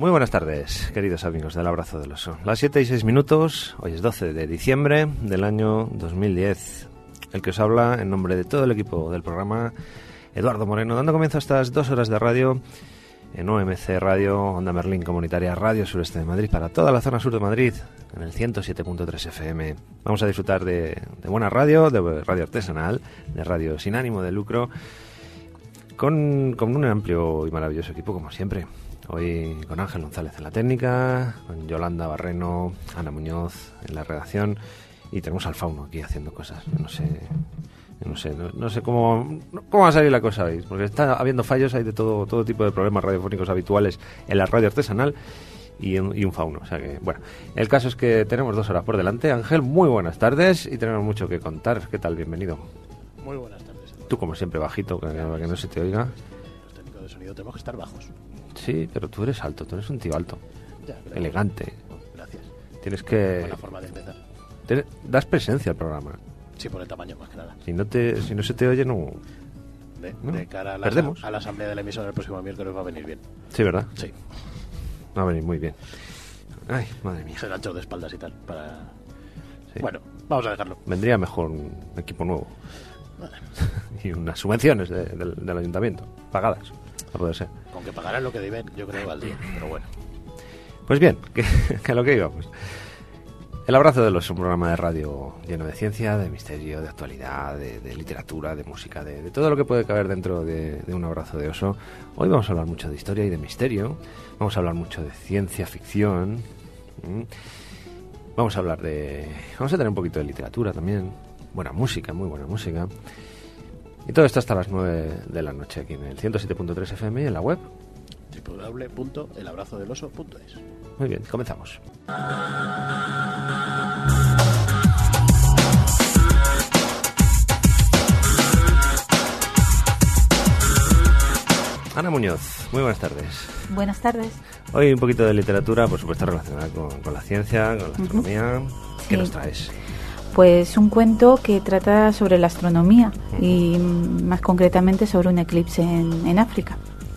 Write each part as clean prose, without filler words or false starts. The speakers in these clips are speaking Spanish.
Muy buenas tardes, queridos amigos del Abrazo del Oso. Las 7:06, hoy es 12 de diciembre del año 2010. El que os habla, en nombre de todo el equipo del programa, Eduardo Moreno, dando comienzo a estas 2 horas de radio en OMC Radio, Onda Merlín Comunitaria, Radio Sureste de Madrid, para toda la zona sur de Madrid, en el 107.3 FM. Vamos a disfrutar de buena radio, de radio artesanal, de radio sin ánimo de lucro, con un amplio y maravilloso equipo, como siempre. Hoy con Ángel González en la técnica, con Yolanda Barreno, Ana Muñoz en la redacción, y tenemos al Fauno aquí haciendo cosas. No sé cómo va a salir la cosa hoy, porque está habiendo fallos, hay de todo tipo de problemas radiofónicos habituales en la radio artesanal y un Fauno. O sea que, bueno, el caso es que tenemos 2 horas por delante. Ángel, muy buenas tardes y tenemos mucho que contar. ¿Qué tal? Bienvenido. Muy buenas tardes, Eduardo. Tú, como siempre, bajito, para que no se te oiga. Los técnicos de sonido tenemos que estar bajos. Sí, pero tú eres alto, tú eres un tío alto, Ya, elegante. Gracias. Tienes que... Buena forma de empezar. Das presencia al programa. Sí, por el tamaño, más que nada. Si no se te oye, no... De cara a la asamblea de la emisora el próximo miércoles va a venir bien. Sí, ¿verdad? Sí. Va a venir muy bien. Ay, madre mía. Ser anchos de espaldas y tal. Sí. Bueno, vamos a dejarlo. Vendría mejor un equipo nuevo. Vale. Y unas subvenciones del ayuntamiento, pagadas, a poder ser. Con que pagaran lo que deben, yo creo que valdría, pero bueno. Pues bien, que a lo que íbamos. El Abrazo del Oso, un programa de radio lleno de ciencia, de misterio, de actualidad, de literatura, de música, de todo lo que puede caber dentro de un abrazo de oso. Hoy vamos a hablar mucho de historia y de misterio, vamos a hablar mucho de ciencia ficción, vamos a tener un poquito de literatura también, buena música, muy buena música. Y todo esto hasta las 9 de la noche aquí en el 107.3 FM y en la web www.elabrazodeloso.es. Muy bien, comenzamos. Ana Muñoz, muy buenas tardes. Buenas tardes. Hoy un poquito de literatura, por supuesto relacionada con la ciencia, con la astronomía. ¿Qué nos traes? Pues un cuento que trata sobre la astronomía y más concretamente sobre un eclipse en África.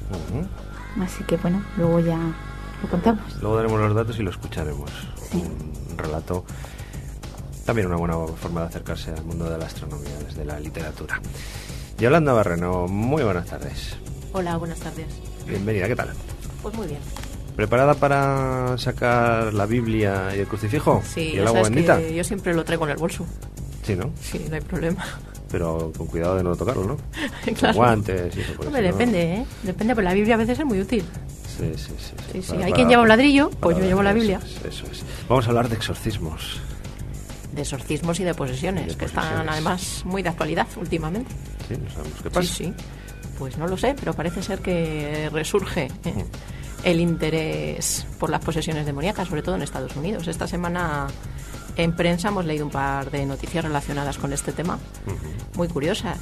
Así que bueno, luego ya lo contamos. Luego daremos los datos y lo escucharemos. Sí. Un relato, también una buena forma de acercarse al mundo de la astronomía desde la literatura. Yolanda Barreno, muy buenas tardes. Hola, buenas tardes. Bienvenida, ¿qué tal? Pues muy bien. ¿Preparada para sacar la Biblia y el crucifijo? Sí, ¿Y el agua bendita? Que yo siempre lo traigo en el bolso. Sí, ¿no? Sí, no hay problema. Pero con cuidado de no tocarlo, ¿no? Claro. Guantes y eso. Hombre, depende, ¿eh? Depende, pero la Biblia a veces es muy útil. Sí. Hay quien lleva un ladrillo, pues yo llevo la Biblia. Eso es. Vamos a hablar de exorcismos. De exorcismos y de posesiones, que están además muy de actualidad últimamente. Sí, no sabemos qué pasa. Sí. Pues no lo sé, pero parece ser que resurge el interés por las posesiones demoníacas, sobre todo en Estados Unidos. Esta semana en prensa hemos leído un par de noticias relacionadas con este tema, muy curiosas.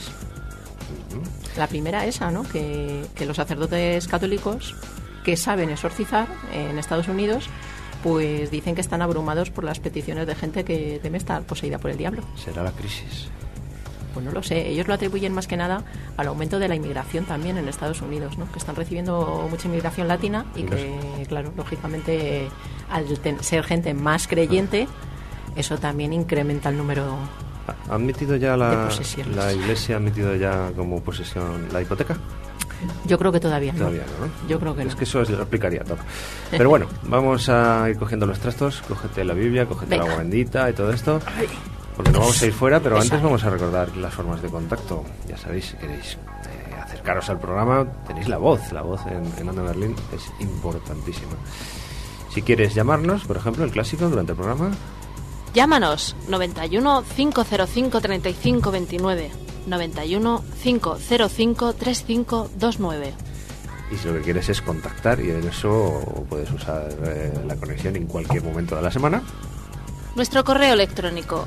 La primera esa, ¿no? Que los sacerdotes católicos que saben exorcizar en Estados Unidos, pues dicen que están abrumados por las peticiones de gente que teme estar poseída por el diablo. ¿Será la crisis? Pues no lo sé, ellos lo atribuyen más que nada al aumento de la inmigración también en Estados Unidos, ¿no? Que están recibiendo mucha inmigración latina y que, claro, lógicamente, al ser gente más creyente, eso también incrementa el número ¿Ha admitido ya de posesiones. la Iglesia ha admitido ya como posesión la hipoteca? Yo creo que todavía no. Todavía no. Yo creo que no. Es que eso lo explicaría todo. Pero bueno, vamos a ir cogiendo los trastos. Cógete la Biblia, cógete el agua bendita y todo esto. Porque no vamos a ir fuera, pero antes vamos a recordar las formas de contacto. Ya sabéis, si queréis acercaros al programa, tenéis la voz en Onda Merlín es importantísima. Si quieres llamarnos, por ejemplo, el clásico durante el programa. Llámanos 91 505 35 29, 91 505 3529. Y si lo que quieres es contactar, y en eso puedes usar la conexión en cualquier momento de la semana. Nuestro correo electrónico,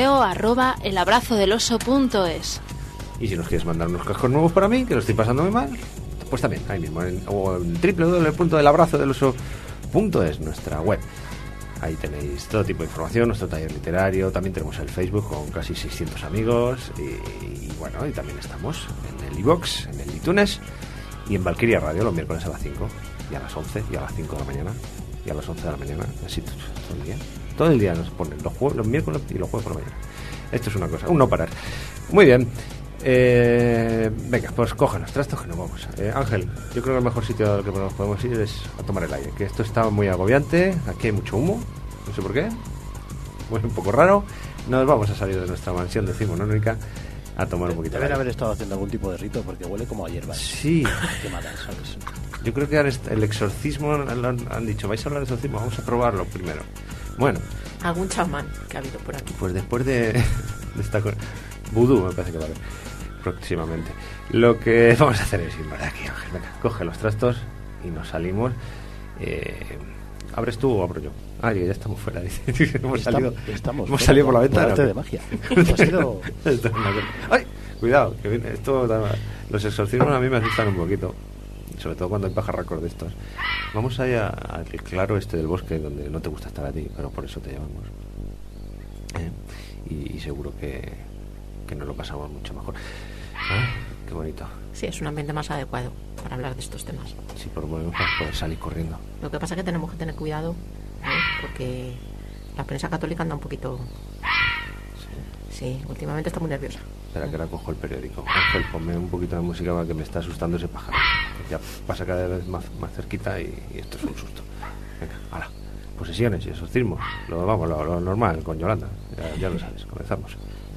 correo@elabrazodeloso.es. Y si nos quieres mandar unos cascos nuevos para mí, que lo estoy pasando muy mal, pues también, ahí mismo, en www.elabrazodeloso.es, nuestra web. Ahí tenéis todo tipo de información, nuestro taller literario, también tenemos el Facebook con casi 600 amigos y bueno, y también estamos en el iVoox, en el iTunes y en Valkyria Radio los miércoles a las 5. y a las 11, y a las 5 de la mañana, y a las 11 de la mañana, así todo el día. Todo el día nos ponen los miércoles y los jueves por la mañana. Esto es una cosa, un no parar. Muy bien. Venga, pues coge los trastos que nos vamos. Ángel, yo creo que el mejor sitio al que nos podemos ir es a tomar el aire, que esto está muy agobiante, aquí hay mucho humo, no sé por qué, huele un poco raro. Nos vamos a salir de nuestra mansión decimonónica a tomar un poquito de aire. Deben haber estado haciendo algún tipo de rito porque huele como a hierba. Sí. Quemada, ¿sabes? Yo creo que ahora el exorcismo han dicho, vais a hablar de exorcismo, vamos a probarlo primero. Bueno. Algún chamán que ha habido por aquí. Pues después de esta cosa, vudú me parece que va a haber próximamente. Lo que vamos a hacer es irnos de aquí, Ángel. Venga, coge los trastos y nos salimos. ¿Abres tú o abro yo? Ah, ya estamos fuera. Hemos salido por la ventana. De magia. Esto ha sido... ¡Ay! Cuidado, que viene esto. Los exorcismos a mí me asustan un poquito, sobre todo cuando hay pajarracos de estos. Vamos allá al claro este del bosque, donde no te gusta estar a ti, pero por eso te llevamos. Y seguro que nos lo pasamos mucho mejor. Qué bonito. Sí, es un ambiente más adecuado para hablar de estos temas. Sí, por lo menos para poder salir corriendo. Lo que pasa es que tenemos que tener cuidado, porque la prensa católica anda un poquito... Sí, últimamente está muy nerviosa. Espera, que ahora cojo el periódico. Ángel, ponme un poquito de música para que me está asustando ese pájaro. Ya pasa cada vez más cerquita y esto es un susto. Venga, hala. Posesiones y exorcismos. Lo normal, con Yolanda. Ya lo sabes, comenzamos.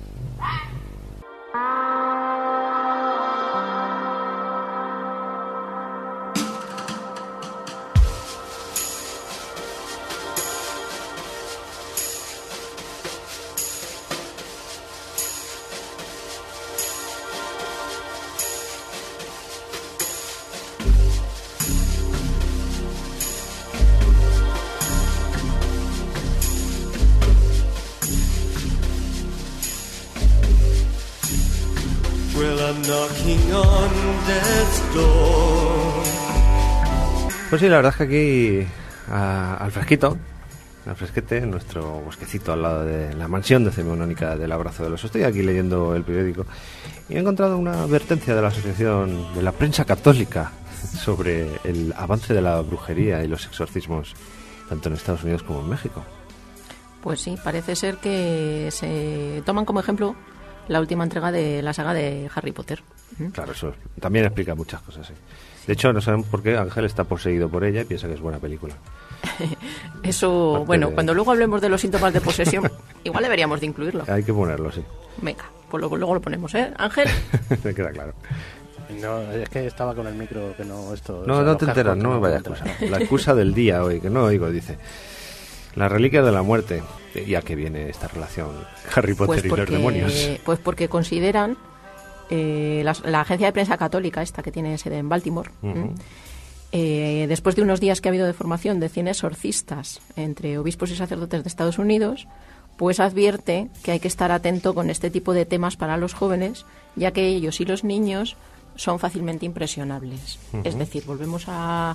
Pues sí, la verdad es que aquí al fresquito, al fresquete, en nuestro bosquecito al lado de la mansión decimonónica del Abrazo del Oso, estoy aquí leyendo el periódico y he encontrado una advertencia de la Asociación de la Prensa Católica sobre el avance de la brujería y los exorcismos tanto en Estados Unidos como en México. Pues sí, parece ser que se toman como ejemplo la última entrega de la saga de Harry Potter. Claro, eso también explica muchas cosas, sí. De hecho, no sabemos por qué Ángel está poseído por ella y piensa que es buena película. Eso, bueno, cuando luego hablemos de los síntomas de posesión, igual deberíamos de incluirlo. Hay que ponerlo, sí. Venga, pues luego lo ponemos, ¿eh, Ángel? Me queda claro. No, es que estaba con el micro que no... No te enteras, no me vaya excusa. La excusa del día hoy, que no oigo, dice... La reliquia de la muerte. ¿Y a qué viene esta relación Harry Potter y los demonios? Pues porque consideran... la agencia de prensa católica, esta que tiene sede en Baltimore, después de unos días que ha habido de formación de 100 exorcistas entre obispos y sacerdotes de Estados Unidos, pues advierte que hay que estar atento con este tipo de temas para los jóvenes, ya que ellos y los niños son fácilmente impresionables. Es decir, volvemos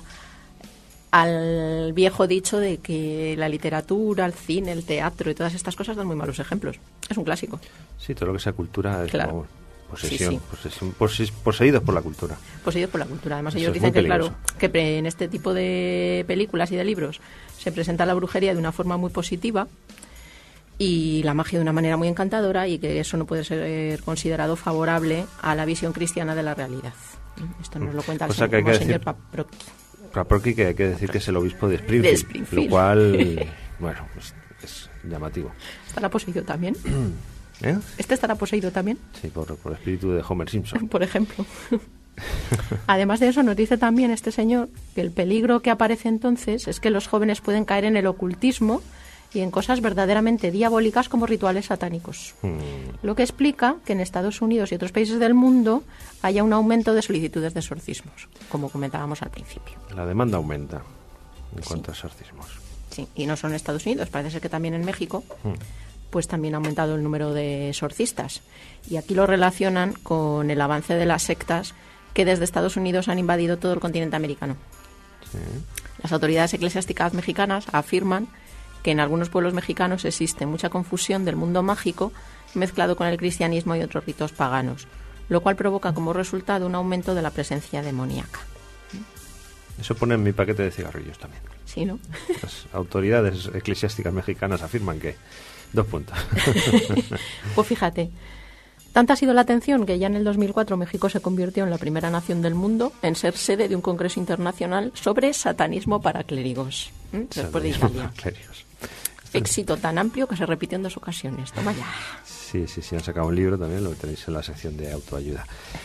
al viejo dicho de que la literatura, el cine, el teatro y todas estas cosas dan muy malos ejemplos. Es un clásico. Sí, todo lo que sea cultura es claro. Como posesión, sí. Poseídos por la cultura. Poseídos por la cultura. Además, eso ellos dicen que, claro, que en este tipo de películas y de libros se presenta la brujería de una forma muy positiva y la magia de una manera muy encantadora, y que eso no puede ser considerado favorable a la visión cristiana de la realidad. Esto nos lo cuenta el señor Paprocki. Paprocki, que hay que decir que es el obispo de Springfield. Lo cual, bueno, pues es llamativo. ¿Estará poseído también? ¿Eh? ¿Este estará poseído también? Sí, por el espíritu de Homer Simpson. Por ejemplo. Además de eso, nos dice también este señor que el peligro que aparece entonces es que los jóvenes pueden caer en el ocultismo y en cosas verdaderamente diabólicas como rituales satánicos. Lo que explica que en Estados Unidos y otros países del mundo haya un aumento de solicitudes de exorcismos, como comentábamos al principio. La demanda aumenta en cuanto a exorcismos. Sí, y no solo en Estados Unidos, parece ser que también en México, pues también ha aumentado el número de exorcistas. Y aquí lo relacionan con el avance de las sectas que desde Estados Unidos han invadido todo el continente americano. Sí. Las autoridades eclesiásticas mexicanas afirman que en algunos pueblos mexicanos existe mucha confusión del mundo mágico mezclado con el cristianismo y otros ritos paganos, lo cual provoca como resultado un aumento de la presencia demoníaca. Eso pone en mi paquete de cigarrillos también. Sí, ¿no? Las autoridades eclesiásticas mexicanas afirman que 2 puntos. Pues fíjate, tanta ha sido la atención que ya en el 2004 México se convirtió en la primera nación del mundo en ser sede de un congreso internacional sobre satanismo para clérigos. Después de Italia. Clérigos. Éxito tan amplio que se repitió en 2 ocasiones. Toma ya. Sí, han sacado un libro también, lo tenéis en la sección de autoayuda.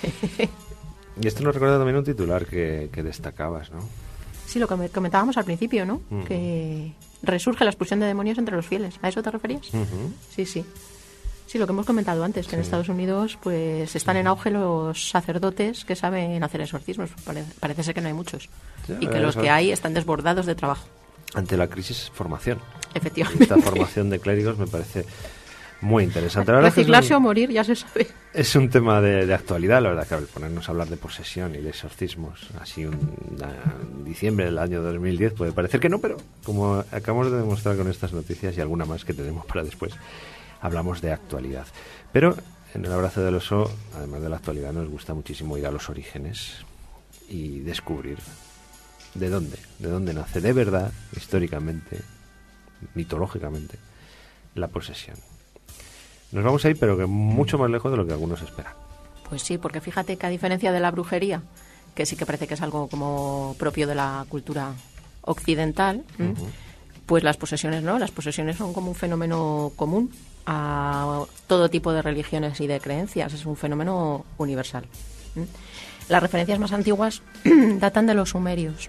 Y esto nos recuerda también un titular que destacabas, ¿no? Sí, lo que comentábamos al principio, ¿no? Que resurge la expulsión de demonios entre los fieles. ¿A eso te referías? Sí. Sí, lo que hemos comentado antes, que en Estados Unidos pues están en auge los sacerdotes que saben hacer exorcismos. Parece ser que no hay muchos. Sí, y que los que hay están desbordados de trabajo. Ante la crisis, formación. Efectivamente. Esta formación de clérigos me parece muy interesante. Reciclarse o morir, ya se sabe. Es un tema de actualidad, la verdad, que al ponernos a hablar de posesión y de exorcismos, así diciembre del año 2010, puede parecer que no, pero como acabamos de demostrar con estas noticias y alguna más que tenemos para después, hablamos de actualidad. Pero en el abrazo del oso, además de la actualidad, nos gusta muchísimo ir a los orígenes y descubrir de dónde nace de verdad, históricamente, mitológicamente, la posesión. Nos vamos a ir, pero que mucho más lejos de lo que algunos esperan. Pues sí, porque fíjate que a diferencia de la brujería, que sí que parece que es algo como propio de la cultura occidental, pues las posesiones no, las posesiones son como un fenómeno común a todo tipo de religiones y de creencias, es un fenómeno universal. Las referencias más antiguas datan de los sumerios,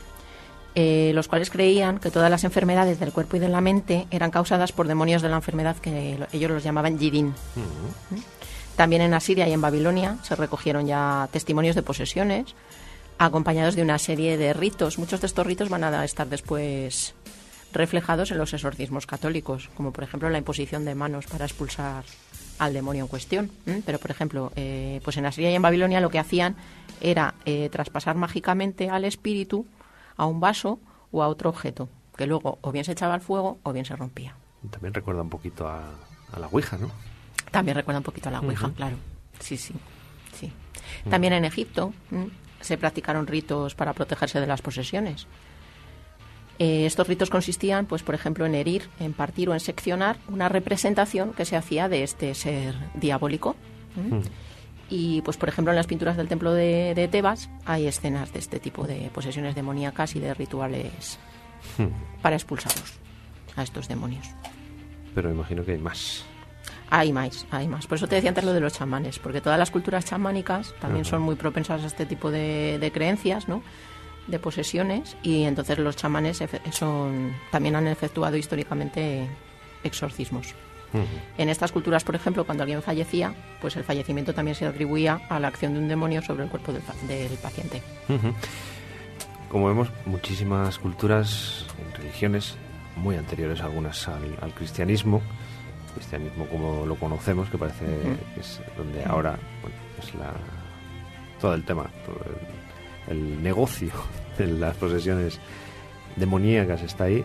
los cuales creían que todas las enfermedades del cuerpo y de la mente eran causadas por demonios de la enfermedad, que ellos los llamaban Yidin. También en Asiria y en Babilonia se recogieron ya testimonios de posesiones, acompañados de una serie de ritos. Muchos de estos ritos van a estar después reflejados en los exorcismos católicos, como por ejemplo la imposición de manos para expulsar al demonio en cuestión. Pero por ejemplo, pues en Asiria y en Babilonia lo que hacían era traspasar mágicamente al espíritu a un vaso o a otro objeto, que luego o bien se echaba al fuego o bien se rompía. También recuerda un poquito a la Ouija, ¿no? También recuerda un poquito a la Ouija, claro. Sí. También en Egipto se practicaron ritos para protegerse de las posesiones. Estos ritos consistían, pues por ejemplo, en herir, en partir o en seccionar una representación que se hacía de este ser diabólico. Y, pues por ejemplo, en las pinturas del templo de Tebas hay escenas de este tipo de posesiones demoníacas y de rituales para expulsarlos a estos demonios. Pero imagino que hay más. Hay más. Por eso te decía antes lo de los chamanes, porque todas las culturas chamánicas también son muy propensas a este tipo de creencias, ¿no? De posesiones, y entonces los chamanes también han efectuado históricamente exorcismos. En estas culturas, por ejemplo, cuando alguien fallecía, pues el fallecimiento también se atribuía a la acción de un demonio sobre el cuerpo del paciente. Como vemos, muchísimas culturas, religiones muy anteriores, algunas al cristianismo como lo conocemos, que parece que es donde ahora es todo el tema, todo el negocio de las posesiones demoníacas está ahí,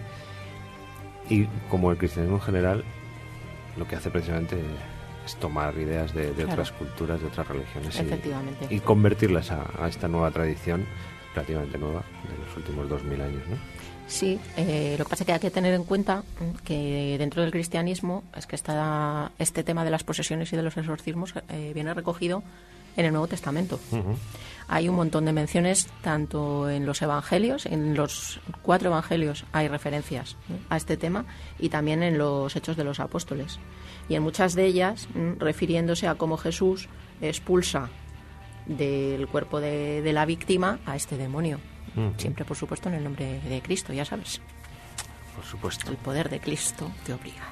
y como el cristianismo en general lo que hace precisamente es tomar ideas de otras culturas, de otras religiones y convertirlas a esta nueva tradición relativamente nueva de los últimos 2000 años, ¿no? Sí, lo que pasa es que hay que tener en cuenta que dentro del cristianismo es que está este tema de las posesiones y de los exorcismos viene recogido en el Nuevo Testamento. Hay un montón de menciones, tanto en los evangelios, en los 4 evangelios hay referencias a este tema, y también en los Hechos de los Apóstoles. Y en muchas de ellas refiriéndose a cómo Jesús expulsa del cuerpo de la víctima a este demonio. Siempre, por supuesto, en el nombre de Cristo, ya sabes. Por supuesto. El poder de Cristo te obliga.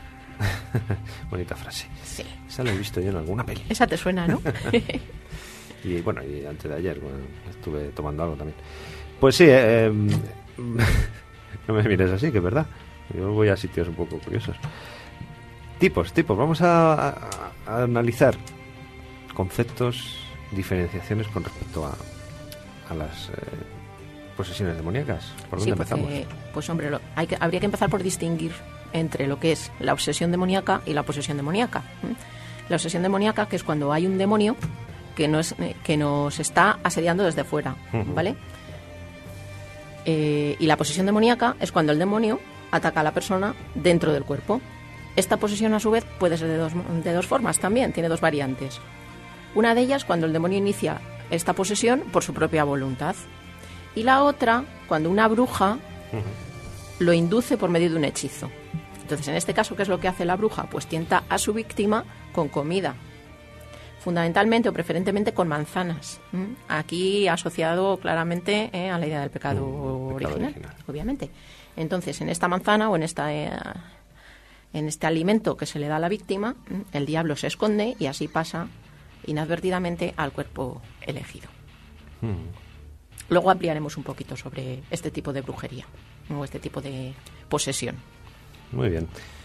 Bonita frase. Sí. Esa la he visto yo en alguna peli. Esa te suena, ¿no? Y bueno, y antes de ayer estuve tomando algo también. Pues sí, no me mires así, que es verdad. Yo voy a sitios un poco curiosos. Tipos. Vamos a analizar conceptos, diferenciaciones con respecto a las posesiones demoníacas. ¿Por dónde empezamos? Pues hombre, habría que empezar por distinguir entre lo que es la obsesión demoníaca y la posesión demoníaca. La obsesión demoníaca, que es cuando hay un demonio que nos está asediando desde fuera, ¿vale? Y la posesión demoníaca es cuando el demonio ataca a la persona dentro del cuerpo. Esta posesión, a su vez, puede ser de dos formas también, tiene dos variantes. Una de ellas, cuando el demonio inicia esta posesión por su propia voluntad. Y la otra, cuando una bruja lo induce por medio de un hechizo. Entonces, en este caso, ¿qué es lo que hace la bruja? Pues tienta a su víctima con comida. Fundamentalmente o preferentemente con manzanas. Aquí asociado claramente a la idea del pecado original, obviamente. Entonces, en esta manzana o en este alimento que se le da a la víctima, el diablo se esconde y así pasa inadvertidamente al cuerpo elegido. Luego ampliaremos un poquito sobre este tipo de brujería o este tipo de posesión. Muy bien.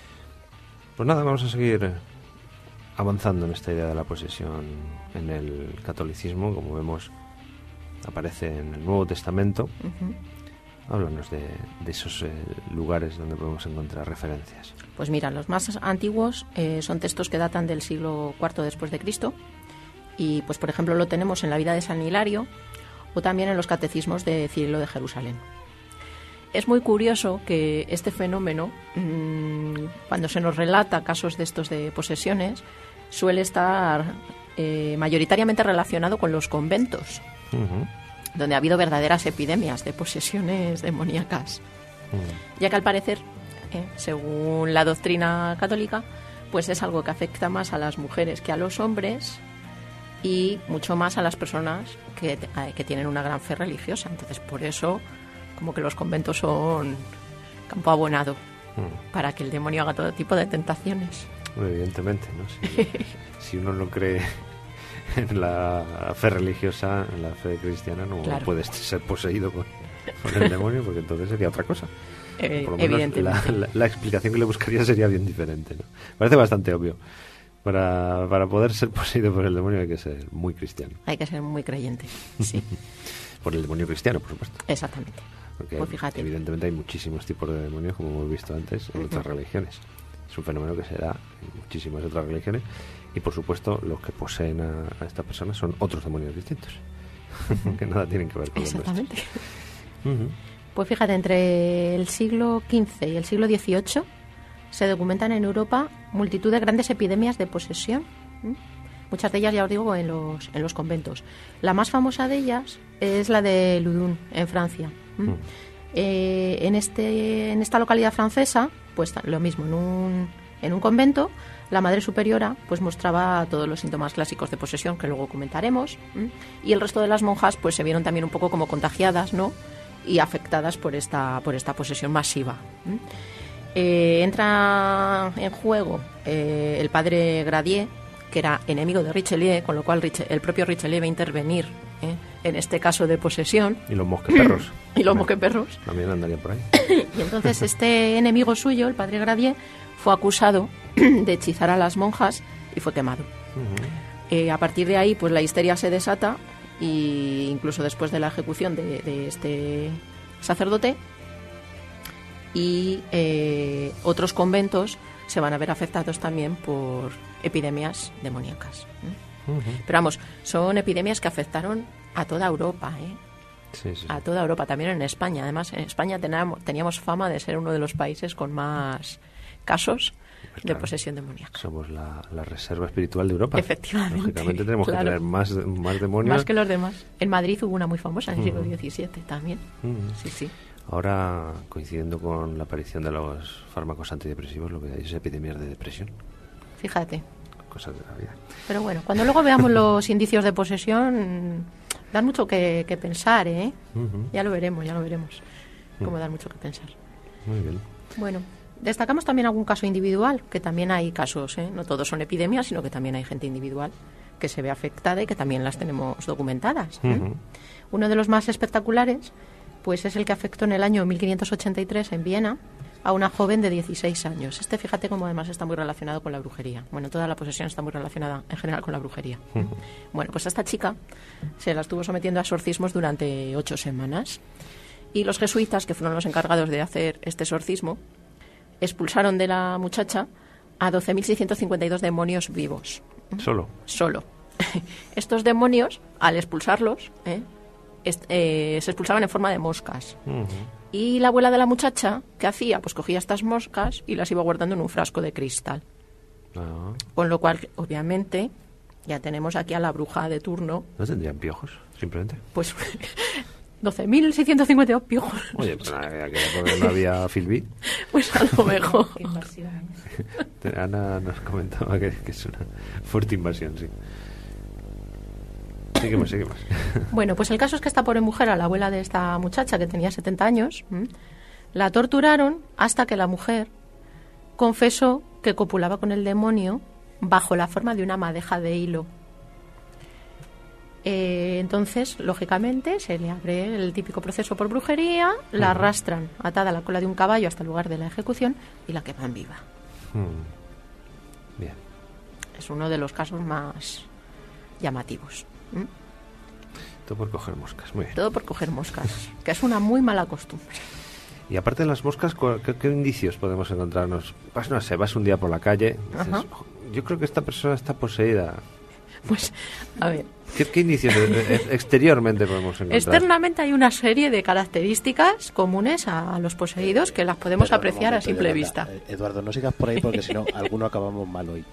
Pues nada, vamos a seguir avanzando en esta idea de la posesión en el catolicismo. Como vemos, aparece en el Nuevo Testamento. Háblanos de esos lugares donde podemos encontrar referencias. Pues mira, los más antiguos son textos que datan del siglo IV después de Cristo. Y, pues por ejemplo, lo tenemos en la vida de San Hilario o también en los catecismos de Cirilo de Jerusalén. Es muy curioso que este fenómeno, cuando se nos relata casos de estos de posesiones, suele estar mayoritariamente relacionado con los conventos, donde ha habido verdaderas epidemias de posesiones demoníacas. Ya que al parecer, según la doctrina católica, pues es algo que afecta más a las mujeres que a los hombres y mucho más a las personas que tienen una gran fe religiosa. Entonces, por eso, como que los conventos son campo abonado para que el demonio haga todo tipo de tentaciones. Evidentemente, ¿no? Si uno no cree en la fe religiosa, en la fe cristiana, no puede ser poseído por el demonio, porque entonces sería otra cosa. Por lo menos la explicación que le buscaría sería bien diferente, ¿no? Parece bastante obvio. Para poder ser poseído por el demonio hay que ser muy cristiano. Hay que ser muy creyente, sí. Por el demonio cristiano, por supuesto. Exactamente. Porque pues fíjate, evidentemente hay muchísimos tipos de demonios, como hemos visto antes, en otras religiones. Es un fenómeno que se da en muchísimas otras religiones. Y por supuesto, los que poseen a estas personas son otros demonios distintos, que nada tienen que ver con los nuestros. Exactamente. Pues fíjate, entre el siglo XV y el siglo XVIII se documentan en Europa multitud de grandes epidemias de posesión. Muchas de ellas, ya os digo, en los conventos. La más famosa de ellas es la de Loudun, en Francia. En esta localidad francesa, pues lo mismo, en un convento, la Madre Superiora pues mostraba todos los síntomas clásicos de posesión, que luego comentaremos, y el resto de las monjas pues se vieron también un poco como contagiadas, ¿no?, y afectadas por esta posesión masiva. Entra en juego el padre Gradier, que era enemigo de Richelieu, con lo cual el propio Richelieu va a intervenir en este caso de posesión. Y los mosqueperros. Mosqueperros. También andarían por ahí. Y entonces este enemigo suyo, el padre Gradier, fue acusado de hechizar a las monjas y fue quemado. A partir de ahí, pues la histeria se desata, y incluso después de la ejecución de este sacerdote, y otros conventos se van a ver afectados también por epidemias demoníacas. Pero vamos, son epidemias que afectaron a toda Europa, Sí. A toda Europa, también en España. Además, en España teníamos fama de ser uno de los países con más casos de posesión demoníaca. Somos la reserva espiritual de Europa. Efectivamente. Lógicamente tenemos que tener más demonios. Más que los demás. En Madrid hubo una muy famosa en el siglo XVII también. Sí. Ahora, coincidiendo con la aparición de los fármacos antidepresivos, lo que hay es epidemias de depresión. Fíjate. Cosas de la vida. Pero bueno, cuando luego veamos los indicios de posesión, dan mucho que pensar, ¿eh? Ya lo veremos. Cómo dan mucho que pensar. Muy bien. Bueno, destacamos también algún caso individual, que también hay casos, no todos son epidemias, sino que también hay gente individual que se ve afectada y que también las tenemos documentadas. Uno de los más espectaculares pues es el que afectó en el año 1583 en Viena a una joven de 16 años. Fíjate cómo además está muy relacionado con la brujería. Bueno, toda la posesión está muy relacionada en general con la brujería. Bueno, pues a esta chica se la estuvo sometiendo a exorcismos durante 8 semanas. Y los jesuitas, que fueron los encargados de hacer este exorcismo, expulsaron de la muchacha a 12.652 demonios vivos. ¿Solo? Estos demonios, al expulsarlos, se expulsaban en forma de moscas. Ujú. Y la abuela de la muchacha, ¿qué hacía? Pues cogía estas moscas y las iba guardando en un frasco de cristal. Ah, Con lo cual, obviamente, ya tenemos aquí a la bruja de turno, ¿no tendrían piojos, simplemente? pues 12.652 piojos. Oye, pues en aquella época no había Filbit. Pues a lo mejor. Qué invasión. Ana nos comentaba que es una fuerte invasión, sí. Seguimos. Bueno, pues el caso es que esta pobre mujer, a la abuela de esta muchacha que tenía 70 años, la torturaron hasta que la mujer confesó que copulaba con el demonio bajo la forma de una madeja de hilo. Entonces, lógicamente, se le abre el típico proceso por brujería, la arrastran atada a la cola de un caballo hasta el lugar de la ejecución y la queman viva. Bien. Es uno de los casos más llamativos. Todo por coger moscas, muy bien. Todo por coger moscas, que es una muy mala costumbre. Y aparte de las moscas, ¿qué indicios podemos encontrarnos? Pues no sé, vas un día por la calle, dices, Ajá. yo creo que esta persona está poseída. Pues, a ver, ¿Qué indicios exteriormente podemos encontrar? externamente hay una serie de características comunes a los poseídos que las podemos Perdona, un apreciar a momento, simple Yolanda. vista. Eduardo, no sigas por ahí porque si no, alguno acabamos mal hoy.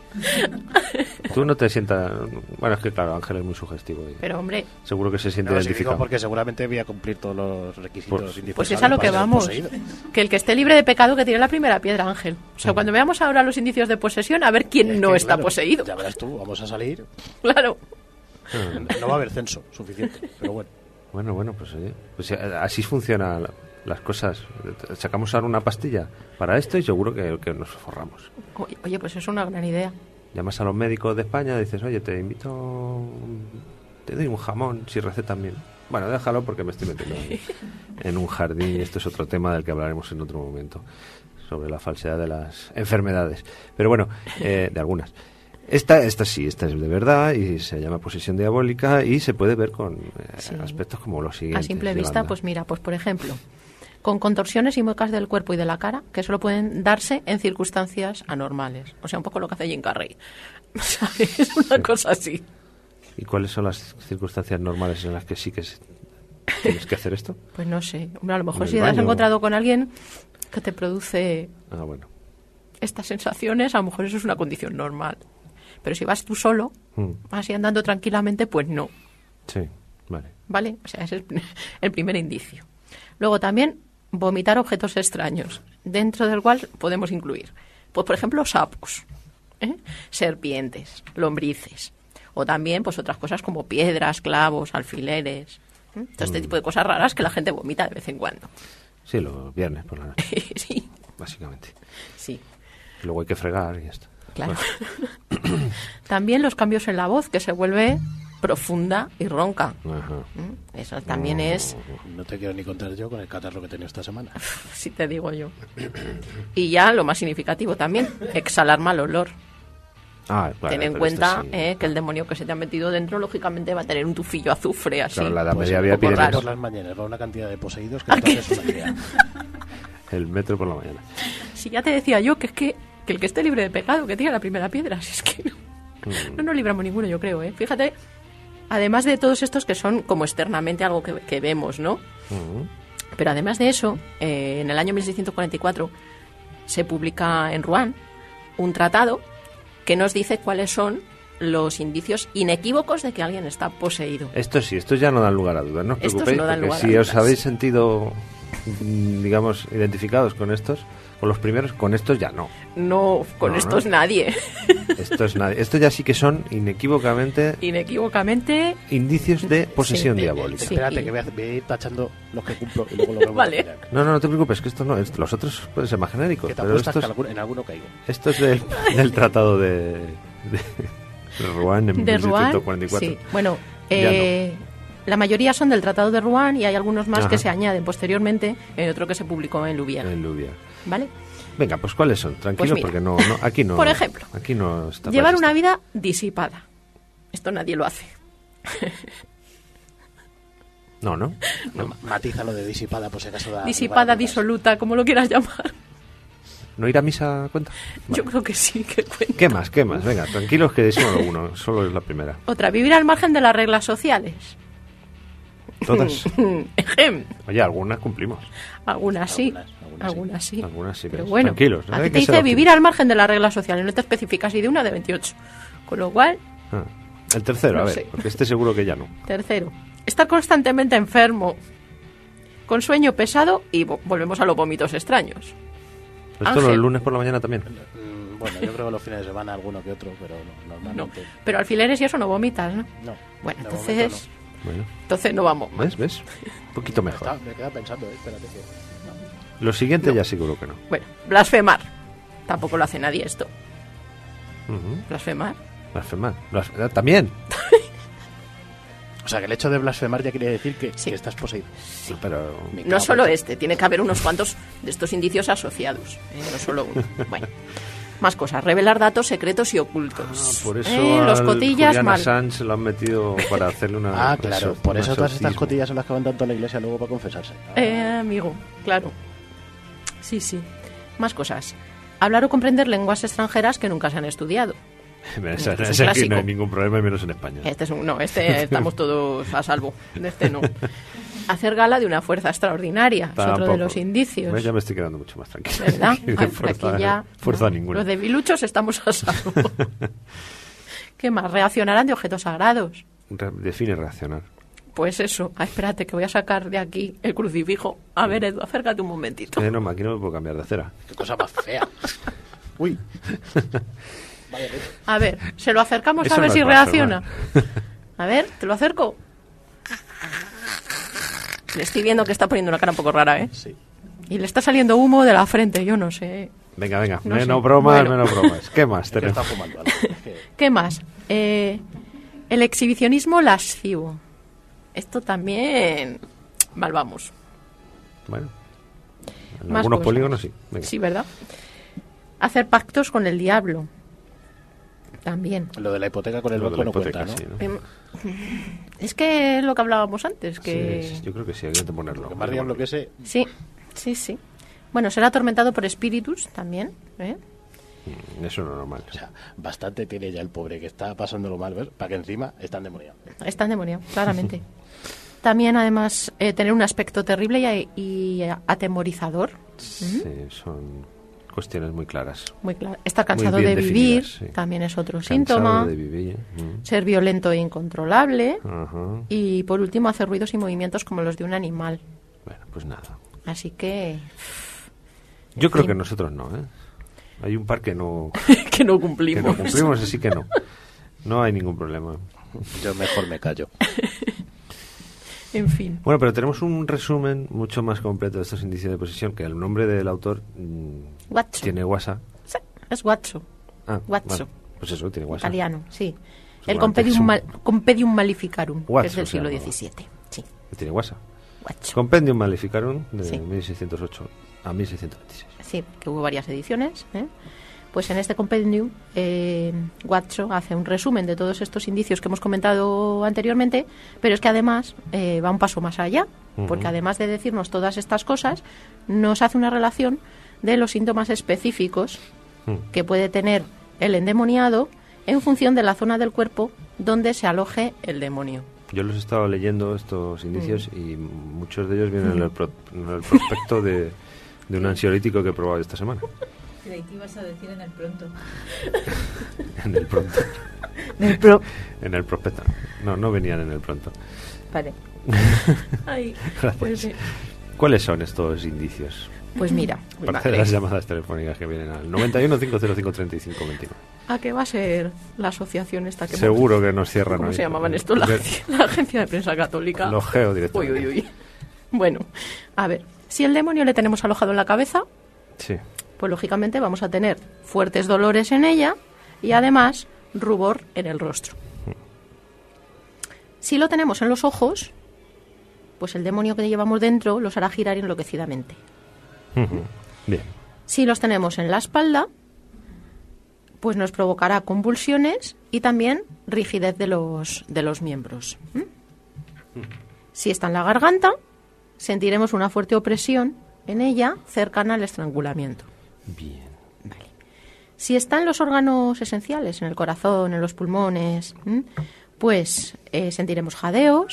Tú no te sientas... Bueno, es que claro, Ángel es muy sugestivo. Y Pero hombre, seguro que se siente No, si digo identificado. porque seguramente voy a cumplir todos los requisitos indispensables. pues es a lo que para ser vamos. poseído. Que el que esté libre de pecado que tire la primera piedra, Ángel. O sea, cuando veamos ahora los indicios de posesión, a ver quién Es no que, está claro, poseído. Ya verás tú, vamos a salir. Claro. No va a haber censo suficiente, pero bueno. Bueno, pues oye, pues así funcionan las cosas. Sacamos ahora una pastilla para esto y seguro que nos forramos. Oye, pues es una gran idea. Llamas a los médicos de España, dices, oye, te invito, te doy un jamón si recetan bien. Bueno, déjalo porque me estoy metiendo en un jardín y esto es otro tema del que hablaremos en otro momento, sobre la falsedad de las enfermedades. Pero bueno, de algunas. Esta sí, esta es de verdad y se llama posesión diabólica y se puede ver con Sí. aspectos como los siguientes. A simple vista, Yolanda. pues mira, pues por ejemplo, con contorsiones y muecas del cuerpo y de la cara que solo pueden darse en circunstancias anormales. O sea, un poco lo que hace Jim Carrey. ¿Sabes? Es una cosa así. ¿Y cuáles son las circunstancias normales en las que sí que tienes que hacer esto? Pues no sé. Hombre, a lo mejor En si el te has baño. encontrado con alguien que te produce Ah, bueno. estas sensaciones, a lo mejor eso es una condición normal. Pero si vas tú solo, así andando tranquilamente, pues no. Sí, vale. ¿Vale? O sea, ese es el primer indicio. Luego también vomitar objetos extraños, dentro del cual podemos incluir, pues por ejemplo, sapos, serpientes, lombrices, o también pues otras cosas como piedras, clavos, alfileres, todo este tipo de cosas raras que la gente vomita de vez en cuando. Sí, los viernes por la noche, Sí, básicamente. sí. Y luego hay que fregar y ya está. Claro. También los cambios en la voz, que se vuelve profunda y ronca. Ajá. Eso también es, No te quiero ni contar yo con el catarro que he tenido esta semana. si te digo yo. Y ya lo más significativo también, exhalar mal olor. Ah, claro, Ten en pero cuenta esto sí. que el demonio que se te ha metido dentro, lógicamente, va a tener un tufillo azufre así. Claro, la Edad Pues Media un había poco raro epidemias. por las mañanas, va una cantidad de poseídos que entonces es una idea. El metro por la mañana. Si ya te decía yo que el que esté libre de pecado, que tire la primera piedra. Si es que no nos libramos ninguno, yo creo, ¿eh? Fíjate, además de todos estos que son como externamente algo que vemos, ¿no? Pero además de eso, en el año 1644 se publica en Rouen un tratado que nos dice cuáles son los indicios inequívocos de que alguien está poseído. Estos sí, estos ya no dan lugar a dudas, no os Estos preocupéis, no dan porque lugar a si os dudas. habéis sentido, digamos, identificados con estos, con los primeros, con estos ya no. No, con No, estos ¿no? nadie. Estos nadie. Estos ya sí que son inequívocamente Inequívocamente. indicios de posesión Sí. diabólica. Sí. Espérate, que voy a ir tachando los que cumplo y luego lo vemos Vale. al final. No te preocupes, que estos no, los otros pueden ser más genéricos, Que te pero apuestas estos, que en alguno caigo. estos del tratado de Rouen en De Rouen. 1744. Sí. Bueno, Ya la mayoría son del Tratado de Rouen y hay algunos más Ajá. que se añaden posteriormente en otro que se publicó en Louviers. En Lluvia. ¿Vale? Venga, pues ¿cuáles son? Tranquilos, Pues mira, porque no, aquí no. por ejemplo, aquí no está Llevar para una esto. vida disipada. Esto nadie lo hace. No. Matízalo de disipada, por si acaso da. Disipada, da dudas. disoluta, como lo quieras llamar. ¿No ir a misa cuenta? Yo creo que sí, que cuenta. ¿Qué más? Venga, tranquilos que decimos uno, solo es la primera. Otra, vivir al margen de las reglas sociales. Todas. Oye, algunas cumplimos. Algunas sí. Pero bueno, tranquilos. aquí te dice vivir al margen de las reglas sociales. No te especificas, y de una de 28. Con lo cual... El tercero, no a ver, sé. porque este seguro que ya no. Tercero, estar constantemente enfermo, con sueño pesado y volvemos a los vómitos extraños. ¿Esto los lunes por la mañana también? Bueno, yo creo que los fines de semana alguno que otro, pero no, normalmente... No, pero alfileres y eso no vomitas, ¿no? No. Bueno, de entonces... momento no. Bueno, Entonces no vamos mal. ¿ves? Un poquito mejor. Me queda pensando, espérate que... No. Lo siguiente ya seguro que no. Bueno, blasfemar. Tampoco lo hace nadie esto. Uh-huh. Blasfemar. Blasfemar. También. O sea, que el hecho de blasfemar ya quiere decir que estás poseído. Sí, pero... No solo este, tiene que haber unos cuantos de estos indicios asociados. No solo uno. Bueno, más cosas. Revelar datos secretos y ocultos. Por eso los cotillas Julian mal. Assange lo han metido para hacerle una... claro. Por eso todas estas cotillas son las que van tanto a la iglesia luego para confesarse. Amigo, claro. Sí. Más cosas. Hablar o comprender lenguas extranjeras que nunca se han estudiado. Ese aquí no hay ningún problema, y menos en España. Este estamos todos a salvo. De este no. Hacer gala de una fuerza extraordinaria. Es otro de los indicios. Ya me estoy quedando mucho más tranquilo. ¿Verdad? Fuerza ninguna. Los debiluchos estamos a salvo. ¿Qué más? Reaccionarán de objetos sagrados. Define reaccionar. Pues eso. Espérate, que voy a sacar de aquí el crucifijo. A ver, Edu, acércate un momentito. No, aquí no me puedo cambiar de acera. Qué cosa más fea. Uy. A ver, se lo acercamos Eso a ver no si es reacciona. A ver, te lo acerco. Le estoy viendo que está poniendo una cara un poco rara, ¿eh? Sí. Y le está saliendo humo de la frente, yo no sé. Venga, No menos sé. bromas, Bueno. menos bromas. ¿Qué más tenemos? Está fumando algo. ¿Qué más? El exhibicionismo lascivo. Esto también... Mal vamos. Bueno, en Más algunos cosas. polígonos sí. Venga. Sí, ¿verdad? Hacer pactos con el diablo. También. Lo de la hipoteca con el Lo de banco la no hipoteca, cuenta, ¿no? sí, ¿no? Es que es lo que hablábamos antes, que... Sí, yo creo que sí, hay que ponerlo. Lo que más diablo que ese... Sí. Bueno, será atormentado por espíritus también, ¿eh? Eso no es normal. O sea, bastante tiene ya el pobre que está pasándolo mal, ¿ves? Para que encima está endemoniado. Está endemoniado, claramente. También, además, tener un aspecto terrible y atemorizador. Sí, son cuestiones muy claras. Muy claro. Estar cansado Muy de bien vivir definidas, sí. también es otro Cansado síntoma. de vivir. Ser violento e incontrolable. Ajá. Y, por último, hacer ruidos y movimientos como los de un animal. Bueno, pues nada. Así que... Yo creo que nosotros no, ¿eh? Hay un par que no que no cumplimos. que no cumplimos, así que no. No hay ningún problema. Yo mejor me callo. En fin. Bueno, pero tenemos un resumen mucho más completo de estos indicios de posesión, que el nombre del autor Guaccio. tiene guasa. Sí, es Guaccio. Ah, Guaccio. vale. Pues eso, tiene guasa. Italiano, sí. Es El un- es un- Compendium Maleficarum, que Guaccio es del se siglo llama. XVII. Sí, Tiene guasa. Guaccio. Compendium Maleficarum de Sí. 1608 a 1626. Sí, que hubo varias ediciones, ¿eh? Pues en este compendium, Guaccio hace un resumen de todos estos indicios que hemos comentado anteriormente, pero es que además va un paso más allá, porque además de decirnos todas estas cosas, nos hace una relación de los síntomas específicos que puede tener el endemoniado en función de la zona del cuerpo donde se aloje el demonio. Yo los he estado leyendo, estos indicios, y muchos de ellos vienen en el prospecto de un ansiolítico que he probado esta semana. Creí que ibas a decir en el pronto. En el pronto. Del pro. En el prospecto. No venían en el pronto. Vale. Ay, Gracias. pues, ¿Cuáles son estos indicios? pues mira, Aparte de las llamadas telefónicas que vienen al 91 505 35 29. ¿a qué va a ser la asociación esta que Seguro que nos cierran ¿Cómo hoy. se llamaban esto? La agencia de prensa católica. Lo geo directamente. Uy. Bueno, a ver, si el demonio le tenemos alojado en la cabeza, Sí. pues lógicamente vamos a tener fuertes dolores en ella y además rubor en el rostro. Si lo tenemos en los ojos, pues el demonio que llevamos dentro los hará girar enloquecidamente. Bien. Si los tenemos en la espalda, pues nos provocará convulsiones y también rigidez de los miembros. Si está en la garganta, sentiremos una fuerte opresión en ella cercana al estrangulamiento. Bien. Si está en los órganos esenciales, en el corazón, en los pulmones, pues sentiremos jadeos,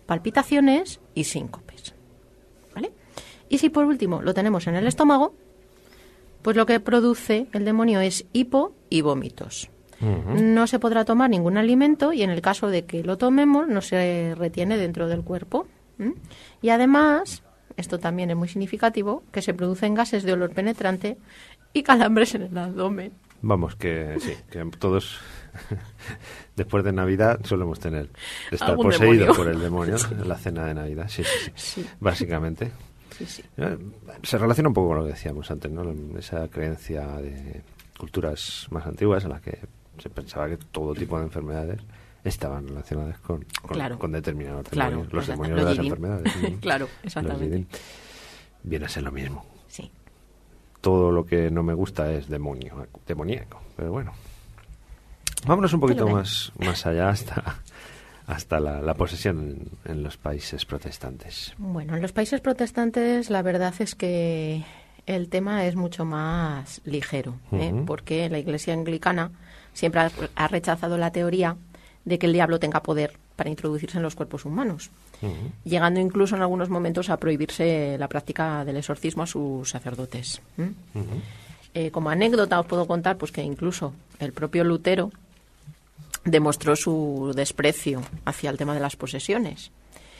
palpitaciones y síncopes. ¿Vale? Y si por último lo tenemos en el estómago, pues lo que produce el demonio es hipo y vómitos. No se podrá tomar ningún alimento y en el caso de que lo tomemos no se retiene dentro del cuerpo. Y además, esto también es muy significativo, que se producen gases de olor penetrante y calambres en el abdomen. Vamos, que sí, que todos después de Navidad solemos estar poseídos por el demonio en la cena de Navidad, sí. Básicamente. Sí. Se relaciona un poco con lo que decíamos antes, ¿no? Esa creencia de culturas más antiguas en las que se pensaba que todo tipo de enfermedades estaban relacionadas con determinados demonios, los demonios de las enfermedades. Claro, exactamente. Viene a ser lo mismo. Sí. Todo lo que no me gusta es demoníaco, pero bueno. Vámonos un poquito más allá hasta la posesión en los países protestantes. Bueno, en los países protestantes la verdad es que el tema es mucho más ligero, porque la Iglesia anglicana siempre ha rechazado la teoría de que el diablo tenga poder para introducirse en los cuerpos humanos, llegando incluso en algunos momentos a prohibirse la práctica del exorcismo a sus sacerdotes. Como anécdota os puedo contar pues que incluso el propio Lutero demostró su desprecio hacia el tema de las posesiones.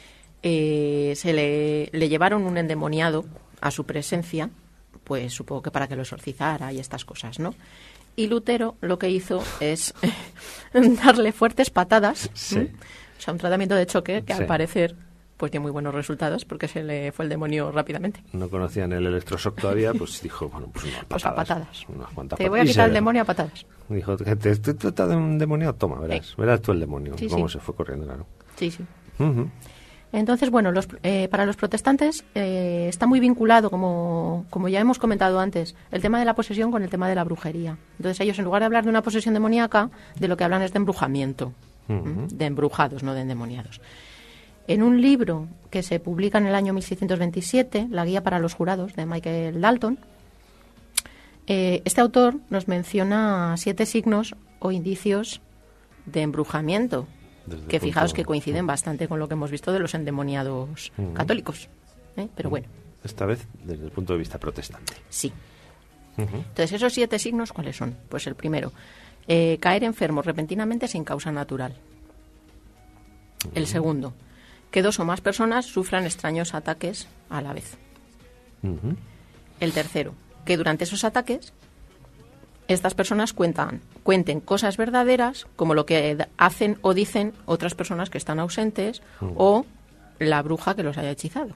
Se le llevaron un endemoniado a su presencia, pues supongo que para que lo exorcizara y estas cosas, ¿no? Y Lutero lo que hizo es darle fuertes patadas, o sea, un tratamiento de choque que al parecer pues dio muy buenos resultados porque se le fue el demonio rápidamente. No conocían el electroshock todavía, pues dijo, bueno, pues unas patadas. Pues a patadas. Unas cuantas Te voy a quitar el demonio a patadas. Dijo, ¿te trata de un demonio? Toma, verás tú el demonio, cómo se fue corriendo, claro. Sí. Entonces, bueno, para los protestantes está muy vinculado, como ya hemos comentado antes, el tema de la posesión con el tema de la brujería. Entonces ellos, en lugar de hablar de una posesión demoníaca, de lo que hablan es de embrujamiento, de embrujados, no de endemoniados. En un libro que se publica en el año 1627, La guía para los jurados, de Michael Dalton, este autor nos menciona 7 signos o indicios de embrujamiento, que fijaos que coinciden bastante con lo que hemos visto de los endemoniados católicos. Pero bueno. Esta vez desde el punto de vista protestante. Sí. Entonces, esos 7 signos, ¿cuáles son? Pues el primero, caer enfermo repentinamente sin causa natural. El segundo, que 2 o más personas sufran extraños ataques a la vez. El tercero, que durante esos ataques estas personas cuenten cosas verdaderas, como lo que hacen o dicen otras personas que están ausentes o la bruja que los haya hechizado.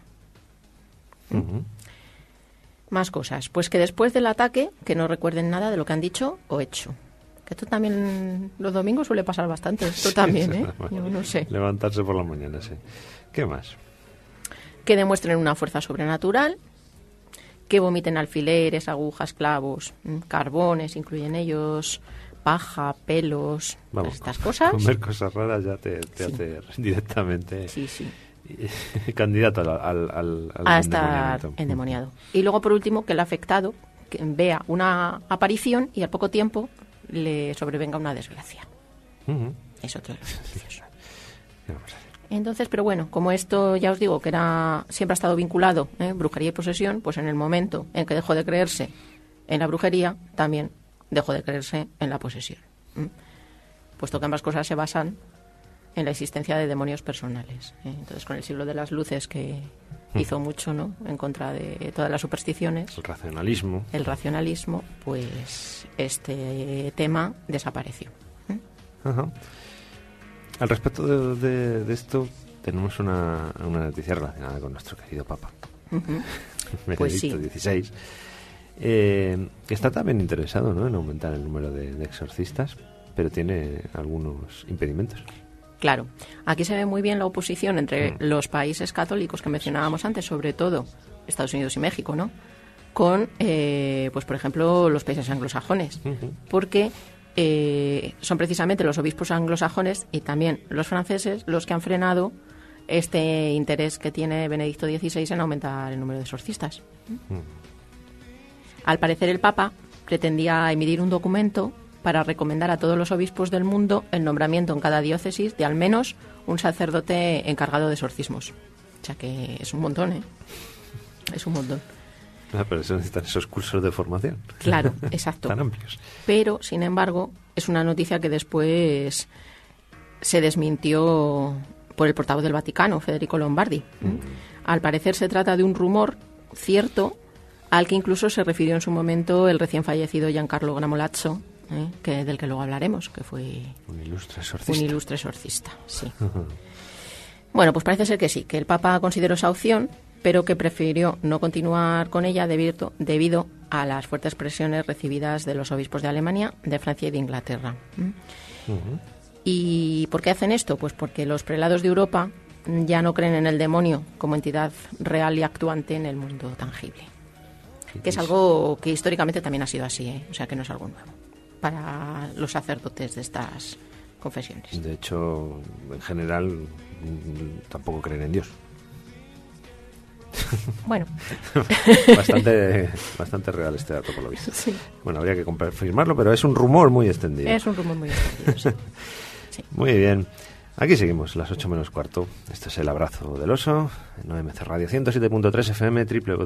Más cosas. Pues que después del ataque, que no recuerden nada de lo que han dicho o hecho. Que esto también los domingos suele pasar bastante. Esto también, ¿eh? Yo no sé. Levantarse por la mañana, sí. ¿Qué más? Que demuestren una fuerza sobrenatural. Que vomiten alfileres, agujas, clavos, carbones, incluyen ellos, paja, pelos, estas cosas. Comer cosas raras ya te hace directamente candidato al a estar endemoniado. Y luego, por último, que el afectado vea una aparición y al poco tiempo le sobrevenga una desgracia. Es otro de los indicios. Entonces, pero bueno, como esto ya os digo que siempre ha estado vinculado, brujería y posesión, pues en el momento en que dejó de creerse en la brujería, también dejó de creerse en la posesión. Puesto que ambas cosas se basan en la existencia de demonios personales. Entonces, con el siglo de las luces, que hizo mucho, ¿no?, en contra de todas las supersticiones. El racionalismo, pues este tema desapareció. Al respecto de esto, tenemos una noticia relacionada con nuestro querido Papa, Benedicto XVI, que está también interesado, ¿no?, en aumentar el número de exorcistas, pero tiene algunos impedimentos. Claro, aquí se ve muy bien la oposición entre los países católicos que mencionábamos antes, sobre todo Estados Unidos y México, ¿no?, con, pues por ejemplo, los países anglosajones, porque son precisamente los obispos anglosajones y también los franceses los que han frenado este interés que tiene Benedicto XVI en aumentar el número de exorcistas. Al parecer, el Papa pretendía emitir un documento para recomendar a todos los obispos del mundo el nombramiento en cada diócesis de al menos un sacerdote encargado de exorcismos. O sea que es un montón, ¿eh? Es un montón. Pero eso necesitan esos cursos de formación. Claro, exacto. Tan amplios. Pero, sin embargo, es una noticia que después se desmintió por el portavoz del Vaticano, Federico Lombardi. Al parecer se trata de un rumor cierto al que incluso se refirió en su momento el recién fallecido Giancarlo Gramolazzo, del que luego hablaremos, que fue un ilustre exorcista. Un ilustre exorcista, sí. Bueno, pues parece ser que sí, que el Papa consideró esa opción, pero que prefirió no continuar con ella debido a las fuertes presiones recibidas de los obispos de Alemania, de Francia y de Inglaterra. ¿Y por qué hacen esto? Pues porque los prelados de Europa ya no creen en el demonio como entidad real y actuante en el mundo tangible. Que es algo que históricamente también ha sido así, o sea que no es algo nuevo para los sacerdotes de estas confesiones. De hecho, en general, tampoco creen en Dios. Bueno. bastante real este dato, por lo visto. Sí. Bueno, habría que confirmarlo, pero es un rumor muy extendido. Es un rumor muy extendido, sí. Sí. Muy bien. Aquí seguimos, las 8 menos cuarto. Este es El Abrazo del Oso, en OMC Radio 107.3 FM,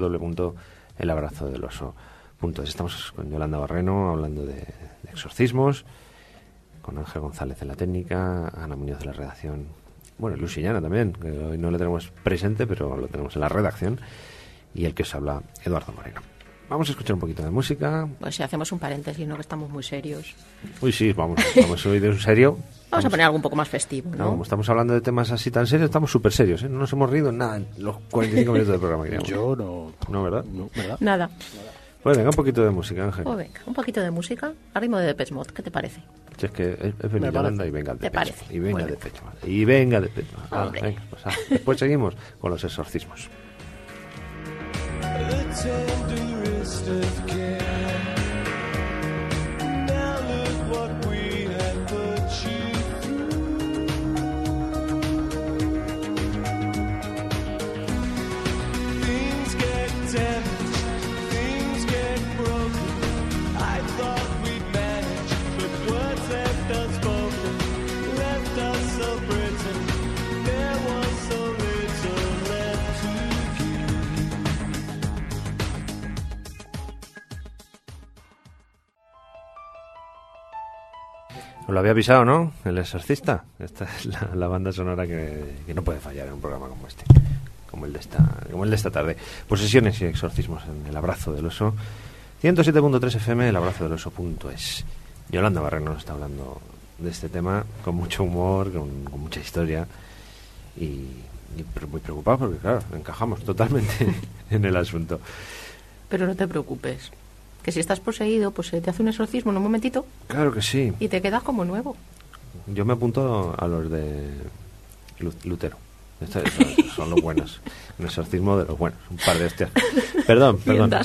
www.elabrazodeloso.es. Estamos con Yolanda Barreno hablando de exorcismos, con Ángel González en la técnica, Ana Muñoz de la redacción, bueno, Luis Illana también, que hoy no le tenemos presente, pero lo tenemos en la redacción, y el que os habla, Eduardo Moreno. Vamos a escuchar un poquito de música. Pues si hacemos un paréntesis, ¿no? Que estamos muy serios. Uy, sí, vamos hoy de un serio. Vamos a poner algo un poco más festivo, ¿no? Como estamos hablando de temas así tan serios, estamos súper serios, ¿eh? No nos hemos reído nada en los 45 minutos del programa que llevamos. Yo no. ¿No, verdad? No, ¿verdad? Nada. Pues venga, un poquito de música, Ángel. Pues venga, un poquito de música a ritmo de Depeche Mode, ¿qué te parece? Si es que es venir Yolanda y venga de pecho. Y venga bueno. de pecho. Y venga de pecho. Hombre. Pues, después seguimos con los exorcismos. Os lo había avisado, ¿no? El exorcista. Esta es la banda sonora que no puede fallar en un programa como este, como el de esta tarde. Posesiones y exorcismos en El Abrazo del Oso. 107.3 FM, elabrazodeloso.es. Yolanda Barreno nos está hablando de este tema con mucho humor, con mucha historia y muy preocupado porque, claro, encajamos totalmente en el asunto. Pero no te preocupes, que si estás poseído, pues te hace un exorcismo en un momentito. Claro que sí. Y te quedas como nuevo. Yo me apunto a los de Lutero. Estos son los buenos. Un exorcismo de los buenos. Un par de hostias. Perdón.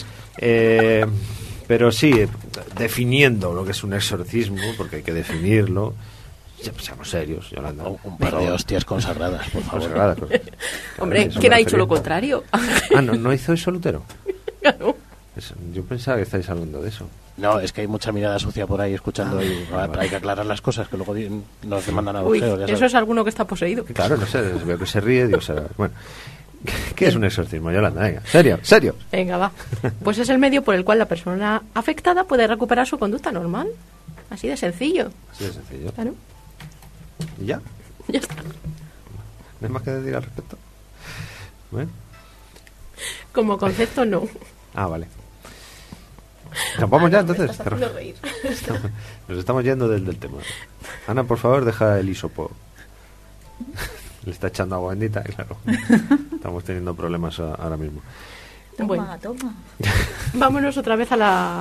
Pero sí, definiendo lo que es un exorcismo, porque hay que definirlo. Seamos serios, Yolanda. Un par de hostias consagradas, por favor. Consagradas, Hombre, ¿quién ha dicho lo contrario? ¿No hizo eso Lutero? Claro. Yo pensaba que estáis hablando de eso. No, es que hay mucha mirada sucia por ahí escuchando y hay que aclarar las cosas, que luego nos demandan a Uy, eso es alguno que está poseído. Claro, no sé, veo que se ríe, Dios sabe. Bueno, ¿qué es un exorcismo, Yolanda? Venga, serio. Venga, va. Pues es el medio por el cual la persona afectada puede recuperar su conducta normal. Así de sencillo. Así de sencillo. Claro. ¿Y ya? Ya está. ¿No hay más que decir al respecto? ¿Bueno? Como concepto, no. Ah, vale. ¿Vamos ya entonces? Me estás haciendo reír. Nos estamos yendo del tema. Ana, por favor, deja el hisopo. Le está echando agua bendita, claro. Estamos teniendo problemas ahora mismo. Toma. Vámonos otra vez a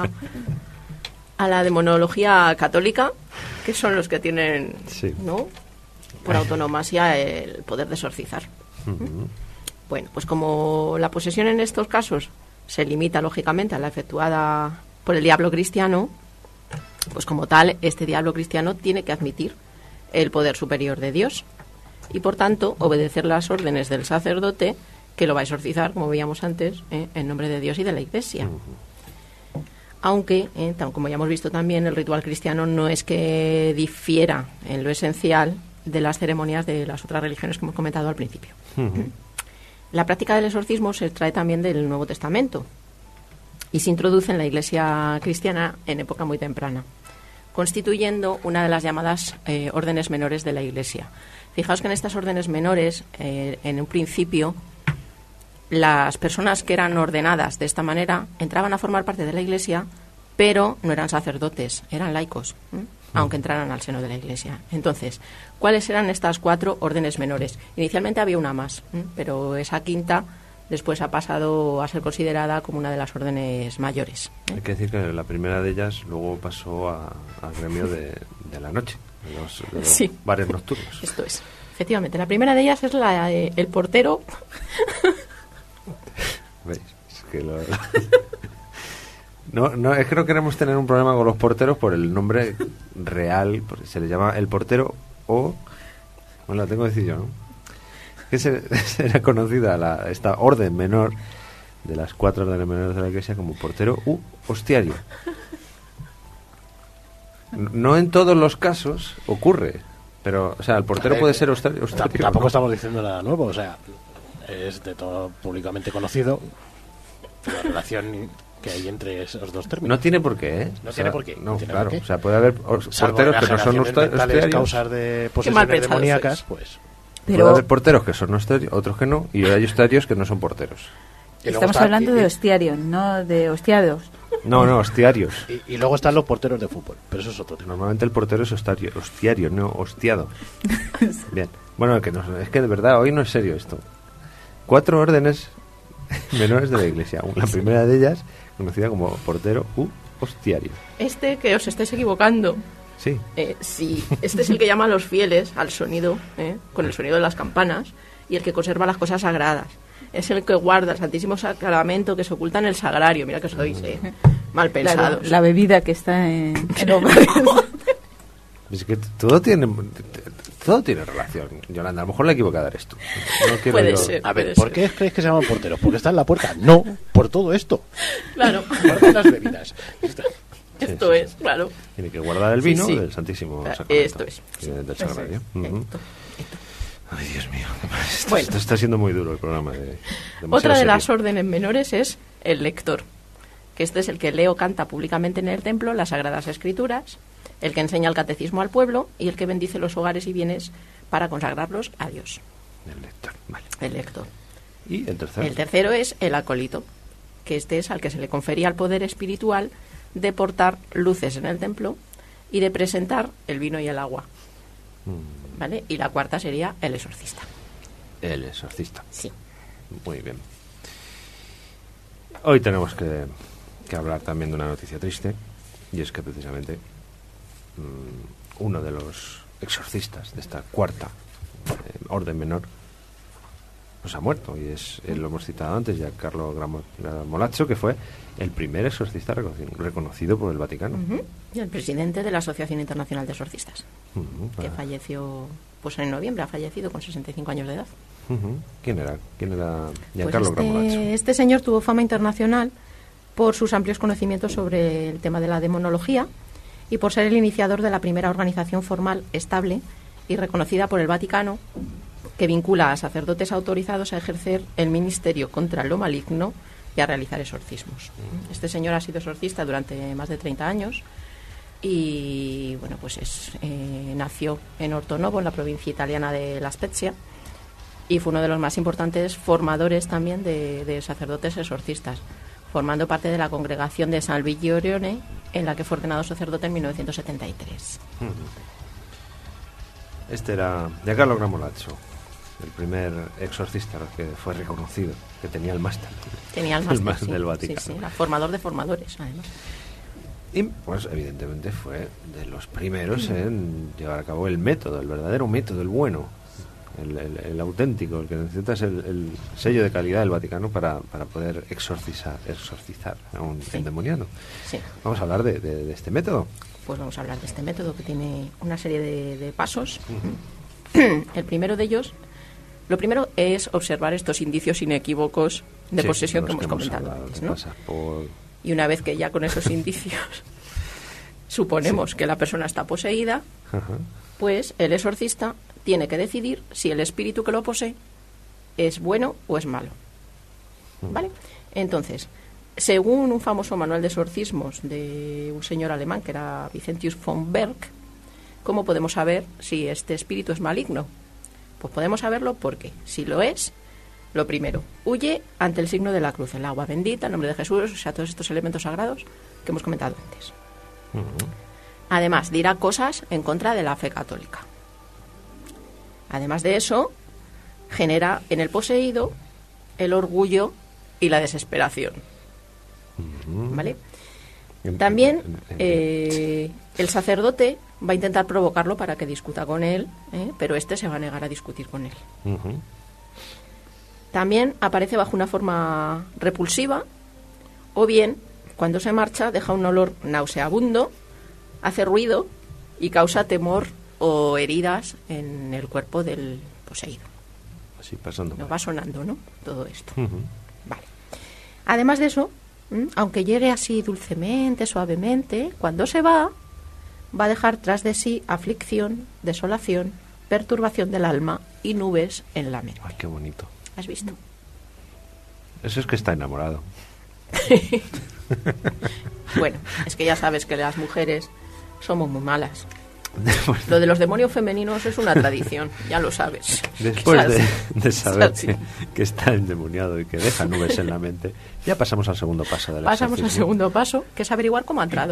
la demonología católica, que son los que tienen, sí, ¿no?, por autonomía el poder de exorcizar. Bueno, pues como la posesión en estos casos se limita lógicamente a la efectuada por el diablo cristiano, pues como tal, este diablo cristiano tiene que admitir el poder superior de Dios y, por tanto, obedecer las órdenes del sacerdote que lo va a exorcizar, como veíamos antes, en nombre de Dios y de la Iglesia. aunque, como ya hemos visto también, el ritual cristiano no es que difiera en lo esencial de las ceremonias de las otras religiones que hemos comentado al principio. La práctica del exorcismo se extrae también del Nuevo Testamento y se introduce en la Iglesia cristiana en época muy temprana, constituyendo una de las llamadas órdenes menores de la Iglesia. Fijaos que en estas órdenes menores, en un principio, las personas que eran ordenadas de esta manera entraban a formar parte de la Iglesia, pero no eran sacerdotes, eran laicos, aunque entraran al seno de la Iglesia. Entonces, ¿cuáles eran estas 4 órdenes menores? Inicialmente había una más, pero esa quinta después ha pasado a ser considerada como una de las órdenes mayores. Hay que decir que la primera de ellas luego pasó al gremio de la noche, de los sí, bares nocturnos. Esto es. Efectivamente, la primera de ellas es el portero. ¿Veis? Es que no, es que no queremos tener un problema con los porteros por el nombre real, porque se le llama el portero o... Bueno, lo tengo que decir yo, ¿no? Que era conocida esta orden menor de las 4 órdenes menores de la Iglesia como portero u hostiario. No en todos los casos ocurre, pero, o sea, el portero puede ser hostiario. Tampoco estamos diciendo nada nuevo, o sea, es de todo públicamente conocido la relación que hay entre esos dos términos. No tiene por qué, ¿eh? No tiene por qué. No, tiene claro, por qué. O sea, puede haber porteros que no son hostiarios. Causas de posesiones demoníacas, pues... Puede haber porteros que son hostiarios, otros que no, y hay hostiarios que no son porteros. Estamos hablando de hostiario, no de hostiados. No, hostiarios. Y luego están los porteros de fútbol, pero eso es otro tema. Normalmente el portero es hostiario, no hostiado. Bien. Bueno, es que de verdad, hoy no es serio esto. 4 órdenes menores de la Iglesia. La primera de ellas, conocida como portero u hostiario. Que os estáis equivocando. Sí. Sí, este es el que llama a los fieles al sonido, con el sonido de las campanas, y el que conserva las cosas sagradas. Es el que guarda el Santísimo Sacramento que se oculta en el sagrario. Mira que sois mal pensados. La bebida que está en los bares. Es que todo tiene relación, Yolanda. A lo mejor la equivocada eres tú. No puede ser. A ver, ¿por qué crees que se llaman porteros? ¿Porque está en la puerta? No, por todo esto. Claro. Por las bebidas. Esto es, claro. Tiene que guardar el vino Sí. del Santísimo Sacramento. Esto es. Del sagrario. Esto. Ay, Dios mío. Bueno. Esto está siendo muy duro el programa. Otra de las órdenes menores es el lector, que este es el que lee o canta públicamente en el templo las Sagradas Escrituras, el que enseña el catecismo al pueblo y el que bendice los hogares y bienes para consagrarlos a Dios. El lector, vale. El lector. ¿Y el tercero? El tercero es el acólito, que este es al que se le confería el poder espiritual de portar luces en el templo y de presentar el vino y el agua. ¿Vale? Y la cuarta sería el exorcista. El exorcista. Sí. Muy bien. Hoy tenemos que hablar también de una noticia triste, y es que precisamente uno de los exorcistas de esta cuarta orden menor pues ha muerto, y lo hemos citado antes, ya Carlo Gramolazzo, que fue el primer exorcista reconocido por el Vaticano. Y el presidente de la Asociación Internacional de Exorcistas, que falleció pues en noviembre, ha fallecido con 65 años de edad. ¿Quién era Pues Giancarlo Gramolazzo? Este señor tuvo fama internacional por sus amplios conocimientos sobre el tema de la demonología y por ser el iniciador de la primera organización formal estable y reconocida por el Vaticano que vincula a sacerdotes autorizados a ejercer el ministerio contra lo maligno y a realizar exorcismos. Este señor ha sido exorcista durante más de 30 años y bueno, pues nació en Ortonovo, en la provincia italiana de La Spezia, y fue uno de los más importantes formadores también de sacerdotes exorcistas, formando parte de la congregación de San Luigi Orione, en la que fue ordenado sacerdote en 1973. Este era Giancarlo Gramolazzo, el primer exorcista que fue reconocido, que tenía el máster. Tenía el máster del Vaticano. Sí, era formador de formadores, además. Y pues evidentemente fue de los primeros en llevar a cabo el método, el verdadero método, el bueno, el auténtico, el que necesitas el sello de calidad del Vaticano para poder exorcizar a un endemoniado. Sí. Vamos a hablar de este método. Pues vamos a hablar de este método, que tiene una serie de pasos. El primero de ellos, lo primero es observar estos indicios inequívocos de posesión que hemos comentado antes, ¿no? Pasas por Y una vez que ya con esos indicios suponemos que la persona está poseída, pues el exorcista tiene que decidir si el espíritu que lo posee es bueno o es malo. ¿Vale? Entonces, según un famoso manual de exorcismos de un señor alemán que era Vicentius von Berg, ¿cómo podemos saber si este espíritu es maligno? Pues podemos saberlo porque, si lo es, lo primero, huye ante el signo de la cruz, el agua bendita, el nombre de Jesús, o sea, todos estos elementos sagrados que hemos comentado antes. Además, dirá cosas en contra de la fe católica. Además de eso, genera en el poseído el orgullo y la desesperación. ¿Vale? También el sacerdote va a intentar provocarlo para que discuta con él, pero este se va a negar a discutir con él. También aparece bajo una forma repulsiva, o bien, cuando se marcha, deja un olor nauseabundo, hace ruido y causa temor o heridas en el cuerpo del poseído. Así pasando. Nos va sonando, ¿no? Todo esto. Vale. Además de eso, aunque llegue así dulcemente, suavemente, cuando se va a dejar tras de sí aflicción, desolación, perturbación del alma y nubes en la mente. Ay, qué bonito. ¿Has visto? Eso es que está enamorado. Bueno, es que ya sabes que las mujeres somos muy malas. Lo de los demonios femeninos es una tradición, ya lo sabes. Después de saber que está endemoniado y que deja nubes en la mente, ya pasamos al segundo paso del exorcismo. Pasamos al segundo paso, que es averiguar cómo ha entrado.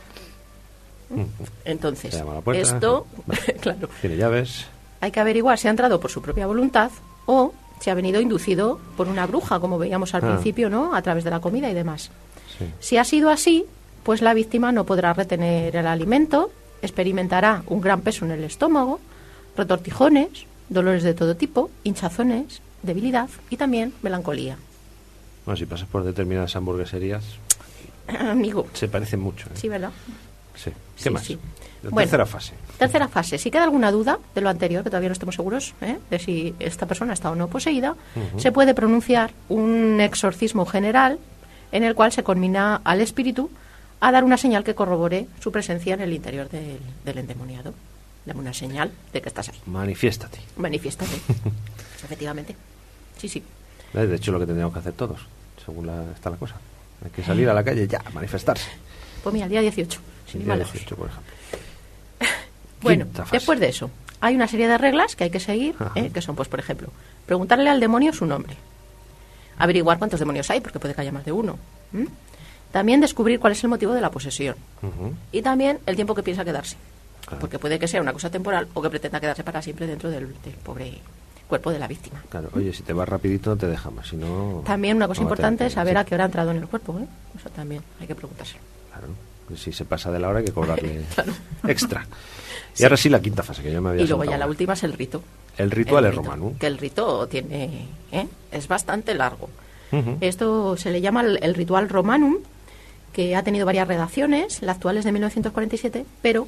Entonces, se llama a la puerta, esto, vale. claro, Tiene llaves. Hay que averiguar si ha entrado por su propia voluntad o si ha venido inducido por una bruja, como veíamos al principio, ¿no? A través de la comida y demás. Sí. Si ha sido así, pues la víctima no podrá retener el alimento, experimentará un gran peso en el estómago, retortijones, dolores de todo tipo, hinchazones, debilidad y también melancolía. Bueno, si pasas por determinadas hamburgueserías, Amigo. se parecen mucho, ¿eh? Sí, ¿verdad? Sí. ¿Qué Sí, más? sí. La Bueno, tercera fase. Tercera fase. Si queda alguna duda de lo anterior, que todavía no estemos seguros de si esta persona está o no poseída, se puede pronunciar un exorcismo general en el cual se conmina al espíritu a dar una señal que corrobore su presencia en el interior del endemoniado. Dame una señal de que estás ahí. Manifiéstate. Manifiéstate. Efectivamente. Sí, sí. De hecho, lo que tendríamos que hacer todos, según está la cosa. Hay que salir a la calle ya, manifestarse. Pues mira, el día 18. Sin ir El día más lejos. 18, por ejemplo. Bueno, Quinta fase. después de eso, hay una serie de reglas que hay que seguir, que son, pues, por ejemplo, preguntarle al demonio su nombre, averiguar cuántos demonios hay, porque puede que haya más de uno. También descubrir cuál es el motivo de la posesión. Y también el tiempo que piensa quedarse. Claro. Porque puede que sea una cosa temporal o que pretenda quedarse para siempre dentro del pobre cuerpo de la víctima. Claro, oye, si te vas rapidito no te deja más, si no... También una cosa no va a tener importante es que- saber sí, a qué hora ha entrado en el cuerpo. Eso también hay que preguntárselo. Claro, que si se pasa de la hora hay que cobrarle Claro. extra. Y ahora sí la quinta fase, que ya me había Y luego saltado ya la una. última es el rito. El ritual El es rito, romano. Que el rito tiene es bastante largo. Ujú. Esto se le llama el ritual romanum, que ha tenido varias redacciones, la actual es de 1947, pero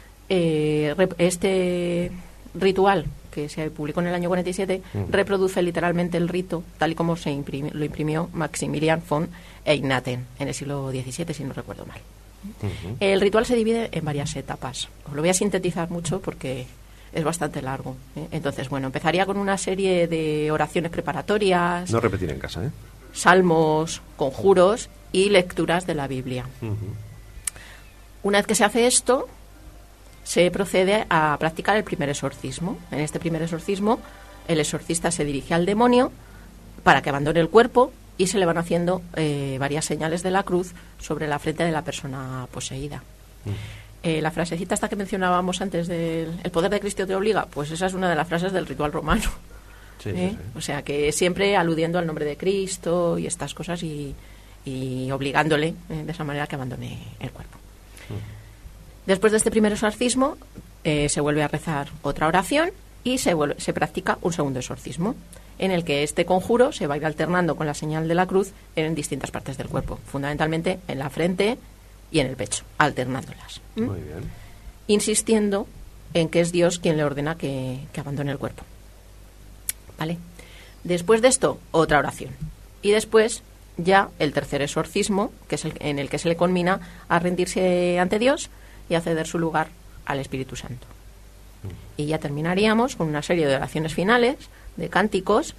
este ritual, que se publicó en el año 47, reproduce literalmente el rito tal y como lo imprimió Maximilian von Eynatten en el siglo XVII, si no recuerdo mal. El ritual se divide en varias etapas. Os lo voy a sintetizar mucho porque es bastante largo. Entonces, bueno, empezaría con una serie de oraciones preparatorias, No repetir en casa, ¿eh? salmos, conjuros y lecturas de la Biblia. Una vez que se hace esto, se procede a practicar el primer exorcismo. En este primer exorcismo, el exorcista se dirige al demonio para que abandone el cuerpo y se le van haciendo varias señales de la cruz sobre la frente de la persona poseída. La frasecita esta que mencionábamos antes del el poder de Cristo te obliga, pues esa es una de las frases del ritual romano. Sí, sí, sí. O sea, que siempre aludiendo al nombre de Cristo y estas cosas y obligándole de esa manera que abandone el cuerpo. Después de este primer exorcismo, se vuelve a rezar otra oración y se practica un segundo exorcismo, en el que este conjuro se va a ir alternando con la señal de la cruz en distintas partes del cuerpo, fundamentalmente en la frente y en el pecho, alternándolas. Muy bien. Insistiendo en que es Dios quien le ordena que abandone el cuerpo. ¿Vale? Después de esto, otra oración. Y después, ya el tercer exorcismo, que es en el que se le conmina a rendirse ante Dios y a ceder su lugar al Espíritu Santo. Y ya terminaríamos con una serie de oraciones finales, de cánticos,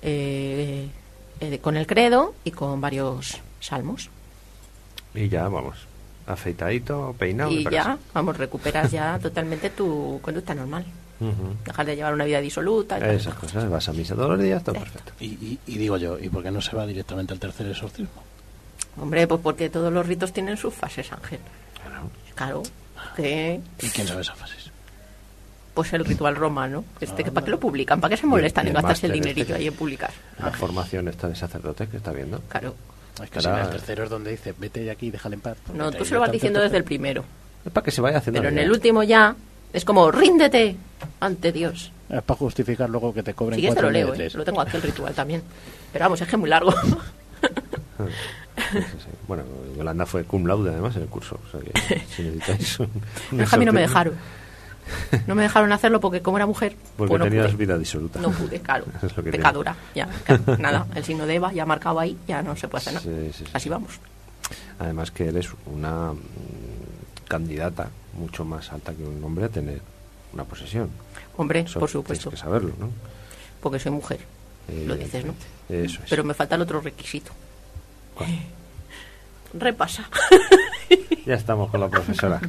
con el credo y con varios salmos. Y ya, vamos, afeitadito, peinado. Y ya, vamos, recuperas ya totalmente tu conducta normal. Dejar de llevar una vida disoluta. Y esas cosas, vas a misa todos los días, todo perfecto. Y digo yo, ¿y por qué no se va directamente al tercer exorcismo? Hombre, pues porque todos los ritos tienen sus fases, Ángel. Claro. Que... ¿Y quién sabe esas fases? Pues el ritual romano. ¿Para qué lo publican? ¿Para qué se molestan en gastarse el dinerillo ahí en publicar? La formación esta de sacerdotes que está viendo. Claro. Es que si en el tercero es donde dice, vete de aquí y déjale en paz. No, tú se lo vas diciendo desde el primero. Es para que se vaya haciendo. Pero en el último ya es como, ríndete ante Dios. Es para justificar luego que te cobren sí, 4 lo leo, meses. Lo tengo aquí el ritual también. Pero vamos, es que es muy largo. Sí. Bueno, Yolanda fue cum laude además en el curso. O sea que si necesitáis a mí no me dejaron. No me dejaron hacerlo porque como era mujer, porque pues no tenías pude. Vida disoluta. No pude, claro. Es lo que pecadora. Ya, nada, el signo de Eva ya marcado ahí, ya no se puede hacer nada. Sí. Así vamos. Además que eres una candidata mucho más alta que un hombre a tener una posesión. Hombre, eso por supuesto. Tienes que saberlo, ¿no? Porque soy mujer. Lo dices, ¿no? Eso es. Pero me falta el otro requisito. ¿Cuál? Repasa. Ya estamos con la profesora.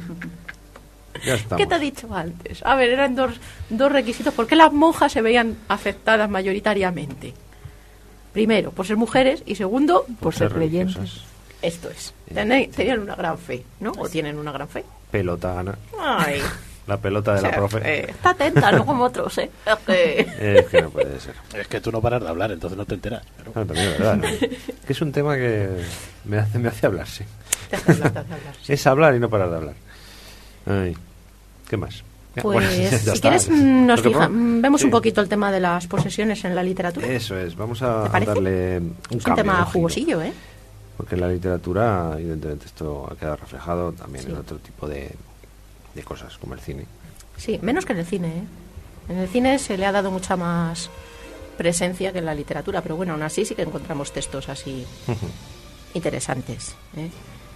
Ya estamos. ¿Qué te he dicho antes? A ver, eran dos requisitos. ¿Por qué las monjas se veían afectadas mayoritariamente? Primero, por ser mujeres, y segundo, por ser creyentes. Esto es. Tenían una gran fe, ¿no? ¿O tienen una gran fe? Pelota gana. Ay. La pelota de la profe. Está atenta, no como otros, ¿eh? Es que no puede ser. Es que tú no paras de hablar, entonces no te enteras. Pero... No, también es verdad, ¿no? Que es un tema que me hace hablar, sí. Te hace hablar, sí. Es hablar y no parar de hablar. Ay, ¿qué más? Pues, bueno, si quieres, vemos un poquito el tema de las posesiones en la literatura. Eso es, vamos a ¿Te parece? darle un es cambio. Un tema giro. jugosillo, ¿eh? Porque en la literatura, evidentemente, esto ha quedado reflejado también Sí. en otro tipo de cosas, como el cine. Sí, menos que en el cine, ¿eh? En el cine se le ha dado mucha más presencia que en la literatura, pero bueno, aún así sí que encontramos textos así interesantes, ¿eh?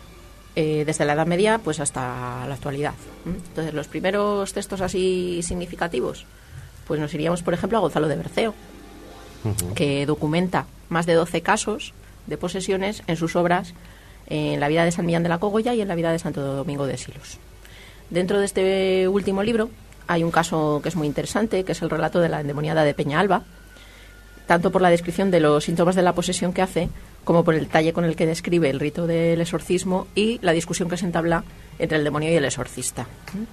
Desde la Edad Media pues hasta la actualidad. Entonces, los primeros textos así significativos, pues nos iríamos, por ejemplo, a Gonzalo de Berceo, que documenta más de 12 casos de posesiones en sus obras en la vida de San Millán de la Cogolla y en la vida de Santo Domingo de Silos. Dentro de este último libro hay un caso que es muy interesante, que es el relato de la endemoniada de Peñalba, tanto por la descripción de los síntomas de la posesión que hace, como por el detalle con el que describe el rito del exorcismo y la discusión que se entabla entre el demonio y el exorcista.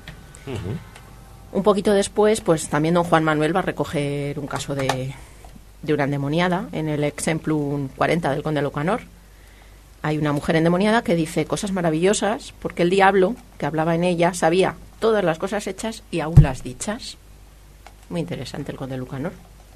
Un poquito después, pues también don Juan Manuel va a recoger un caso de una endemoniada en el Exemplum 40 del Conde Lucanor. Hay una mujer endemoniada que dice cosas maravillosas porque el diablo que hablaba en ella sabía todas las cosas hechas y aún las dichas. Muy interesante el Conde Lucanor.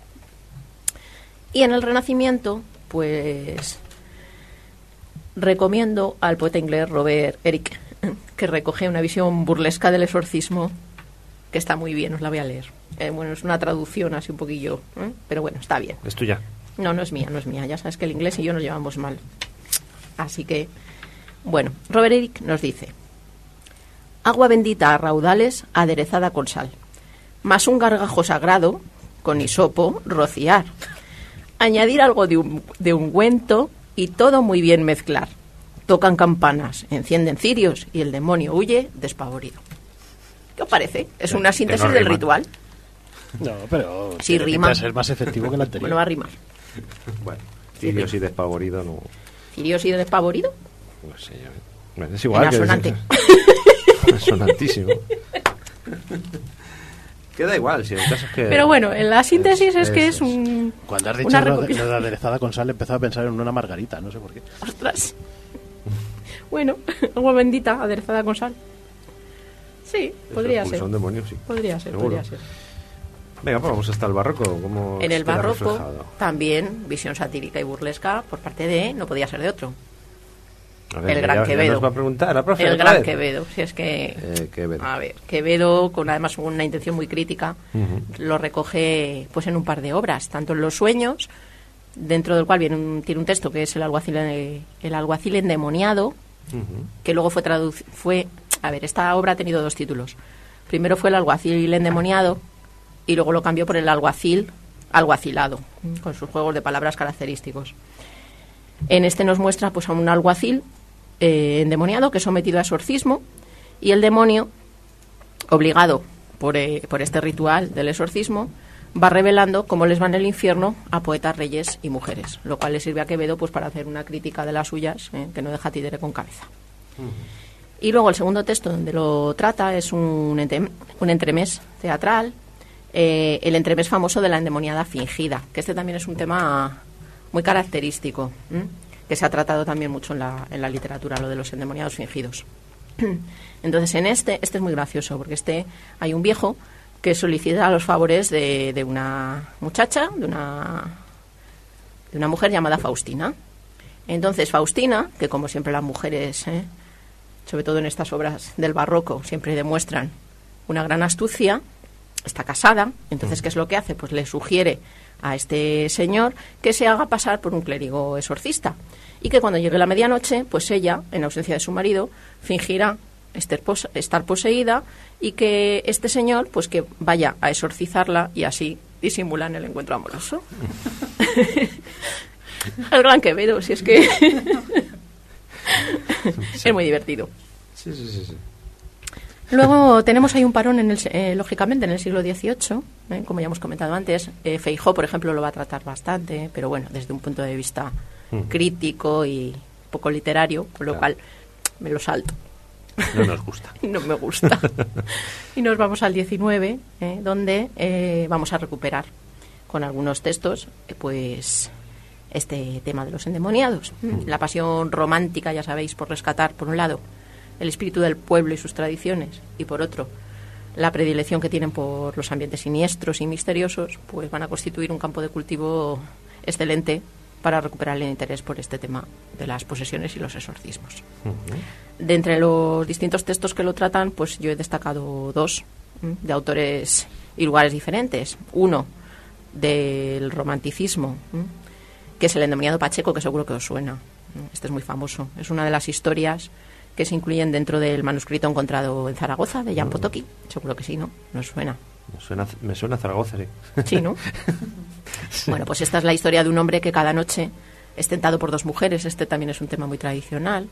Y en el Renacimiento, pues recomiendo al poeta inglés Robert Herrick, que recoge una visión burlesca del exorcismo que está muy bien, os la voy a leer. Bueno, es una traducción así un poquillo, pero bueno, está bien. ¿Es tuya? No, no es mía. Ya sabes que el inglés y yo nos llevamos mal. Así que, bueno, Robert Herrick nos dice: agua bendita a raudales aderezada con sal, más un gargajo sagrado con hisopo rociar, añadir algo de ungüento y todo muy bien mezclar. Tocan campanas, encienden cirios y el demonio huye despavorido. ¿Qué os parece? Es una síntesis del ritual. No, pero sí, rima. Es más efectivo que el anterior. Bueno, va a rimar. Bueno, cirios y despavorido no... ¿Cirios y despavorido? No sé yo. Bueno, es igual. En asonante. Asonantísimo. Queda igual, si el caso es que... Pero bueno, en la síntesis es que es un... Cuando has dicho lo de aderezada con sal, he empezado a pensar en una margarita, no sé por qué. ¡Ostras! Bueno, agua bendita aderezada con sal. Sí, podría ser. Son demonios, sí. Podría ser. Venga, pues vamos hasta el barroco. ¿Cómo en el queda barroco reflejado? También visión satírica y burlesca por parte de... No podía ser de otro. A ver, el gran Quevedo. Nos va a preguntar, profe, el gran Quevedo. Si es que... Quevedo. A ver, Quevedo, con además una intención muy crítica, lo recoge pues en un par de obras, tanto en Los sueños dentro del cual tiene un texto que es el alguacil endemoniado, que luego esta obra ha tenido 2 títulos. Primero fue el alguacil endemoniado y luego lo cambió por el alguacil alguacilado, con sus juegos de palabras característicos. En este nos muestra pues a un alguacil endemoniado que es sometido a exorcismo, y el demonio, obligado por este ritual del exorcismo, va revelando cómo les va en el infierno a poetas, reyes y mujeres, lo cual le sirve a Quevedo pues para hacer una crítica de las suyas, que no deja títere con cabeza. Y luego el segundo texto donde lo trata es un entremés teatral, el entremés famoso de la endemoniada fingida, que este también es un tema muy característico, que se ha tratado también mucho en la literatura, lo de los endemoniados fingidos. Entonces en este es muy gracioso, porque hay un viejo que solicita los favores de una muchacha, de una mujer llamada Faustina. Entonces Faustina, que como siempre las mujeres, sobre todo en estas obras del barroco, siempre demuestran una gran astucia, está casada. Entonces, ¿qué es lo que hace? Pues le sugiere a este señor que se haga pasar por un clérigo exorcista, y que cuando llegue la medianoche, pues ella, en ausencia de su marido, fingirá estar poseída, y que este señor pues que vaya a exorcizarla, y así disimulan el encuentro amoroso. El gran Quevedo, si es que es muy divertido. Sí. Luego tenemos ahí un parón, lógicamente, en el siglo XVIII, como ya hemos comentado antes. Feijó, por ejemplo, lo va a tratar bastante, pero bueno, desde un punto de vista crítico y poco literario, con lo cual me lo salto. No nos gusta. No me gusta. Y nos vamos al XIX, donde vamos a recuperar con algunos textos pues este tema de los endemoniados. La pasión romántica, ya sabéis, por rescatar, por un lado, el espíritu del pueblo y sus tradiciones, y por otro, la predilección que tienen por los ambientes siniestros y misteriosos, pues van a constituir un campo de cultivo excelente para recuperar el interés por este tema de las posesiones y los exorcismos. De entre los distintos textos que lo tratan, pues yo he destacado 2 de autores y lugares diferentes. Uno del romanticismo, que es el endemoniado Pacheco, que seguro que os suena. Este es muy famoso. Es una de las historias que se incluyen dentro del manuscrito encontrado en Zaragoza, de Jan Potocki. Seguro que sí, ¿no? ¿Nos suena? Me suena a Zaragoza, sí. Sí, ¿no? Sí. Bueno, pues esta es la historia de un hombre que cada noche es tentado por 2 mujeres. Este también es un tema muy tradicional,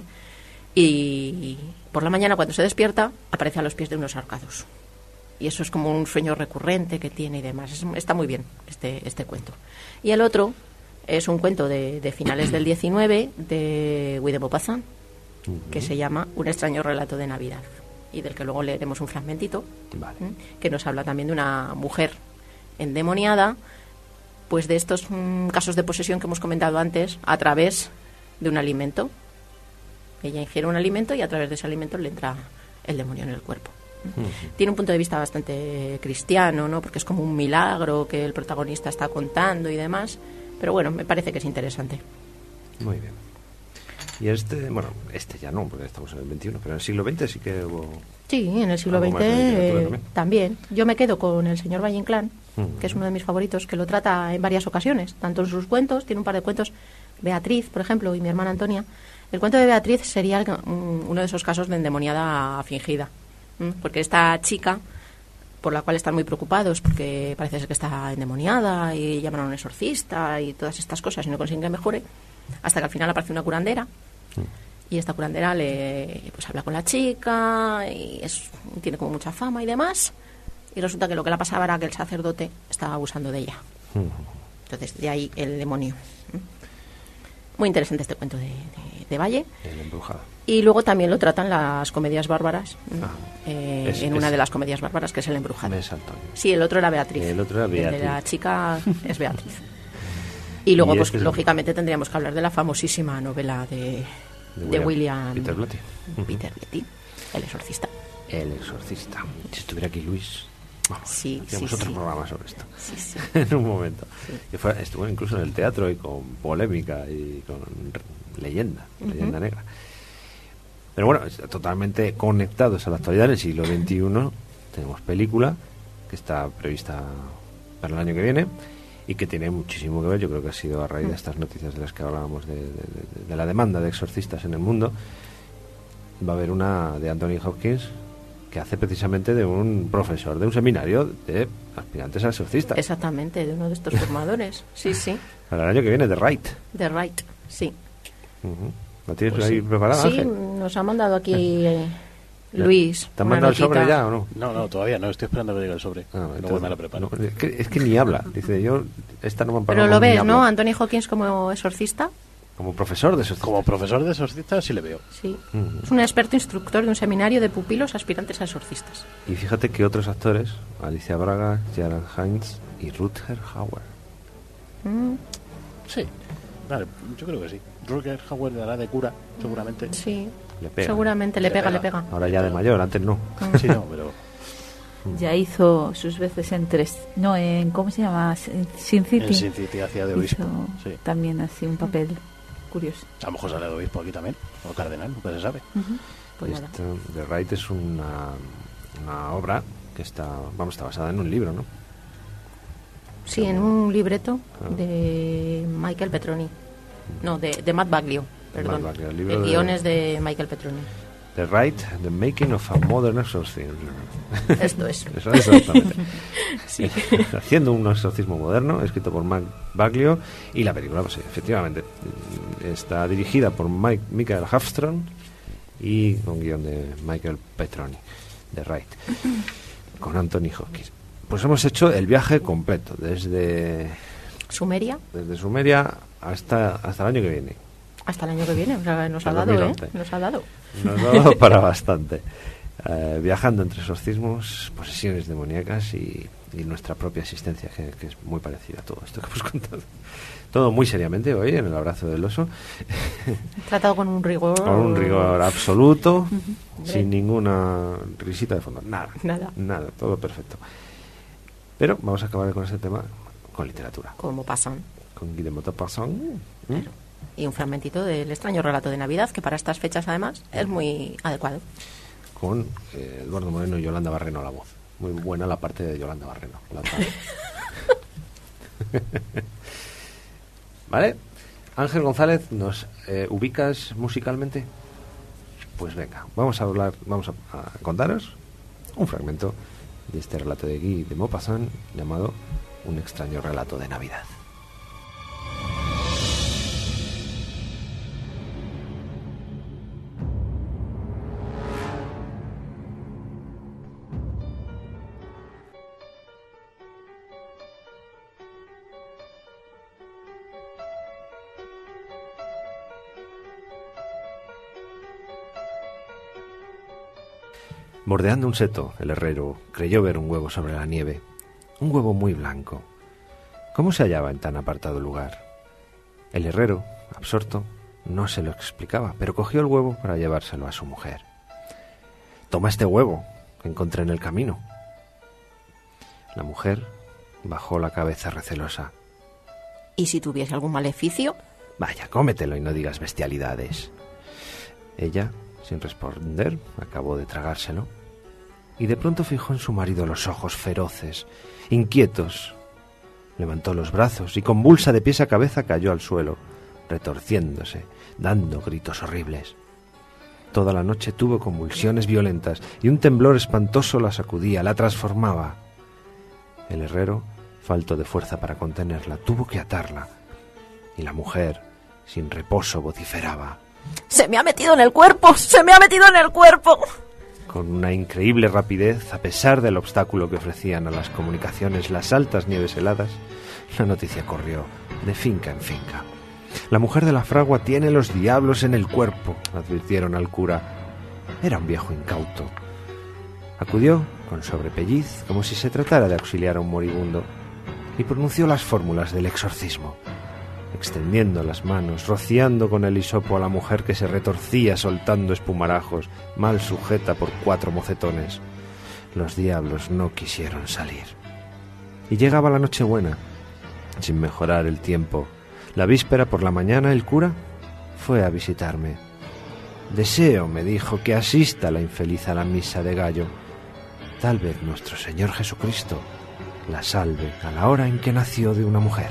y por la mañana, cuando se despierta, aparece a los pies de unos ahorcados. Y eso es como un sueño recurrente que tiene y demás. Está muy bien este cuento. Y el otro es un cuento de finales del XIX, de Guy de Maupassant, que se llama Un extraño relato de Navidad, y del que luego leeremos un fragmentito, que nos habla también de una mujer endemoniada, pues de estos casos de posesión que hemos comentado antes, a través de un alimento. Ella ingiere un alimento y a través de ese alimento le entra el demonio en el cuerpo. Tiene un punto de vista bastante cristiano, ¿no? Porque es como un milagro que el protagonista está contando y demás, pero bueno, me parece que es interesante. Muy bien. Y este ya no, porque estamos en el XXI, pero en el siglo XX sí que hubo... Sí, en el siglo XX también. Yo me quedo con el señor Valle Inclán, que es uno de mis favoritos, que lo trata en varias ocasiones, tanto en sus cuentos, tiene un par de cuentos, Beatriz, por ejemplo, y mi hermana Antonia. El cuento de Beatriz sería uno de esos casos de endemoniada fingida, porque esta chica, por la cual están muy preocupados, porque parece ser que está endemoniada, y llaman a un exorcista y todas estas cosas, y no consiguen que mejore, hasta que al final aparece una curandera, y esta curandera pues habla con la chica, y tiene como mucha fama y demás, y resulta que lo que le pasaba era que el sacerdote estaba abusando de ella. Entonces, de ahí el demonio. Muy interesante este cuento de Valle. El embrujado. Y luego también lo tratan las comedias bárbaras, una de las comedias bárbaras, que es El embrujado. Sí, el otro era Beatriz. El otro era Beatriz. El de la chica es Beatriz. Y luego, pues lógicamente, tendríamos que hablar de la famosísima novela de William Peter Blatty. Peter Blatty, El exorcista. El exorcista. Si estuviera aquí Luis, hacíamos otro programa sobre esto. Sí. En un momento. Sí. Estuvo incluso en el teatro, y con polémica y con leyenda negra. Pero bueno, totalmente conectados a la actualidad. En el siglo XXI tenemos película que está prevista para el año que viene, y que tiene muchísimo que ver, yo creo que ha sido a raíz de estas noticias de las que hablábamos de la demanda de exorcistas en el mundo. Va a haber una de Anthony Hopkins que hace precisamente de un profesor de un seminario de aspirantes a exorcistas. Exactamente, de uno de estos formadores. Sí, sí. Para el año que viene, The Right. The Right, sí. ¿La tienes Pues ahí preparada, Sí, Ángel? nos ha mandado aquí Luis. ¿Te han una mandado el sobre notita. ya o no? No, todavía no. Estoy esperando a que llegue el sobre. Luego me lo preparo. No, es que ni habla. Dice, yo esta no me han pagado. Pero lo ni ves, hablo. ¿no? Anthony Hopkins como exorcista. Como profesor de exorcistas. Como profesor de exorcistas sí le veo. Sí. Es un experto instructor de un seminario de pupilos aspirantes a exorcistas. Y fíjate que otros actores, Alicia Braga, Gerard Hines y Rutger Hauer. Sí. Vale, yo creo que sí. Rutger Hauer dará de cura, seguramente. Sí. Le pega. Seguramente le pega. Ahora ya de mayor, antes no. Sí, no, pero... Ya hizo sus veces en en ¿cómo se llama? Sin City. En Sin City hacía de obispo. Hizo Sí. también así un papel curioso. A lo mejor sale de obispo aquí también. O cardenal, nunca se sabe. Pues nada. The Right es una obra que está basada en un libro, ¿no? Sí, en un libreto de Michael Petroni. No, de Matt Baglio, perdón. Matt Baglio, el El libro de- guion es de Michael Petroni. The Right, The Making of a Modern Exorcism. Esto es. Eso es exactamente. Sí. Haciendo un exorcismo moderno, escrito por Matt Baglio, y la película, pues sí, efectivamente, está dirigida por Michael Hafström y con guión de Michael Petroni, The Right, con Anthony Hopkins. Pues hemos hecho el viaje completo, desde Sumeria Sumeria hasta el año que viene. hasta el año que viene. O sea, nos ha Hasta dado, 2011. Nos ha dado. Nos ha dado para bastante. Viajando entre exorcismos, posesiones demoníacas y nuestra propia existencia, que es muy parecida a todo esto que hemos contado. Todo muy seriamente hoy en el abrazo del oso. Tratado con un rigor. Con un rigor absoluto, Hombre. sin ninguna risita de fondo. Nada. Nada, todo perfecto. Pero vamos a acabar con este tema con literatura. Como pasan. Con Guillermo Maupassant. Y un fragmentito del extraño relato de Navidad, que para estas fechas además es muy adecuado. Con Eduardo Moreno y Yolanda Barreno a la voz. Muy buena la parte de Yolanda Barreno. ¿Vale? Ángel González, ¿nos ubicas musicalmente? Pues venga, vamos a contaros un fragmento de este relato de Guy de Maupassant llamado Un extraño relato de Navidad. Bordeando un seto, el herrero creyó ver un huevo sobre la nieve, un huevo muy blanco. ¿Cómo se hallaba en tan apartado lugar? El herrero, absorto, no se lo explicaba, pero cogió el huevo para llevárselo a su mujer. «Toma este huevo que encontré en el camino». La mujer bajó la cabeza recelosa. ¿Y si tuviese algún maleficio? «Vaya, cómetelo y no digas bestialidades». Ella, sin responder, acabó de tragárselo y de pronto fijó en su marido los ojos feroces, inquietos. Levantó los brazos y convulsa de pies a cabeza cayó al suelo, retorciéndose, dando gritos horribles. Toda la noche tuvo convulsiones violentas y un temblor espantoso la sacudía, la transformaba. El herrero, falto de fuerza para contenerla, tuvo que atarla y la mujer, sin reposo, vociferaba. ¡Se me ha metido en el cuerpo! ¡Se me ha metido en el cuerpo! Con una increíble rapidez, a pesar del obstáculo que ofrecían a las comunicaciones las altas nieves heladas, la noticia corrió de finca en finca. «La mujer de la fragua tiene los diablos en el cuerpo», advirtieron al cura. Era un viejo incauto. Acudió con sobrepelliz, como si se tratara de auxiliar a un moribundo, y pronunció las fórmulas del exorcismo, extendiendo las manos, rociando con el hisopo a la mujer que se retorcía soltando espumarajos, mal sujeta por 4 mocetones. Los diablos no quisieron salir. Y llegaba la Nochebuena, sin mejorar el tiempo. La víspera por la mañana el cura fue a visitarme. «Deseo», me dijo, «que asista la infeliz a la misa de gallo. Tal vez nuestro Señor Jesucristo la salve a la hora en que nació de una mujer.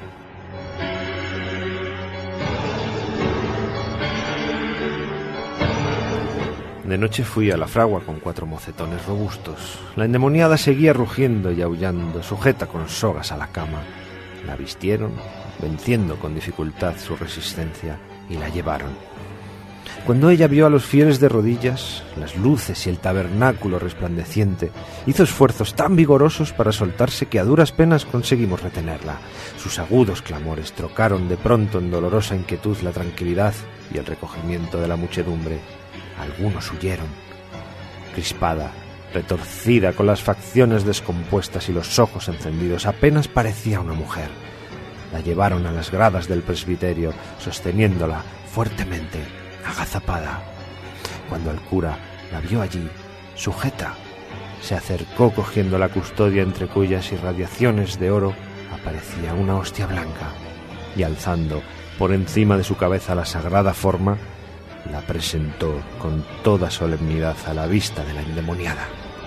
De noche fui a la fragua con 4 mocetones robustos. La endemoniada seguía rugiendo y aullando, sujeta con sogas a la cama. La vistieron, venciendo con dificultad su resistencia, y la llevaron. Cuando ella vio a los fieles de rodillas, las luces y el tabernáculo resplandeciente, hizo esfuerzos tan vigorosos para soltarse que a duras penas conseguimos retenerla. Sus agudos clamores trocaron de pronto en dolorosa inquietud la tranquilidad y el recogimiento de la muchedumbre. Algunos huyeron. Crispada, retorcida, con las facciones descompuestas y los ojos encendidos, apenas parecía una mujer. La llevaron a las gradas del presbiterio, sosteniéndola fuertemente, agazapada. Cuando el cura la vio allí, sujeta, se acercó cogiendo la custodia entre cuyas irradiaciones de oro aparecía una hostia blanca, y alzando por encima de su cabeza la sagrada forma, la presentó con toda solemnidad a la vista de la endemoniada.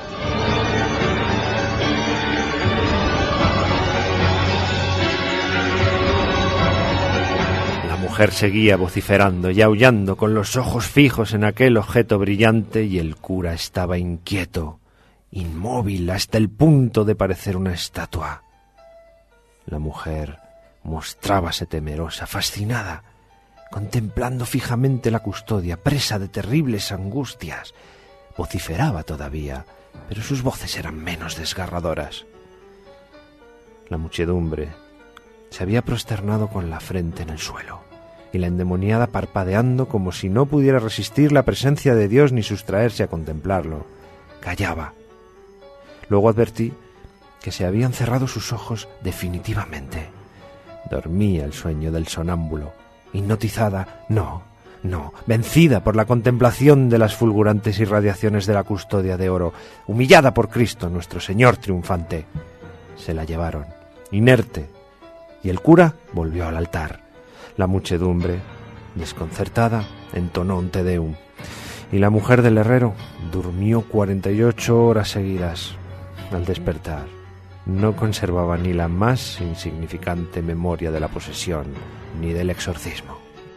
La mujer seguía vociferando y aullando con los ojos fijos en aquel objeto brillante, y el cura estaba inquieto, inmóvil hasta el punto de parecer una estatua. La mujer mostrábase temerosa, fascinada, contemplando fijamente la custodia, presa de terribles angustias. Vociferaba todavía, pero sus voces eran menos desgarradoras. La muchedumbre se había prosternado con la frente en el suelo, y la endemoniada parpadeando como si no pudiera resistir la presencia de Dios ni sustraerse a contemplarlo. Callaba. Luego advertí que se habían cerrado sus ojos definitivamente. Dormía el sueño del sonámbulo. Hipnotizada, no, vencida por la contemplación de las fulgurantes irradiaciones de la custodia de oro, humillada por Cristo, nuestro Señor triunfante. Se la llevaron, inerte, y el cura volvió al altar. La muchedumbre, desconcertada, entonó un Te Deum, y la mujer del herrero durmió 48 horas seguidas. Al despertar, no conservaba ni la más insignificante memoria de la posesión ni del exorcismo.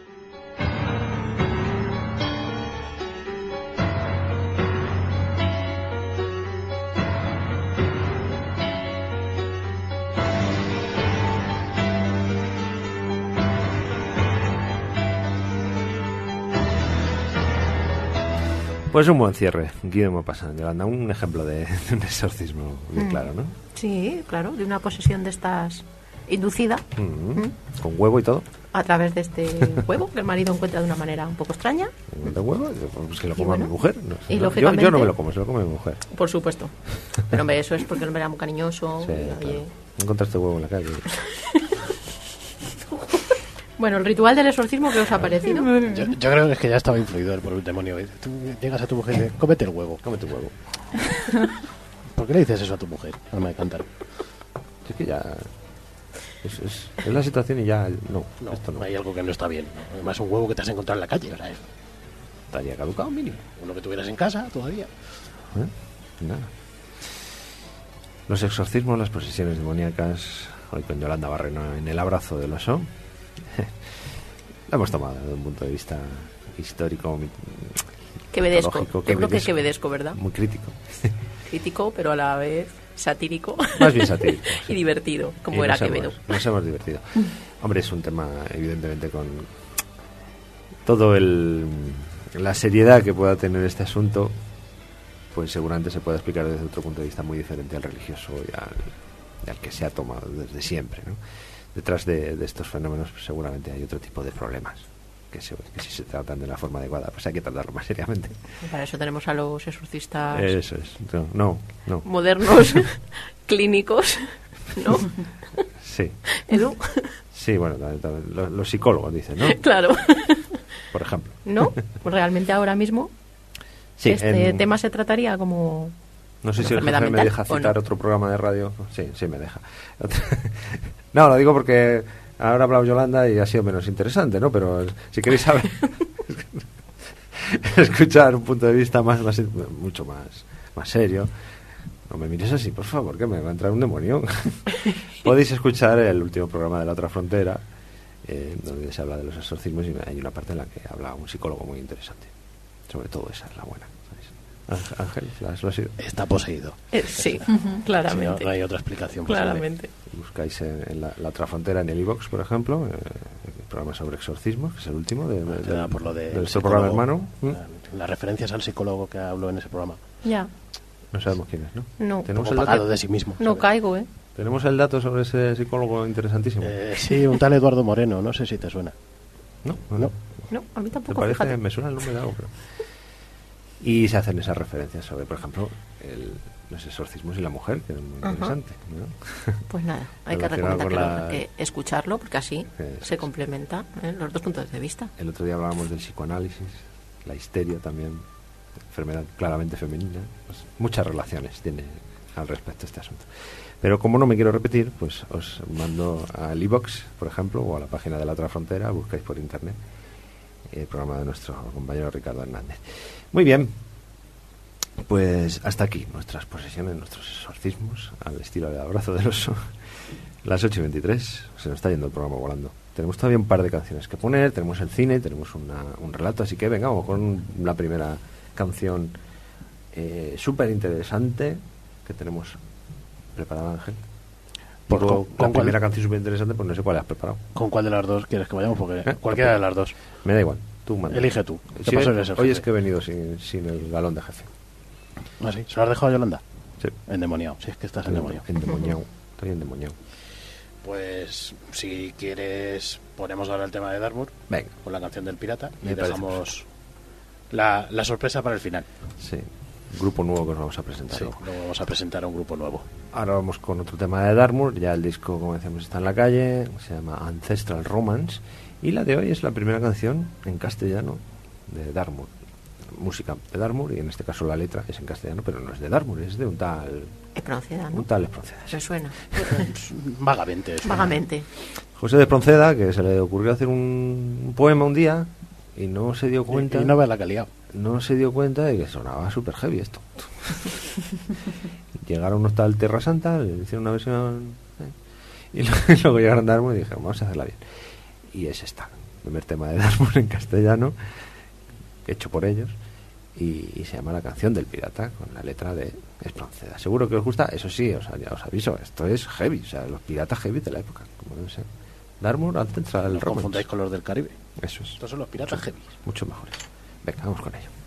Pues un buen cierre, Guillermo Pasan, Yolanda, un ejemplo de un exorcismo bien claro, ¿no? Sí, claro, de una posesión de estas inducida. Con huevo y todo. A través de este huevo que el marido encuentra de una manera un poco extraña. ¿De huevo? Pues que lo coma mi mujer. No, y lógicamente, yo no me lo como, se lo come mi mujer. Por supuesto. Pero hombre, eso es porque el hombre era muy cariñoso. Sí, y, claro. Encontraste huevo en la calle. Bueno, el ritual del exorcismo, ¿qué os ha parecido? Yo creo que es que ya estaba influido por el demonio. Tú llegas a tu mujer y dices, cómete el huevo. Cómete el huevo. ¿Por qué le dices eso a tu mujer? Alma de cántaro. Es que ya... Es la situación y ya... No, esto no. Hay algo que no está bien. Además, un huevo que te has encontrado en la calle. O sea, estaría caducado mínimo. Uno que tuvieras en casa todavía. Nada. Los exorcismos, las posesiones demoníacas... Hoy con Yolanda Barreno en el abrazo del oso. La hemos tomado desde un punto de vista histórico, quevedesco. Yo creo que es quevedesco, ¿verdad? Muy crítico. Crítico, pero a la vez satírico. Más bien satírico. Sí. Y divertido, como era Quevedo. Nos hemos divertido. Hombre, es un tema, evidentemente, con todo la seriedad que pueda tener este asunto, pues seguramente se puede explicar desde otro punto de vista muy diferente al religioso y al que se ha tomado desde siempre, ¿no? Detrás de estos fenómenos pues, seguramente hay otro tipo de problemas que si se tratan de la forma adecuada pues hay que tratarlo más seriamente. Y para eso tenemos a los exorcistas. Eso es. No. Modernos, clínicos, ¿no? Sí. ¿Edu? Sí, bueno, los psicólogos dicen, ¿no? Claro. Por ejemplo. ¿No? Pues realmente ahora mismo sí, este tema se trataría como... No sé si el jefe me deja citar otro programa de radio. Sí, me deja. No, lo digo porque ahora ha hablado Yolanda y ha sido menos interesante, ¿no? Pero si queréis saber, escuchar un punto de vista mucho más serio, No me mires así, por favor, que me va a entrar un demonio. Podéis escuchar el último programa de La Otra Frontera, donde se habla de los exorcismos, y hay una parte en la que habla un psicólogo muy interesante. Sobre todo esa es la buena. ¿Sabes? Ángel, ¿lo ha sido? Está poseído. Sí, claramente. Sí, no hay otra explicación posible. Claramente. Buscáis en la Otra Frontera en el iVoox, por ejemplo, el programa sobre exorcismos, que es el último de Por lo de nuestro programa hermano. Las referencias al psicólogo que habló en ese programa. Ya. No sabemos quién es, ¿no? No. Tenemos Poco el pagado dato, de sí mismo. No ¿sabes? caigo, ¿eh? tenemos el dato sobre ese psicólogo interesantísimo. Sí, un tal Eduardo Moreno, no sé si te suena. No. No, a mí ¿Te tampoco, parece? fíjate. Me suena el nombre de algo, pero... Y se hacen esas referencias sobre, por ejemplo, los exorcismos y la mujer, que es muy Ajá. interesante, ¿no? Pues nada, hay que Relacionado recomendar con escucharlo, porque así Eso se es. complementa los dos puntos de vista. El otro día hablábamos del psicoanálisis, la histeria también, enfermedad claramente femenina. Pues muchas relaciones tiene al respecto este asunto. Pero como no me quiero repetir, pues os mando al iVoox, por ejemplo, o a la página de La Otra Frontera, buscáis por internet el programa de nuestro compañero Ricardo Hernández. Muy bien, pues hasta aquí nuestras posesiones, nuestros exorcismos, al estilo del abrazo del oso. Las 8:23, se nos está yendo el programa volando. Tenemos todavía un par de canciones que poner, tenemos el cine, tenemos un relato, así que venga, vamos con la primera canción súper interesante que tenemos preparada, Ángel. Pues Digo, con la primera canción súper interesante, pues no sé cuál has preparado. ¿Con cuál de las dos quieres que vayamos? Porque cualquiera de las dos. Me da igual, tú manda. Elige tú. ¿Qué Sí, pasa eres el hoy jefe? es que he venido sin el galón de jefe. ¿Ah, sí? ¿Se lo has dejado a Yolanda? Sí. Endemoniado, si es que estás endemoniado. Endemoniado. Estoy endemoniado. Pues si quieres ponemos ahora el tema de Dartmoor Venga, con la canción del pirata y Me parece dejamos la sorpresa para el final. sí. Grupo nuevo que os vamos a presentar. Sí, luego. luego vamos a presentar a un grupo nuevo. Ahora vamos con otro tema de Dartmoor. Ya el disco, como decíamos, está en la calle. Se llama Ancestral Romance. Y la de hoy es la primera canción en castellano de Dartmoor. Música de Dartmoor, y en este caso la letra es en castellano, pero no es de Dartmoor, es de un tal Espronceda, ¿no? Espronceda. Se suena. Vagamente. sí. Vagamente. José de Espronceda, que se le ocurrió hacer un poema un día y no se dio cuenta. Y no ves la que ha liado. No se dio cuenta de que sonaba súper heavy esto. Llegaron unos tal Terra Santa, le hicieron una versión y luego llegaron Dartmoor y dijeron, vamos a hacerla bien. Y es esta, el primer tema de Dartmoor en castellano, hecho por ellos, y se llama La canción del pirata, con la letra de Espronceda. Seguro que os gusta, eso sí, ya os aviso, esto es heavy, o sea, los piratas heavy de la época, como debe ser. Dartmoor, Ancestral No Romance. confundáis con los del Caribe. Eso es, Estos son los piratas heavy. mucho mejores. Venga, vamos con ello.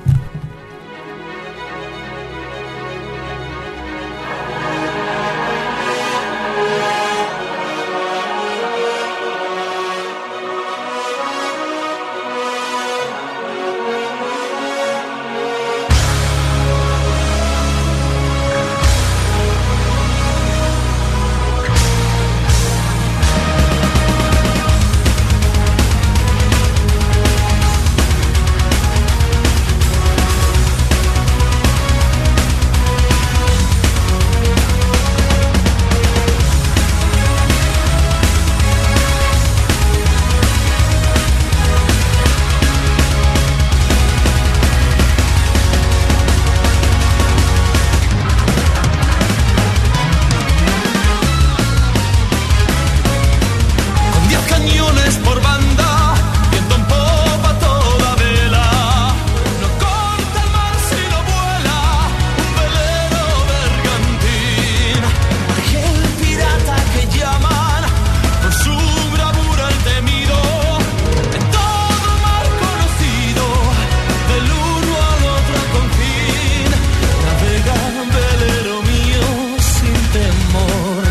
Con 10 cañones por banda, viento en popa a toda vela. No corta el mar si no vuela, un velero bergantín. Aquel pirata que llaman con su bravura el temido. En todo mar conocido, del uno al otro confín. Navega velero mío sin temor.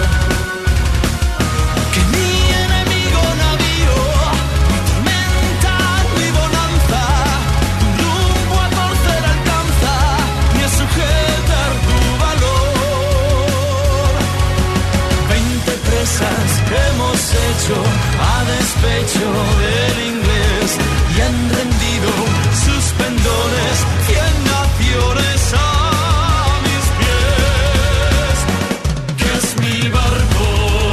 Que ni enemigo navío, ni tormenta, ni bonanza, tu rumbo a torcer alcanza, ni a sujetar tu valor. 20 presas hemos hecho a despecho del inglés y han rendido sus pendones 100 naciones a mis pies. Que es mi barco,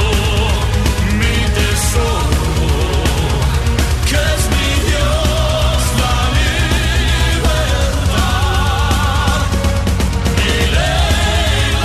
mi tesoro, que es mi Dios, la libertad, mi ley,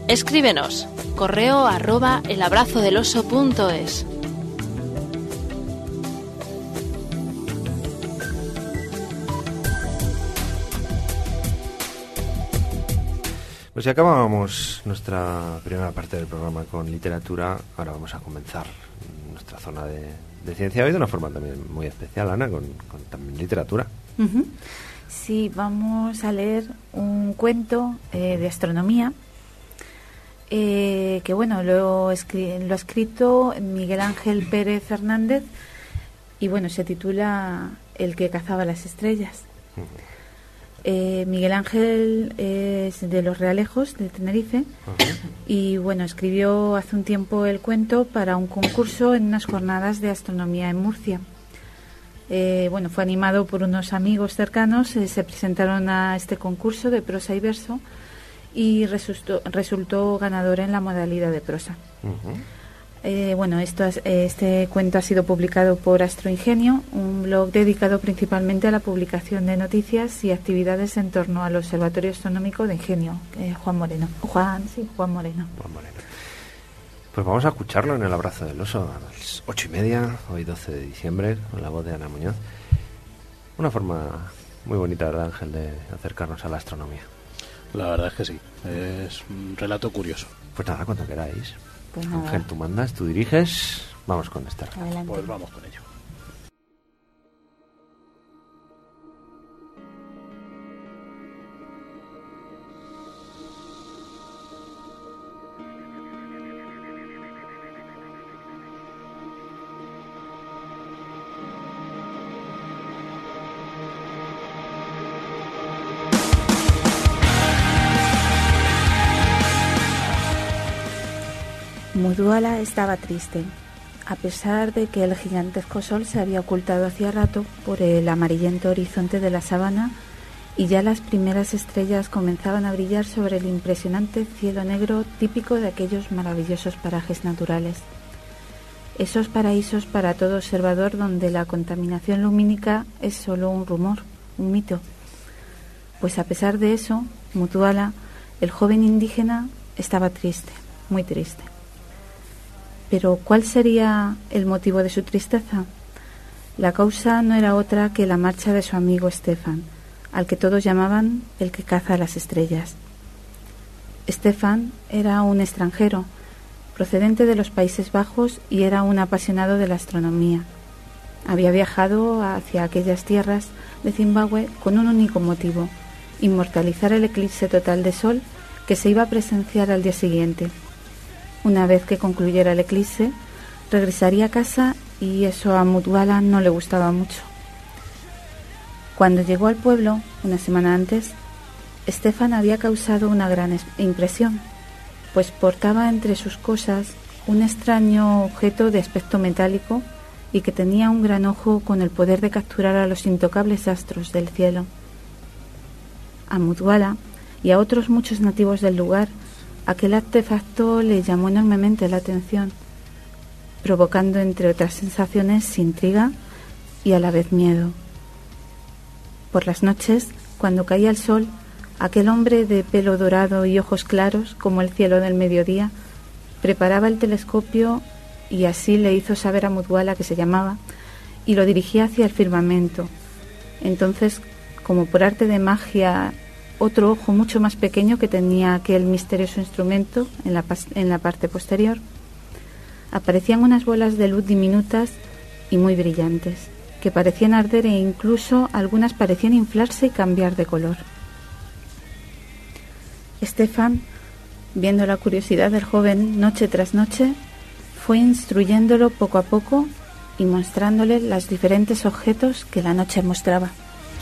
Escríbenos, correo@elabrazodeloso.es. Pues si acabábamos nuestra primera parte del programa con literatura, ahora vamos a comenzar nuestra zona de ciencia hoy de una forma también muy especial, Ana, con también literatura. Uh-huh. Sí, vamos a leer un cuento de astronomía que, bueno, lo ha escrito Miguel Ángel Pérez Fernández y, bueno, se titula El que cazaba las estrellas. Uh-huh. Miguel Ángel es de Los Realejos, de Tenerife, y bueno, escribió hace un tiempo el cuento para un concurso en unas jornadas de astronomía en Murcia. Bueno, fue animado por unos amigos cercanos, se presentaron a este concurso de prosa y verso y resultó ganador en la modalidad de prosa. Uh-huh. Bueno, este cuento ha sido publicado por Astroingenio, un blog dedicado principalmente a la publicación de noticias y actividades en torno al Observatorio Astronómico de Ingenio, Juan Moreno. Juan Moreno. Pues vamos a escucharlo en El Abrazo del Oso a las 8:30, hoy 12 de diciembre, con la voz de Ana Muñoz. Una forma muy bonita, ¿verdad, Ángel, de acercarnos a la astronomía? La verdad es que sí, es un relato curioso. Pues nada, cuando queráis. Pues nada. Ángel, tú mandas, tú diriges, vamos con este relato. Adelante. Pues vamos con ello. Muduala estaba triste, a pesar de que el gigantesco sol se había ocultado hacía rato por el amarillento horizonte de la sabana y ya las primeras estrellas comenzaban a brillar sobre el impresionante cielo negro típico de aquellos maravillosos parajes naturales. Esos paraísos para todo observador donde la contaminación lumínica es solo un rumor, un mito. Pues a pesar de eso, Mutuala, el joven indígena, estaba triste, muy triste. Pero ¿cuál sería el motivo de su tristeza? La causa no era otra que la marcha de su amigo Stefan, al que todos llamaban el que caza las estrellas. Stefan era un extranjero, procedente de los Países Bajos y era un apasionado de la astronomía. Había viajado hacia aquellas tierras de Zimbabue con un único motivo: inmortalizar el eclipse total de sol que se iba a presenciar al día siguiente. Una vez que concluyera el eclipse, regresaría a casa y eso a Mutuala no le gustaba mucho. Cuando llegó al pueblo, una semana antes, Stefan había causado una gran impresión, pues portaba entre sus cosas un extraño objeto de aspecto metálico y que tenía un gran ojo con el poder de capturar a los intocables astros del cielo. A Mutuala y a otros muchos nativos del lugar, aquel artefacto le llamó enormemente la atención, provocando, entre otras sensaciones, intriga y a la vez miedo. Por las noches, cuando caía el sol, aquel hombre de pelo dorado y ojos claros, como el cielo del mediodía, preparaba el telescopio y así le hizo saber a Mutuala que se llamaba y lo dirigía hacia el firmamento. Entonces, como por arte de magia, otro ojo mucho más pequeño que tenía aquel misterioso instrumento en la parte posterior, aparecían unas bolas de luz diminutas y muy brillantes, que parecían arder e incluso algunas parecían inflarse y cambiar de color. Stefan, viendo la curiosidad del joven noche tras noche, fue instruyéndolo poco a poco y mostrándole los diferentes objetos que la noche mostraba.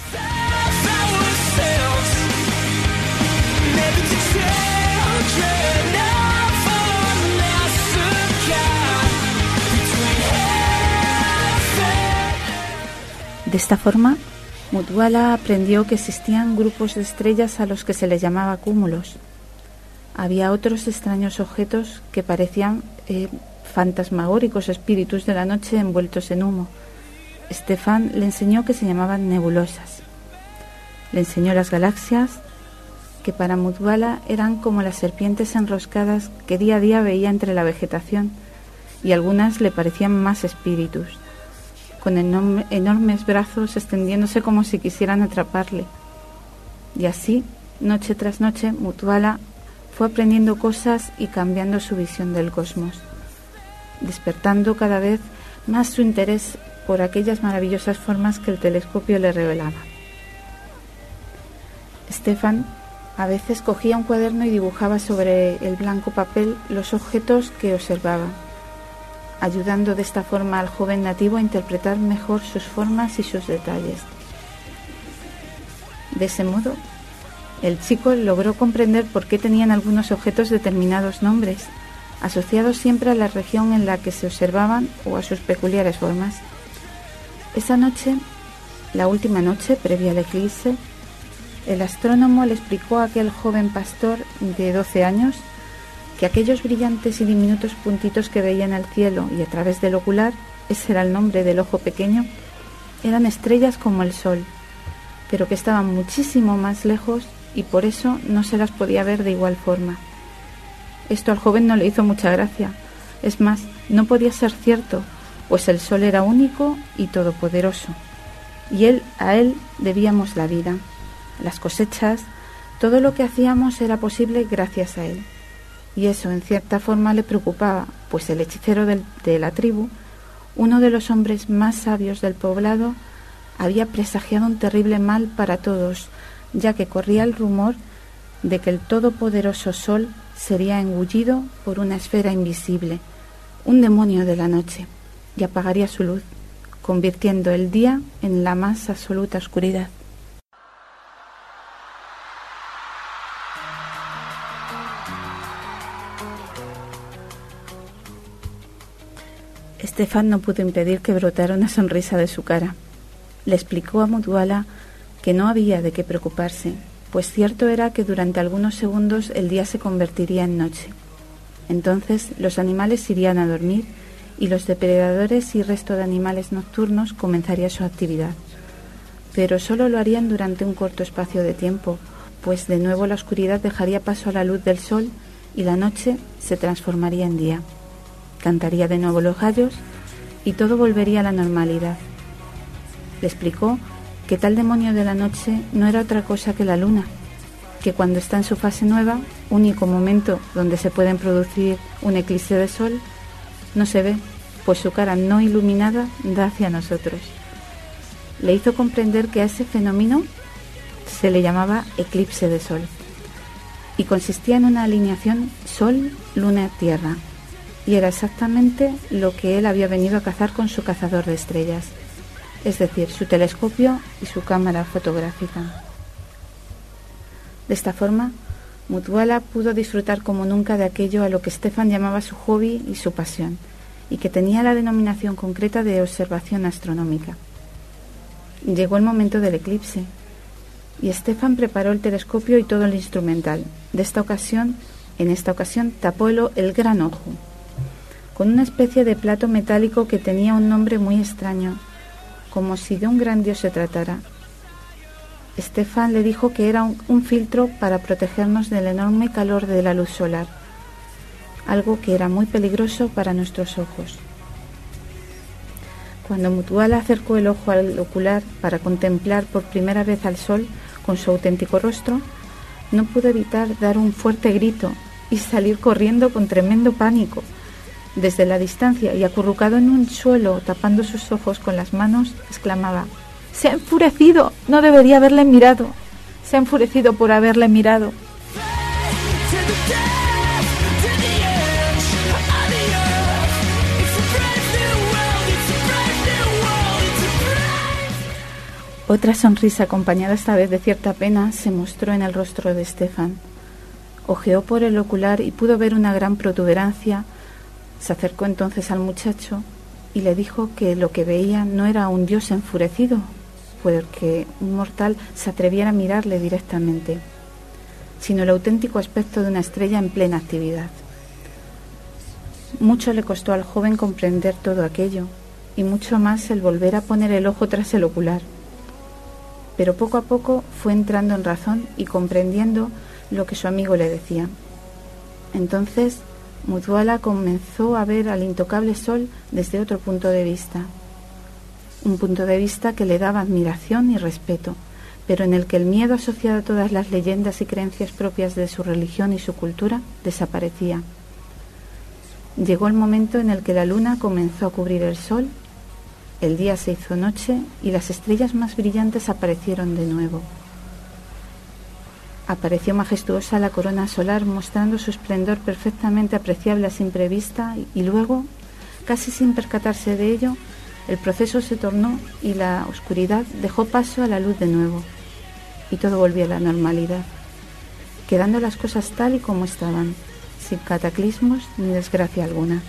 De esta forma, Mutuala aprendió que existían grupos de estrellas a los que se les llamaba cúmulos. Había otros extraños objetos que parecían fantasmagóricos espíritus de la noche envueltos en humo. Stefan le enseñó que se llamaban nebulosas. Le enseñó las galaxias, que para Mutwala eran como las serpientes enroscadas que día a día veía entre la vegetación, y algunas le parecían más espíritus, con enormes brazos extendiéndose como si quisieran atraparle. Y así, noche tras noche, Mutwala fue aprendiendo cosas y cambiando su visión del cosmos, despertando cada vez más su interés por aquellas maravillosas formas que el telescopio le revelaba. Stefan a veces cogía un cuaderno y dibujaba sobre el blanco papel los objetos que observaba, ayudando de esta forma al joven nativo a interpretar mejor sus formas y sus detalles. De ese modo, el chico logró comprender por qué tenían algunos objetos determinados nombres, asociados siempre a la región en la que se observaban o a sus peculiares formas. Esa noche, la última noche previa al eclipse, el astrónomo le explicó a aquel joven pastor de 12 años que aquellos brillantes y diminutos puntitos que veía en el cielo y a través del ocular, ese era el nombre del ojo pequeño, eran estrellas como el sol, pero que estaban muchísimo más lejos y por eso no se las podía ver de igual forma. Esto al joven no le hizo mucha gracia. Es más, no podía ser cierto, pues el sol era único y todopoderoso, y a él debíamos la vida, las cosechas, todo lo que hacíamos era posible gracias a él. Y eso en cierta forma le preocupaba, pues el hechicero de la tribu, uno de los hombres más sabios del poblado, había presagiado un terrible mal para todos, ya que corría el rumor de que el todopoderoso sol sería engullido por una esfera invisible, un demonio de la noche, y apagaría su luz, convirtiendo el día en la más absoluta oscuridad. Stefan no pudo impedir que brotara una sonrisa de su cara. Le explicó a Mutwala que no había de qué preocuparse, pues cierto era que durante algunos segundos el día se convertiría en noche. Entonces los animales irían a dormir y los depredadores y resto de animales nocturnos comenzaría su actividad. Pero solo lo harían durante un corto espacio de tiempo, pues de nuevo la oscuridad dejaría paso a la luz del sol y la noche se transformaría en día. Cantaría de nuevo los gallos y todo volvería a la normalidad. Le explicó que tal demonio de la noche no era otra cosa que la luna, que cuando está en su fase nueva, único momento donde se pueden producir un eclipse de sol, no se ve, pues su cara no iluminada da hacia nosotros. Le hizo comprender que a ese fenómeno se le llamaba eclipse de sol y consistía en una alineación Sol-Luna-Tierra, y era exactamente lo que él había venido a cazar con su cazador de estrellas, es decir, su telescopio y su cámara fotográfica. De esta forma, Mutwala pudo disfrutar como nunca de aquello a lo que Stefan llamaba su hobby y su pasión, y que tenía la denominación concreta de observación astronómica. Llegó el momento del eclipse, y Stefan preparó el telescopio y todo el instrumental. En esta ocasión tapó el gran ojo, con una especie de plato metálico que tenía un nombre muy extraño, como si de un gran dios se tratara. Stefan le dijo que era un filtro para protegernos del enorme calor de la luz solar, algo que era muy peligroso para nuestros ojos. Cuando Mutwala acercó el ojo al ocular para contemplar por primera vez al sol con su auténtico rostro, no pudo evitar dar un fuerte grito y salir corriendo con tremendo pánico. Desde la distancia y acurrucado en un suelo, tapando sus ojos con las manos, exclamaba: «¡Se ha enfurecido! No debería haberle mirado. Se ha enfurecido por haberle mirado». Otra sonrisa, acompañada esta vez de cierta pena, se mostró en el rostro de Stefan. Ojeó por el ocular y pudo ver una gran protuberancia. Se acercó entonces al muchacho y le dijo que lo que veía no era un dios enfurecido, porque un mortal se atreviera a mirarle directamente, sino el auténtico aspecto de una estrella en plena actividad. Mucho le costó al joven comprender todo aquello, y mucho más el volver a poner el ojo tras el ocular. pero poco a poco fue entrando en razón y comprendiendo lo que su amigo le decía. Entonces, Muthuala comenzó a ver al intocable sol desde otro punto de vista. Un punto de vista que le daba admiración y respeto, pero en el que el miedo asociado a todas las leyendas y creencias propias de su religión y su cultura desaparecía. Llegó el momento en el que la luna comenzó a cubrir el sol, el día se hizo noche y las estrellas más brillantes aparecieron de nuevo. Apareció majestuosa la corona solar, mostrando su esplendor perfectamente apreciable a simple vista, y luego, casi sin percatarse de ello, el proceso se tornó y la oscuridad dejó paso a la luz de nuevo, y todo volvió a la normalidad, quedando las cosas tal y como estaban, sin cataclismos ni desgracia alguna.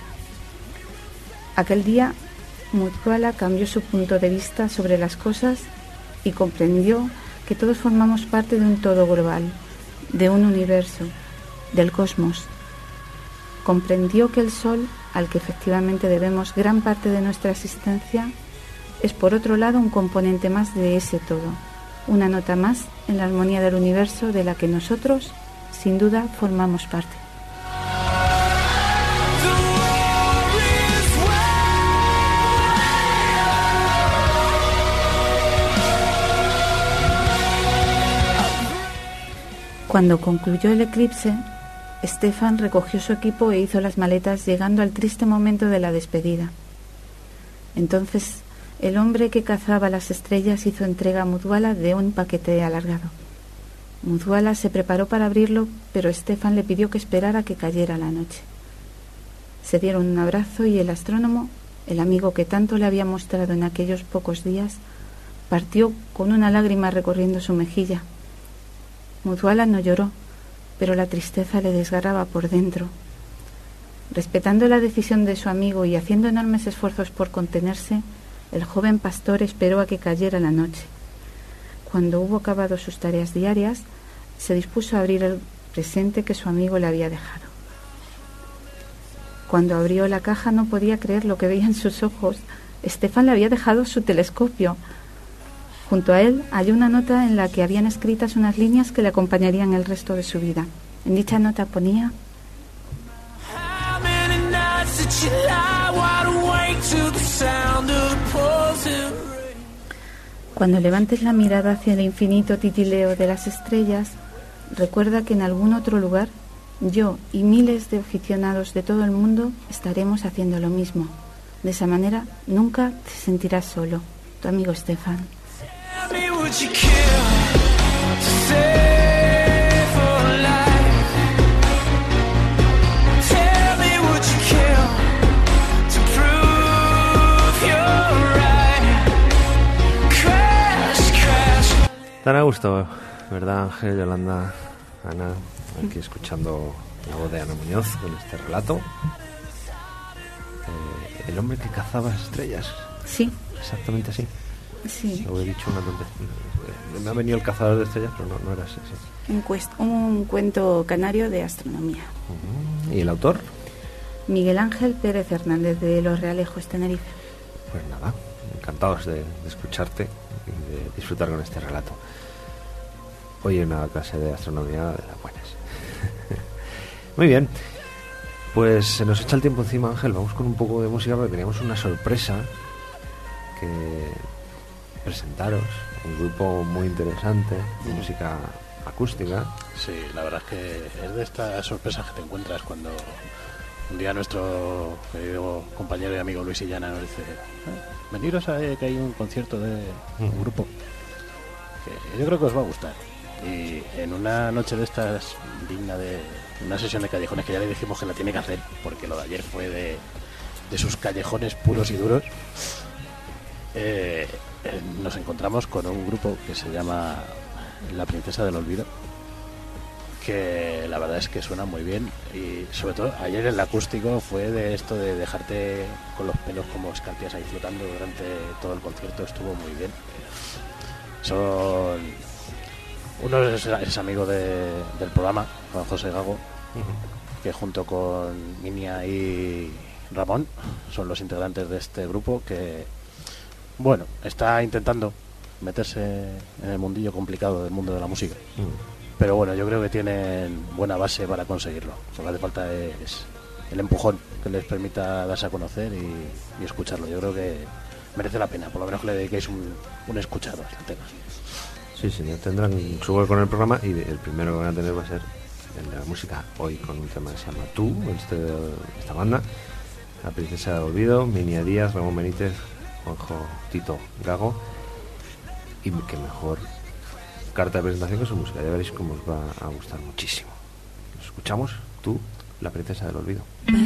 Aquel día, Muthuala cambió su punto de vista sobre las cosas y comprendió que todos formamos parte de un todo global, de un universo, del cosmos. Comprendió que el sol, al que efectivamente debemos gran parte de nuestra existencia, es por otro lado un componente más de ese todo, una nota más en la armonía del universo de la que nosotros, sin duda, formamos parte. Cuando concluyó el eclipse, Stefan recogió su equipo e hizo las maletas, llegando al triste momento de la despedida. Entonces, el hombre que cazaba las estrellas hizo entrega a Muthuala de un paquete alargado. Muthuala se preparó para abrirlo, pero Stefan le pidió que esperara a que cayera la noche. Se dieron un abrazo y el astrónomo, el amigo que tanto le había mostrado en aquellos pocos días, partió con una lágrima recorriendo su mejilla. Muthuala no lloró, pero la tristeza le desgarraba por dentro. Respetando la decisión de su amigo y haciendo enormes esfuerzos por contenerse, el joven pastor esperó a que cayera la noche. Cuando hubo acabado sus tareas diarias, se dispuso a abrir el presente que su amigo le había dejado. Cuando abrió la caja no podía creer lo que veía en sus ojos. Stefan le había dejado su telescopio. Junto a él halló una nota en la que habían escritas unas líneas que le acompañarían el resto de su vida. En dicha nota ponía: cuando levantes la mirada hacia el infinito titileo de las estrellas, recuerda que en algún otro lugar, yo y miles de aficionados de todo el mundo estaremos haciendo lo mismo. De esa manera nunca te sentirás solo. Tu amigo Stefan. Tan a gusto, ¿verdad, Ángel, Yolanda, Ana? Aquí escuchando la voz de Ana Muñoz con este relato. El hombre que cazaba estrellas. Sí. Exactamente así. Sí. Lo he dicho una tontería. Me ha venido el cazador de estrellas, pero no era ese. Un cuento canario de astronomía. ¿Y el autor? Miguel Ángel Pérez Hernández, de Los Realejos, Tenerife. Pues nada, encantados de escucharte y de disfrutar con este relato. Hoy en una clase de astronomía de las buenas. Muy bien, pues se nos echa el tiempo encima, Ángel. Vamos con un poco de música porque teníamos una sorpresa que presentaros. Un grupo muy interesante de música acústica. Sí, la verdad es que es de estas sorpresas que te encuentras cuando un día nuestro querido compañero y amigo Luis Illana nos dice: veniros a que hay un concierto de un grupo que yo creo que os va a gustar. Y en una noche de estas, digna de una sesión de callejones, que ya le dijimos que la tiene que hacer porque lo de ayer fue de sus callejones puros y duros, nos encontramos con un grupo que se llama La Princesa del Olvido, que la verdad es que suena muy bien. Y sobre todo ayer el acústico fue de esto de dejarte con los pelos como escarpias ahí flotando durante todo el concierto. Estuvo muy bien. Uno es amigo del programa, Juan José Gago, que junto con Minia y Ramón son los integrantes de este grupo que, bueno, está intentando meterse en el mundillo complicado del mundo de la música. Pero bueno, yo creo que tienen buena base para conseguirlo. Lo que hace falta es el empujón que les permita darse a conocer y escucharlo. Yo creo que merece la pena, por lo menos que le dediquéis un escuchado a este tema. Sí, señor, tendrán su hueco en el programa y el primero que van a tener va a ser el de la música, hoy con un tema que se llama Tú, esta banda, La Princesa del Olvido, Minia Díaz, Ramón Benítez, Juanjo, Tito, Gago, y qué mejor carta de presentación que su música, ya veréis cómo os va a gustar muchísimo. Nos escuchamos, Tú, La Princesa del Olvido.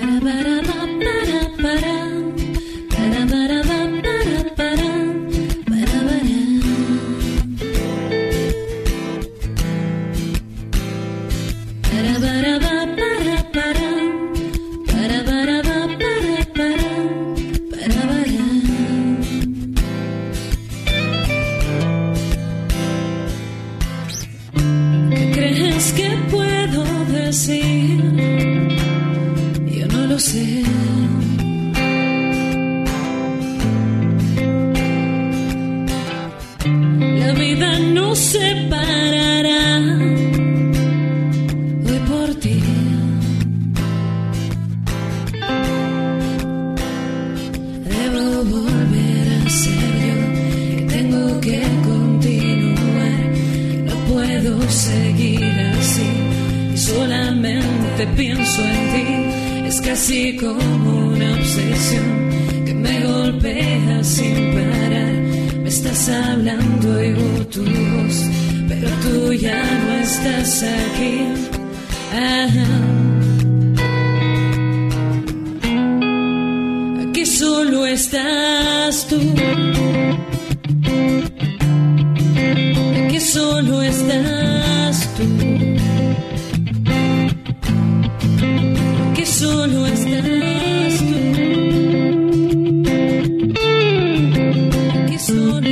¿Qué crees que puedo decir? Yo no lo sé. La vida nos separará hoy por ti. Debo volver a ser yo, que tengo que continuar. No puedo seguir así, y solamente pienso en ti. Es casi como una obsesión que me golpea sin parar. Me estás hablando, oigo tu voz, pero tú ya no estás aquí. Aquí solo estás tú. Aquí solo estás tú. Aquí solo estás tú. Aquí solo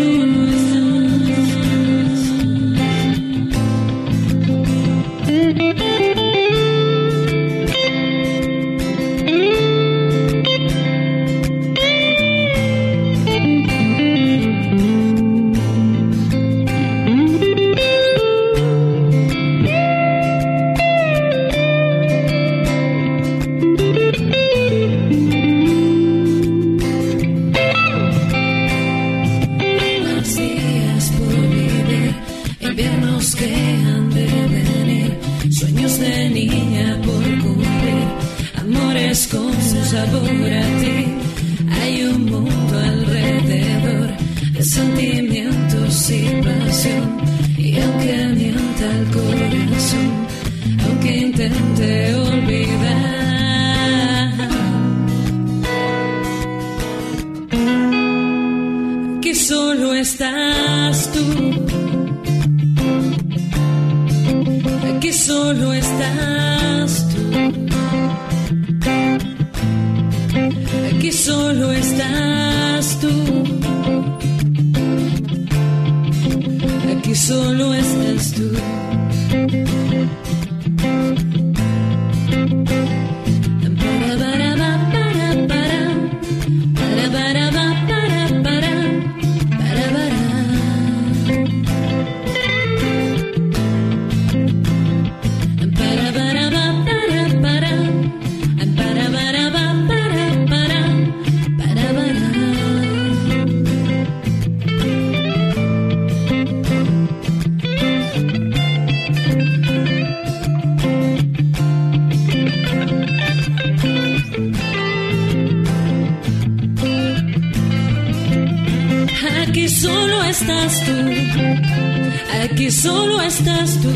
sabor a ti. Hay un mundo alrededor de sentimientos y pasión. Y aunque mienta el corazón, aunque intente olvidar, aquí solo estás tú. Aquí solo estás tú. Aquí solo estás tú. Aquí solo estás tú. Aquí solo estás tú. Aquí solo estás tú.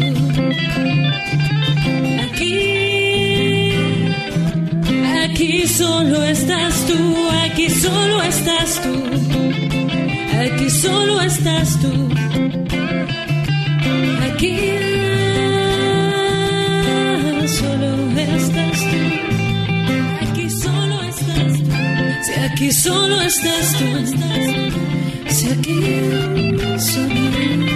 Aquí solo estás tú. Aquí solo estás tú. Aquí solo estás tú. Aquí solo estás tú. Aquí solo estás tú. Si aquí solo estás tú. Si aquí solo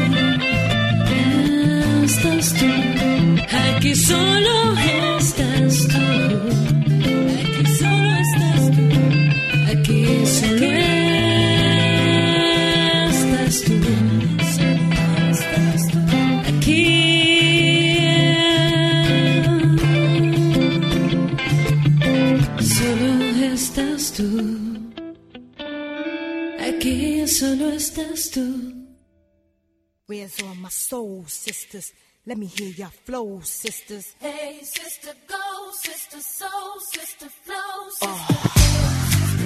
estás tú. Aquí solo estás tú. Aquí solo estás tú. Aquí solo estás tú. prayers on my soul, sisters. Let me hear your flow, sisters. Hey, sister, go, sister, soul, sister, flow, sister.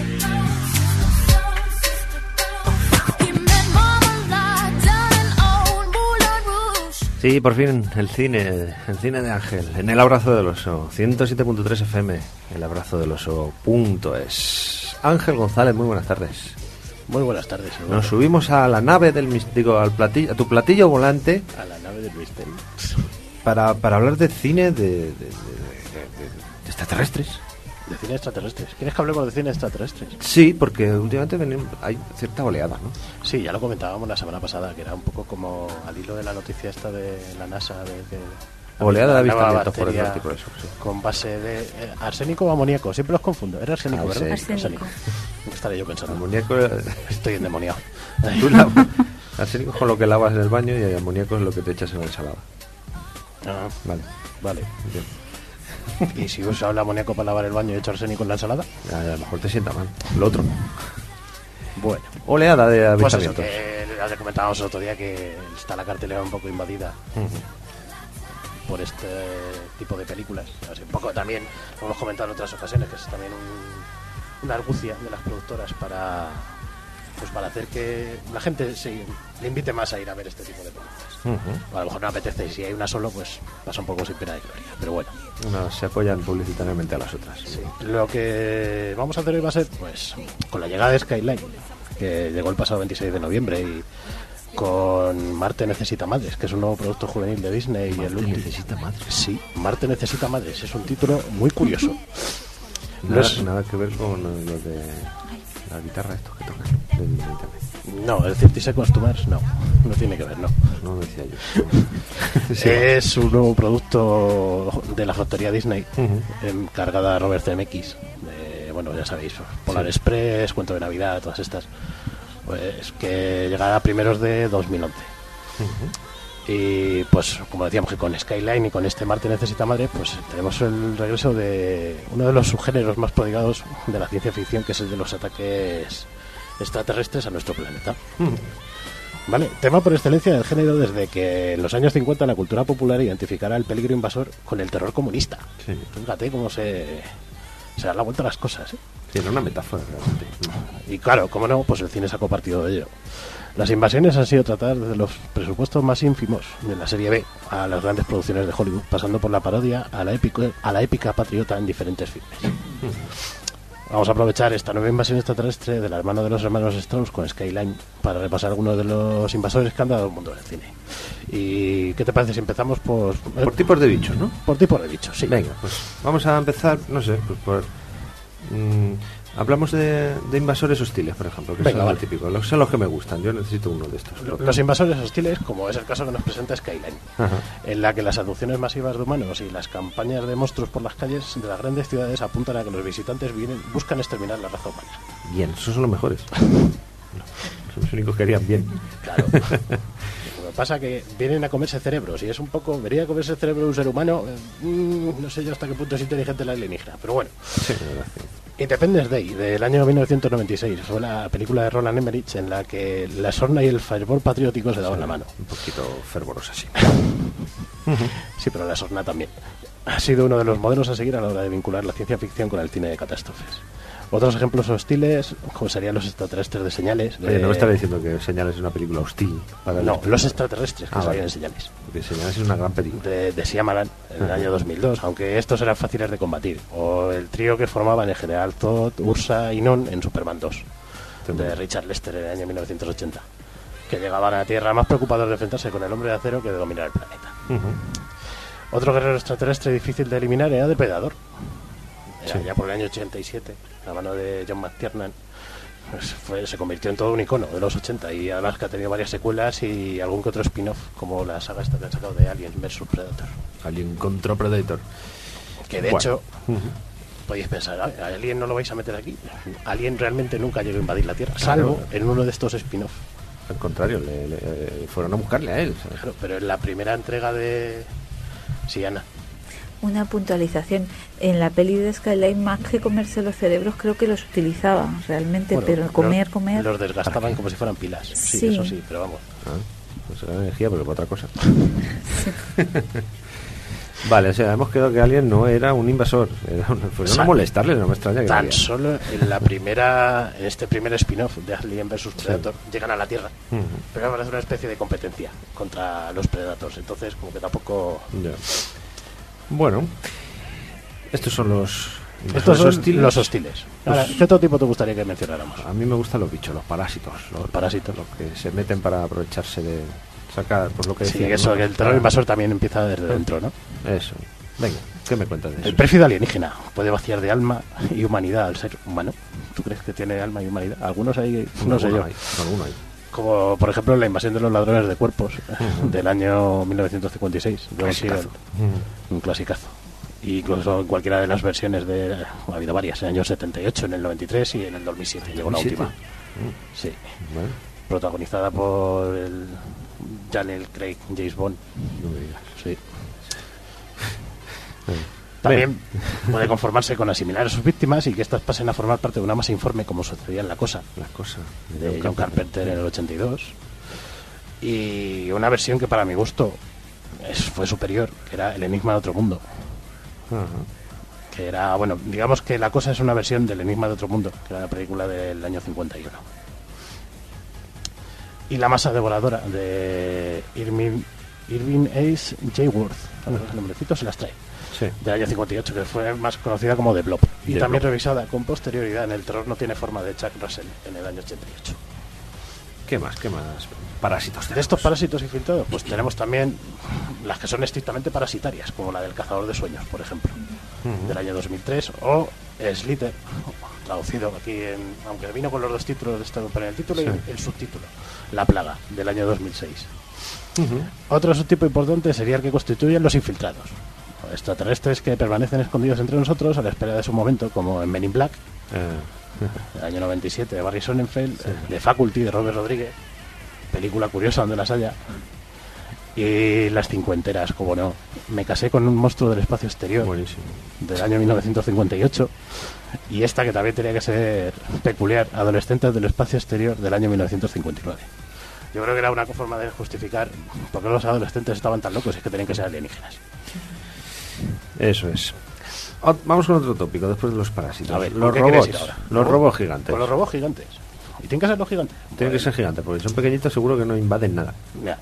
Sí, por fin, el cine de Ángel, en El Abrazo del Oso, 107.3 FM, elabrazodeloso.es. Ángel González, muy buenas tardes. Muy buenas tardes. Nos subimos a la nave del misterio, a tu platillo volante. A la nave del misterio. Para hablar de cine de extraterrestres. De cine extraterrestres. ¿Quieres que hablemos de cine extraterrestres? Sí, porque últimamente hay cierta oleada, ¿no? Sí, ya lo comentábamos la semana pasada, que era un poco como al hilo de la noticia esta de la NASA, de que oleada de nueva avistamientos por el bacteria Ártico, eso, sí. con base de arsénico o amoníaco, siempre los confundo. Era arsénico, ¿verdad? Arsénico. ¿Qué estaré yo pensando? Amoníaco, Estoy endemoniado. arsénico es con lo que lavas en el baño y amoníaco es lo que te echas en la ensalada. Ah, Vale. bien. ¿Y si usa el amoníaco para lavar el baño y echo arsénico en la ensalada? A lo mejor te sienta mal. Lo otro. Bueno. Oleada de Pues eso, avistamientos. que ya comentábamos el otro día que está la cartelera un poco invadida por este tipo de películas. Así, un poco también, lo hemos comentado en otras ocasiones, que es también una argucia de las productoras para hacer que la gente le invite más a ir a ver este tipo de películas. A lo mejor no apetece, y si hay una solo, pues pasa un poco sin pena de gloria. Pero bueno. Se apoyan publicitariamente a las otras. Sí. Lo que vamos a hacer hoy va a ser, pues, con la llegada de Skyline, que llegó el pasado 26 de noviembre, y con Marte necesita madres, que es un nuevo producto juvenil de Disney. ¿Marte necesita madres? Sí, Marte necesita madres. Es un título muy curioso. Nada que ver con lo de la guitarra, estos que tocan de internet. No, el 30 Seconds to Mars no tiene que ver, no. No decía yo. Sí, es un nuevo producto de la factoría Disney, encargada a Robert Zemeckis. Bueno, ya sabéis, Polar Express, Cuento de Navidad, todas estas. Pues que llegará a primeros de 2011. Y pues, como decíamos, que con Skyline y con este Marte necesita madre, pues tenemos el regreso de uno de los subgéneros más prodigados de la ciencia ficción, que es el de los ataques extraterrestres a nuestro planeta. Vale, tema por excelencia del género desde que en los años 50 la cultura popular identificara el peligro invasor con el terror comunista. Sí. Fíjate cómo se dan la vuelta a las cosas, ¿eh? Sí, era una metáfora realmente. Y claro, cómo no, pues el cine sacó partido de ello. Las invasiones han sido tratadas desde los presupuestos más ínfimos de la serie B a las grandes producciones de Hollywood, pasando por la parodia a la épica patriota en diferentes filmes. Vamos a aprovechar esta nueva invasión extraterrestre de las manos de los hermanos Strauss con Skyline para repasar algunos de los invasores que han dado al mundo del cine. ¿Y qué te parece si empezamos por tipos de bichos, no? Por tipos de bichos, sí. Venga, pues vamos a empezar, no sé, pues por... hablamos de invasores hostiles, por ejemplo, que son lo típico. Son los que me gustan. Yo necesito uno de estos. Los invasores hostiles, como es el caso que nos presenta Skyline, en la que las abducciones masivas de humanos y las campañas de monstruos por las calles de las grandes ciudades apuntan a que los visitantes buscan exterminar la raza humana. Bien, esos son los mejores. Son los únicos que harían bien. Claro. Lo que pasa es que vienen a comerse cerebros, y es un poco, venir a comerse el cerebro de un ser humano, no sé yo hasta qué punto es inteligente la alienígena, pero bueno. Sí, verdad, sí. Independence Day, del año 1996, fue la película de Roland Emmerich en la que la sorna y el fervor patriótico se daban la mano. Un poquito fervorosa, sí. Sí, pero la sorna también. Ha sido uno de los modelos a seguir a la hora de vincular la ciencia ficción con el cine de catástrofes. Otros ejemplos hostiles, como serían los extraterrestres de Señales. Oye, no me estaba diciendo que Señales es una película hostil. No, los extraterrestres que salían en Señales. Porque Señales es una gran película. De Shyamalan, en el año 2002, aunque estos eran fáciles de combatir. O el trío que formaban el general Zod, Ursa y Non en Superman 2, de Richard Lester en el año 1980. Que llegaban a la Tierra más preocupados de enfrentarse con el hombre de acero que de dominar el planeta. Otro guerrero extraterrestre difícil de eliminar era Depredador. Ya por el año 87, a mano de John McTiernan, pues se convirtió en todo un icono de los 80, y además que ha tenido varias secuelas y algún que otro spin-off, como la saga esta que han sacado de Alien vs Predator. Alien contra Predator. Que de hecho, podéis pensar, Alien no lo vais a meter aquí. Alien realmente nunca llegó a invadir la Tierra, salvo en uno de estos spin-off. Al contrario, le fueron a buscarle a él, ¿sabes? Claro, pero en la primera entrega de Siana. Una puntualización. En la peli de Skyline, más que comerse los cerebros, creo que los utilizaba realmente, Bueno, pero comer... Los desgastaban como si fueran pilas. Sí, eso sí, pero vamos. pues será energía, pero para otra cosa. Vale, o sea, hemos quedado que Alien no era un invasor, fueron a molestarle, no me extraña que tan solo en este primer spin-off de Alien vs Predator llegan a la Tierra, pero parece una especie de competencia contra los Predators, entonces como que tampoco... Ya. Bueno, estos son los hostiles. Ahora, ¿qué otro tipo te gustaría que mencionáramos? A mí me gustan los bichos, los parásitos, los que se meten para aprovecharse de sacar, por lo que decía. Sí, eso, ¿no? Que el terror invasor también empieza desde dentro, ¿no? Eso. Venga, ¿qué me cuentas de eso? El pérfido alienígena puede vaciar de alma y humanidad al ser humano. ¿Tú crees que tiene alma y humanidad? Algunos hay, no sé yo. Alguno hay. Como, por ejemplo, la invasión de los ladrones de cuerpos del año 1956. Un clasicazo. Y incluso en cualquiera de las versiones ha habido varias, en el año 78, en el 93 y en el 2007. Llegó la última. Sí. Bueno. Protagonizada por el Daniel Craig, James Bond. Sí. También puede conformarse con asimilar a sus víctimas y que éstas pasen a formar parte de una masa informe, como sucedía en La Cosa, de John Carpenter en el 82. Y una versión que para mi gusto fue superior, que era El Enigma de Otro Mundo. Que era, bueno, digamos que La Cosa es una versión del Enigma de Otro Mundo, que era la película del año 51. Y La Masa Devoradora, de Irving Ace Jayworth, el nombrecito se las trae, del año 58, que fue más conocida como The Blob, y también revisada con posterioridad en El terror no tiene forma, de Chuck Russell, en el año 88. ¿Qué más parásitos tenemos? De estos parásitos infiltrados, pues tenemos también las que son estrictamente parasitarias, como la del cazador de sueños, por ejemplo, del año 2003, o Slither, traducido aquí, aunque vino con los dos títulos, en el título y el subtítulo, La plaga, del año 2006. Otro subtipo importante sería el que constituyen los infiltrados, extraterrestres que permanecen escondidos entre nosotros a la espera de su momento, como en Men in Black, del año 97, de Barry Sonnenfeld, de Faculty, de Robert Rodríguez, película curiosa donde las haya, y las cincuenteras, como no. Me casé con un monstruo del espacio exterior. Buenísimo. Del año 1958, y esta que también tenía que ser peculiar, Adolescentes del espacio exterior, del año 1959. Yo creo que era una forma de justificar por qué los adolescentes estaban tan locos, es que tenían que ser alienígenas. Eso es. Vamos con otro tópico después de los parásitos. A ver, los ¿qué robots. Ir ahora? Los robots gigantes. Con los robots gigantes. ¿Y tienen que ser los gigantes? Tienen que ser gigantes, porque son pequeñitos, seguro que no invaden nada. Ya.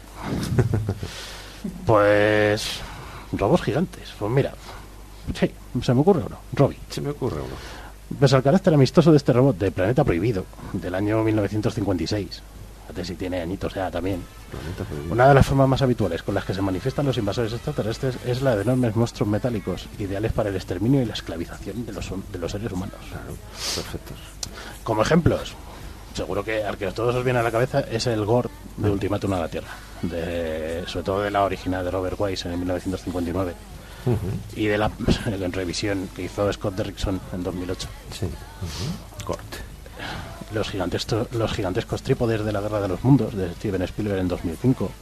Pues robots gigantes. Pues mira, sí, se me ocurre uno. Robbie. Se me ocurre uno. Pese al carácter amistoso de este robot de Planeta Prohibido, del año 1956, fíjate si tiene añitos ya también, una de las formas más habituales con las que se manifiestan los invasores extraterrestres es la de enormes monstruos metálicos, ideales para el exterminio y la esclavización de los seres humanos. Claro, perfectos. Como ejemplos, seguro que al que todos os viene a la cabeza es el Gord de Ultimátum a la Tierra, sobre todo de la original de Robert Wise en 1959. Y de la en revisión que hizo Scott Derrickson en 2008. Sí. Gord. Los gigantescos trípodes de la Guerra de los Mundos, de Steven Spielberg en 2005.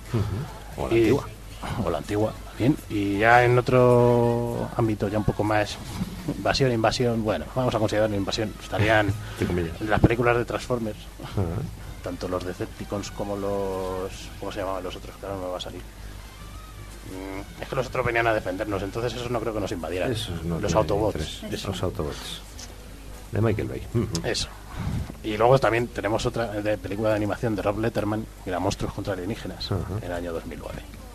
O la antigua, bien. Y ya en otro ámbito, ya un poco más invasión, bueno, vamos a considerar una invasión, estarían las películas de Transformers, tanto los Decepticons como los... ¿cómo se llamaban los otros? Que ahora no me va a salir. Es que los otros venían a defendernos, entonces esos no creo que nos invadieran. Los Autobots. Los Autobots. De Michael Bay. Eso. Y luego también tenemos otra de película de animación de Rob Letterman, que era Monstruos contra alienígenas, en el año 2009.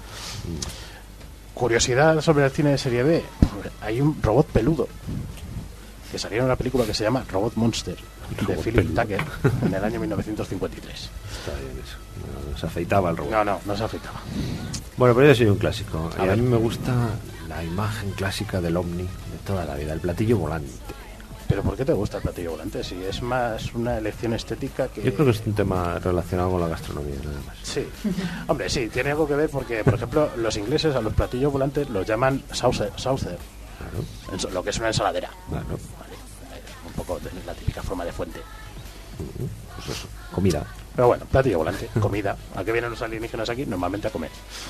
Curiosidad sobre el cine de serie B, hay un robot peludo que salió en una película que se llama Robot Monster, de Philip Tucker, en el año 1953. Está bien eso. No se afeitaba el robot. No se afeitaba. Bueno, pero yo soy un clásico. A mí me gusta la imagen clásica del ovni de toda la vida, el platillo volante. ¿Pero por qué te gusta el platillo volante? Si es más una elección estética que... Yo creo que es un tema relacionado con la gastronomía, nada más. Sí. Hombre, sí, tiene algo que ver porque, por ejemplo, los ingleses a los platillos volantes los llaman saucer. Claro. Lo que es una ensaladera. Claro. Vale. Un poco de la típica forma de fuente. Pues eso, comida. Pero bueno, platillo volante, comida. ¿A qué vienen los alienígenas aquí? Normalmente a comer.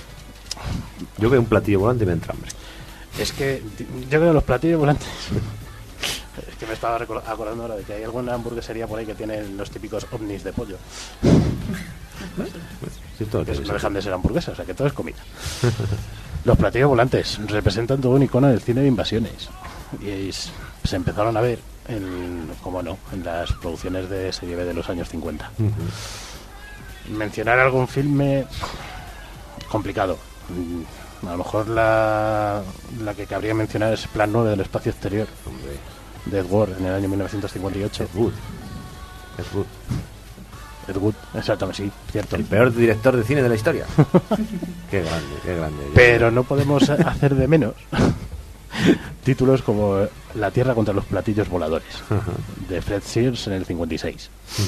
Yo veo un platillo volante y me entra hambre. Es que yo creo que los platillos volantes... Es que me estaba acordando ahora de que hay alguna hamburguesería por ahí que tienen los típicos ovnis de pollo. Sí, todo Que tiene no dejan sentido. de ser hamburguesas, o sea que todo es comida. Los platillos volantes representan todo un icono del cine de invasiones. Y se empezaron a ver, como no, en las producciones de serie B de los años 50. Mencionar algún filme complicado. A lo mejor la que cabría mencionar es Plan 9 del espacio exterior, de Ed Wood, en el año 1958. Ed Wood, exactamente, sí, cierto. El peor director de cine de la historia. Qué grande, qué grande. Pero no podemos hacer de menos títulos como La Tierra contra los platillos voladores, de Fred Sears en el 56.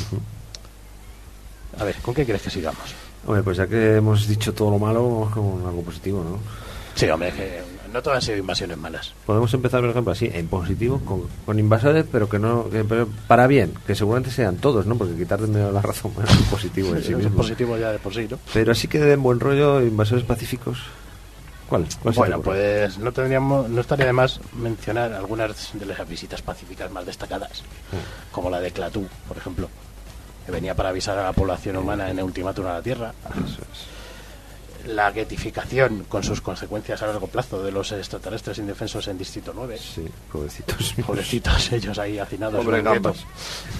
A ver, ¿con qué quieres que sigamos? Hombre, pues ya que hemos dicho todo lo malo, vamos con algo positivo, ¿no? Sí, hombre, que no todas han sido invasiones malas. Podemos empezar, por ejemplo, así, en positivo, con invasores, pero pero para bien, que seguramente sean todos, ¿no? Porque quitar de medio la razón es positivo en sí Es mismo. positivo ya de por sí, ¿no? Pero así que den buen rollo, invasores pacíficos. ¿Cuál se te Bueno, ocurre? pues no estaría de más mencionar algunas de las visitas pacíficas más destacadas, como la de Clatú, por ejemplo, que venía para avisar a la población humana en el ultimátum a la Tierra. Eso es. La guetificación, con sus consecuencias a largo plazo, de los extraterrestres indefensos en Distrito 9. Sí, pobrecitos. Pobrecitos ellos ahí hacinados. Pobre en un gueto. gambas.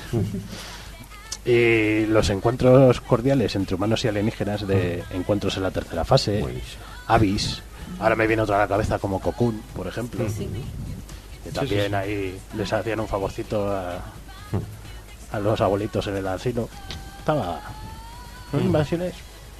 Y los encuentros cordiales entre humanos y alienígenas, de encuentros en la tercera fase, Buenísimo. Avis. Ahora me viene otra a la cabeza como Cocoon, por ejemplo. Que también ahí les hacían un favorcito a los abuelitos en el asilo. Estaba... Son invasiones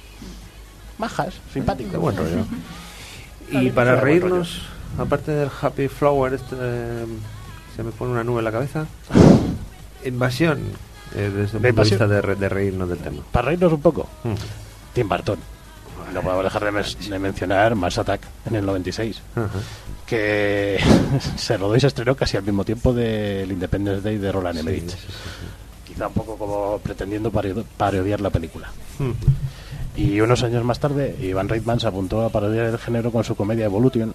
majas, simpáticas. De buen rollo. Y para de buen reírnos, aparte del Happy Flower, se me pone una nube en la cabeza. Invasión, desde el ¿De punto de invasión? vista de reírnos del tema. Para reírnos un poco, Tim Burton. No podemos dejar de mencionar Mars Attack en el 96, Ajá. que se rodó y se estrenó casi al mismo tiempo del Independence Day de Roland Emmerich. Quizá un poco como pretendiendo parodiar la película. Y unos años más tarde, Ivan Reitman se apuntó a parodiar el género con su comedia Evolution,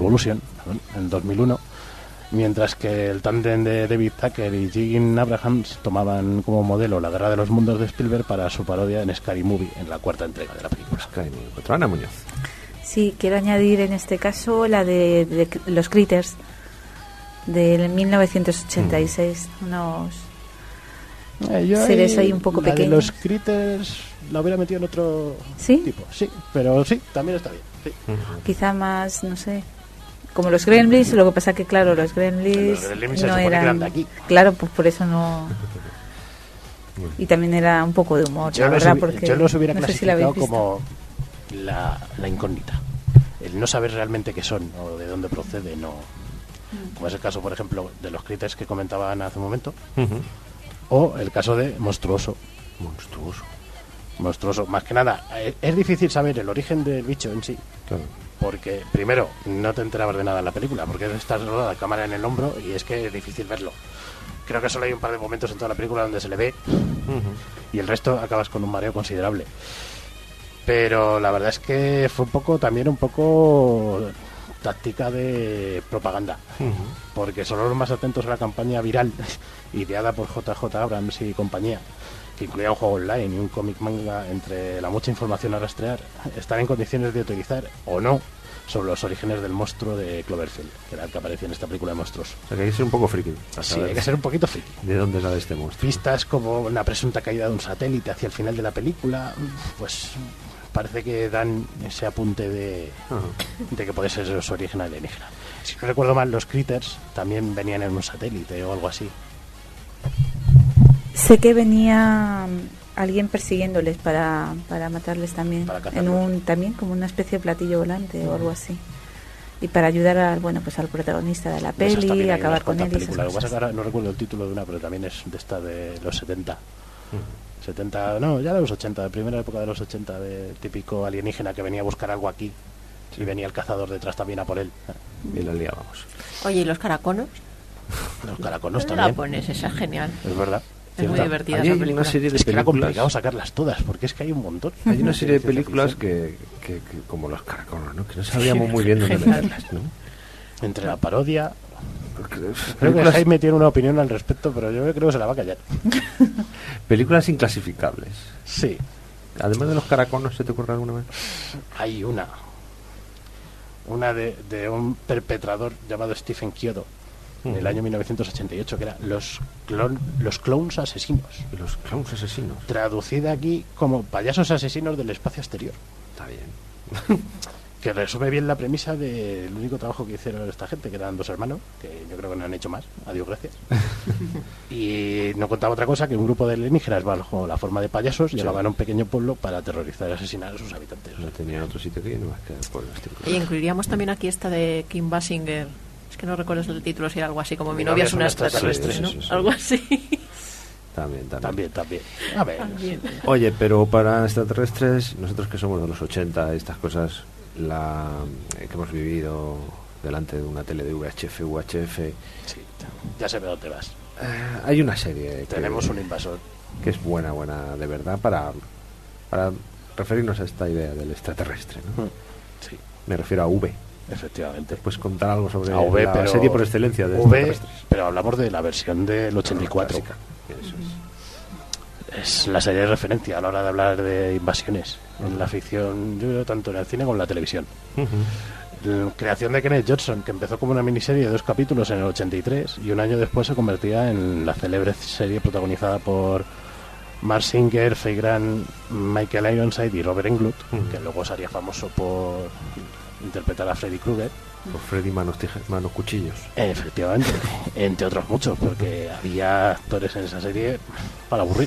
en 2001, mientras que el tándem de David Tucker y Gene Abrahams tomaban como modelo La Guerra de los Mundos de Spielberg para su parodia en Scary Movie, en la cuarta entrega de la película. Ana Muñoz. Sí, quiero añadir en este caso la de los Critters del 1986, unos seres ahí un poco la pequeños. de los Critters la hubiera metido en otro ¿Sí? tipo, sí, pero sí, también está bien. Sí. Quizá más, no sé, como los Gremlins, lo que pasa que claro, los Gremlins Los Gremlins se no supone que eran eran de aquí. Claro, pues por eso no. Y también era un poco de humor, la verdad, porque yo los hubiera no sé si la clasificado habéis visto. como la incógnita, el no saber realmente qué son o de dónde proceden, o como es el caso, por ejemplo, de los Critters que comentaban hace un momento, o el caso de Monstruoso. Monstruoso, más que nada, es difícil saber el origen del bicho en sí, Claro. porque primero no te enterabas de nada en la película, porque estás rodada cámara en el hombro y es que es difícil verlo. Creo que solo hay un par de momentos en toda la película donde se le ve y el resto acabas con un mareo considerable. Pero la verdad es que fue también un poco táctica de propaganda, porque solo los más atentos a la campaña viral ideada por JJ Abrams y compañía, que incluía un juego online y un cómic manga, entre la mucha información a rastrear, están en condiciones de utilizar o no sobre los orígenes del monstruo de Cloverfield, que era el que aparecía en esta película de monstruos. O sea que hay que ser un poco friki. para Sí, saber hay que ser un poquito friki. ¿De dónde sale este monstruo? Pistas como una presunta caída de un satélite hacia el final de la película, pues parece que dan ese apunte de que puede ser su origen alienígena. Si no recuerdo mal, los Critters también venían en un satélite o algo así. Sé que venía alguien persiguiéndoles para matarles también, Para cazarlos. también como una especie de platillo volante o algo así, y para ayudar al al protagonista de la Esas peli, también hay acabar unas con él cuantas y esas películas. Lo que pasa es cosas. que ahora no recuerdo el título de una, pero también es de esta de los 70. 70, no, ya de los 80, de primera época de los 80, de típico alienígena que venía a buscar algo aquí y venía el cazador detrás también a por él. Y la liábamos. Oye, ¿y los caraconos? Los caraconos La también. pones, esa es genial. Es verdad. Es muy divertida Hay esa una película. serie de Es que era complicado películas. sacarlas todas, porque es que hay un montón. Hay una serie de ciencia películas ficción. que como los caracoles, ¿no? Que no sabíamos muy bien dónde Genial. meterlas, ¿no? Entre la parodia... Porque, Creo que películas, Jaime tiene una opinión al respecto, pero yo creo que se la va a callar. películas inclasificables. Sí. Además de los caraconos, ¿se te ocurre alguna vez? Hay una de un perpetrador llamado Stephen Chiodo, en el año 1988, que era los clowns asesinos. Los clowns asesinos. Traducida aquí como payasos asesinos del espacio exterior. Está bien. Que resume bien la premisa del único trabajo que hicieron esta gente, que eran dos hermanos, que yo creo que no han hecho más, adiós, gracias. Y no contaba otra cosa que un grupo de alienígenas bajo la forma de payasos llegaban a un pequeño pueblo para aterrorizar y asesinar a sus habitantes. No tenía otro sitio que ir, no más que el pueblo. Y incluiríamos también aquí esta de Kim Basinger, es que no recuerdo el título, si era algo así como Mi novia es una extraterrestre, ¿no? Sí. Algo así. También. A ver, Oye, pero para extraterrestres, nosotros que somos de los 80, estas cosas, que hemos vivido delante de una tele de VHF, sí, ya sé de dónde vas. hay una serie Tenemos un invasor que es buena de verdad para referirnos a esta idea del extraterrestre, ¿no? Sí, Me refiero a V. efectivamente. Pues contar algo sobre A V, la pero serie por excelencia de V, extraterrestres. pero hablamos de la versión del 84. Clásica. Eso Es la serie de referencia a la hora de hablar de invasiones en la ficción, yo creo, tanto en el cine como en la televisión. La creación de Kenneth Johnson, que empezó como una miniserie de 2 capítulos en el 83 y un año después se convertía en la célebre serie protagonizada por Mark Singer, Faye Grant, Michael Ironside y Robert Englund, que luego sería famoso por interpretar a Freddy Krueger. Por Freddy manos cuchillos. Efectivamente, entre otros muchos, porque había actores en esa serie para aburrir.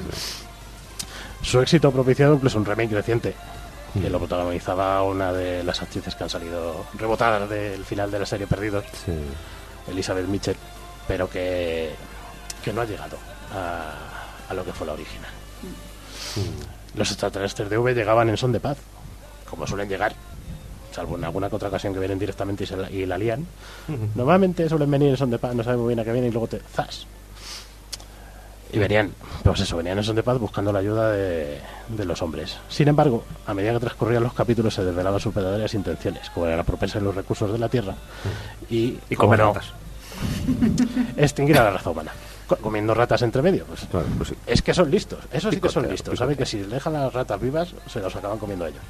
Su éxito ha propiciado incluso un remake reciente, que lo protagonizaba una de las actrices que han salido rebotadas del final de la serie Perdidos, Elizabeth Mitchell, pero que no ha llegado a lo que fue la original. Los extraterrestres de V llegaban en son de paz, como suelen llegar, salvo en alguna que otra ocasión que vienen directamente y la lían. Normalmente suelen venir en son de paz, no sabes muy bien a qué vienen y luego te ¡zas! Y venían en son de paz buscando la ayuda de los hombres. Sin embargo, a medida que transcurrían los capítulos se desvelaban sus verdaderas intenciones, como era apropiarse de los recursos de la Tierra y comer ratas. Extinguir a la raza humana. Comiendo ratas entre medio, pues, Claro, pues sí. es que son listos, eso sí que son Picotea, listos, saben que si dejan las ratas vivas se las acaban comiendo ellos.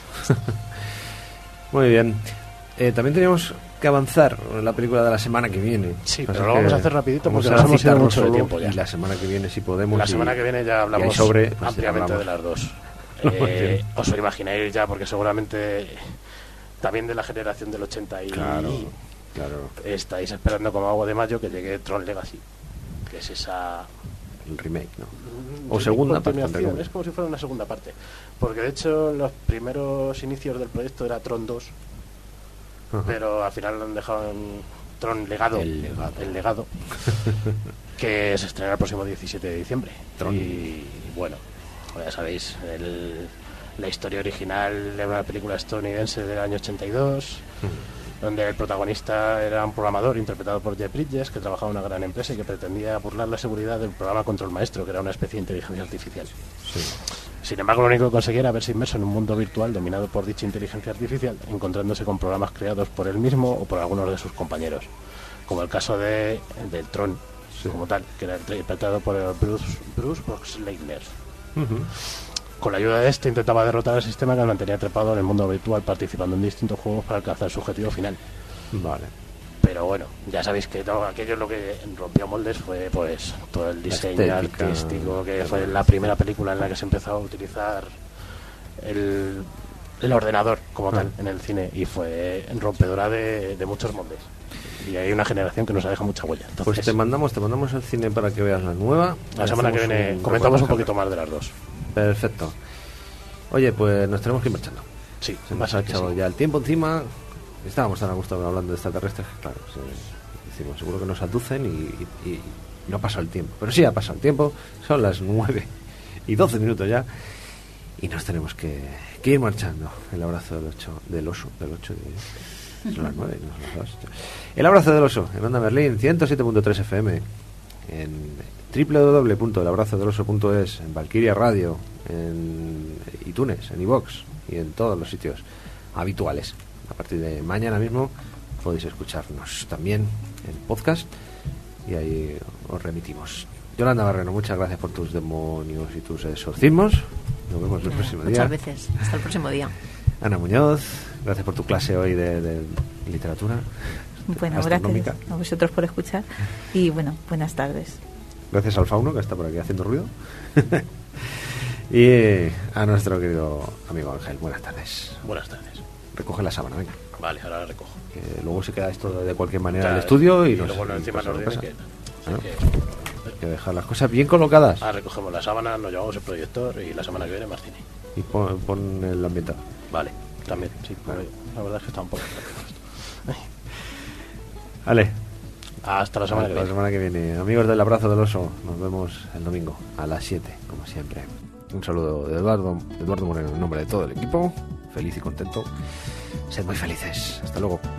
Muy bien. También teníamos que avanzar en la película de la semana que viene. Sí, Así pero lo vamos a hacer rapidito porque nos hemos ido citarlo mucho de solo, tiempo ya. Y la semana que viene, si podemos. La semana que viene ya hablamos pues ampliamente hablamos. de las dos. Muy bien. Os lo imagináis ya, porque seguramente también de la generación del 80 y Claro. estáis esperando como agua de mayo que llegue Tron Legacy, que es esa El remake, ¿no? O segunda parte. continuación. Es como si fuera una segunda parte, porque de hecho los primeros inicios del proyecto era Tron 2, pero al final lo han dejado en Tron Legado, El legado. que se estrena el próximo 17 de diciembre. Tron. Y bueno, ya sabéis, la historia original de una película estadounidense del año 82, donde el protagonista era un programador interpretado por Jeff Bridges, que trabajaba en una gran empresa y que pretendía burlar la seguridad del programa Control Maestro, que era una especie de inteligencia artificial. Sí. Sin embargo, lo único que conseguía era verse inmerso en un mundo virtual dominado por dicha inteligencia artificial, encontrándose con programas creados por él mismo o por algunos de sus compañeros, como el caso del Tron, como tal, que era interpretado por Bruce Boxleitner. Con la ayuda de este intentaba derrotar al sistema que lo mantenía atrapado en el mundo virtual, participando en distintos juegos para alcanzar su objetivo final. Vale. Pero bueno, ya sabéis que todo aquello lo que rompió moldes fue pues todo el diseño estética, artístico, que fue la primera película en la que se empezó a utilizar el ordenador como tal en el cine, y fue rompedora de muchos moldes. Y hay una generación que nos ha dejado mucha huella. Entonces, Pues te mandamos al cine para que veas la nueva. la semana que Hacemos viene comentamos un reportaje. poquito más de las dos. Perfecto. Oye, pues nos tenemos que ir marchando. Sí, Se nos ha echado ya el tiempo encima. Estábamos tan a gusto hablando de extraterrestres que, claro, decimos, seguro que nos aducen y no ha pasado el tiempo. Pero sí ha pasado el tiempo. Son las 9:12 ya. Y nos tenemos que ir marchando. El abrazo del oso. Son las 9, no son las 2. El abrazo del oso en Onda Berlín, 107.3 FM. En www.elabrazodeloso.es, en Valkyria Radio, en iTunes, en iVoox y en todos los sitios habituales. A partir de mañana mismo podéis escucharnos también en podcast y ahí os remitimos. Yolanda Barreno, muchas gracias por tus demonios y tus exorcismos. Nos vemos el próximo día. Muchas veces. Hasta el próximo día. Ana Muñoz, gracias por tu clase hoy de literatura. Bueno, astronómica. gracias a vosotros por escuchar. Y bueno, buenas tardes. Gracias al fauno que está por aquí haciendo ruido. Y a nuestro querido amigo Ángel, buenas tardes. Buenas tardes. Recoge la sábana, venga. Vale, ahora la recojo. Que luego se queda esto de cualquier manera en Claro, el estudio y luego encima nos pasa. viene que... Claro. que- Hay que dejar las cosas bien colocadas. Ahora recogemos la sábana, nos llevamos el proyector y la semana que viene más cine. Y pon el ambiente. Vale, también, sí. Vale. La verdad es que está un poco... Vale, Hasta la semana que hasta la viene. semana que viene. Amigos del Abrazo del Oso, nos vemos el domingo a las 7, como siempre. Un saludo de Eduardo Moreno en nombre de todo el equipo. Feliz y contento. Sed muy felices. Hasta luego.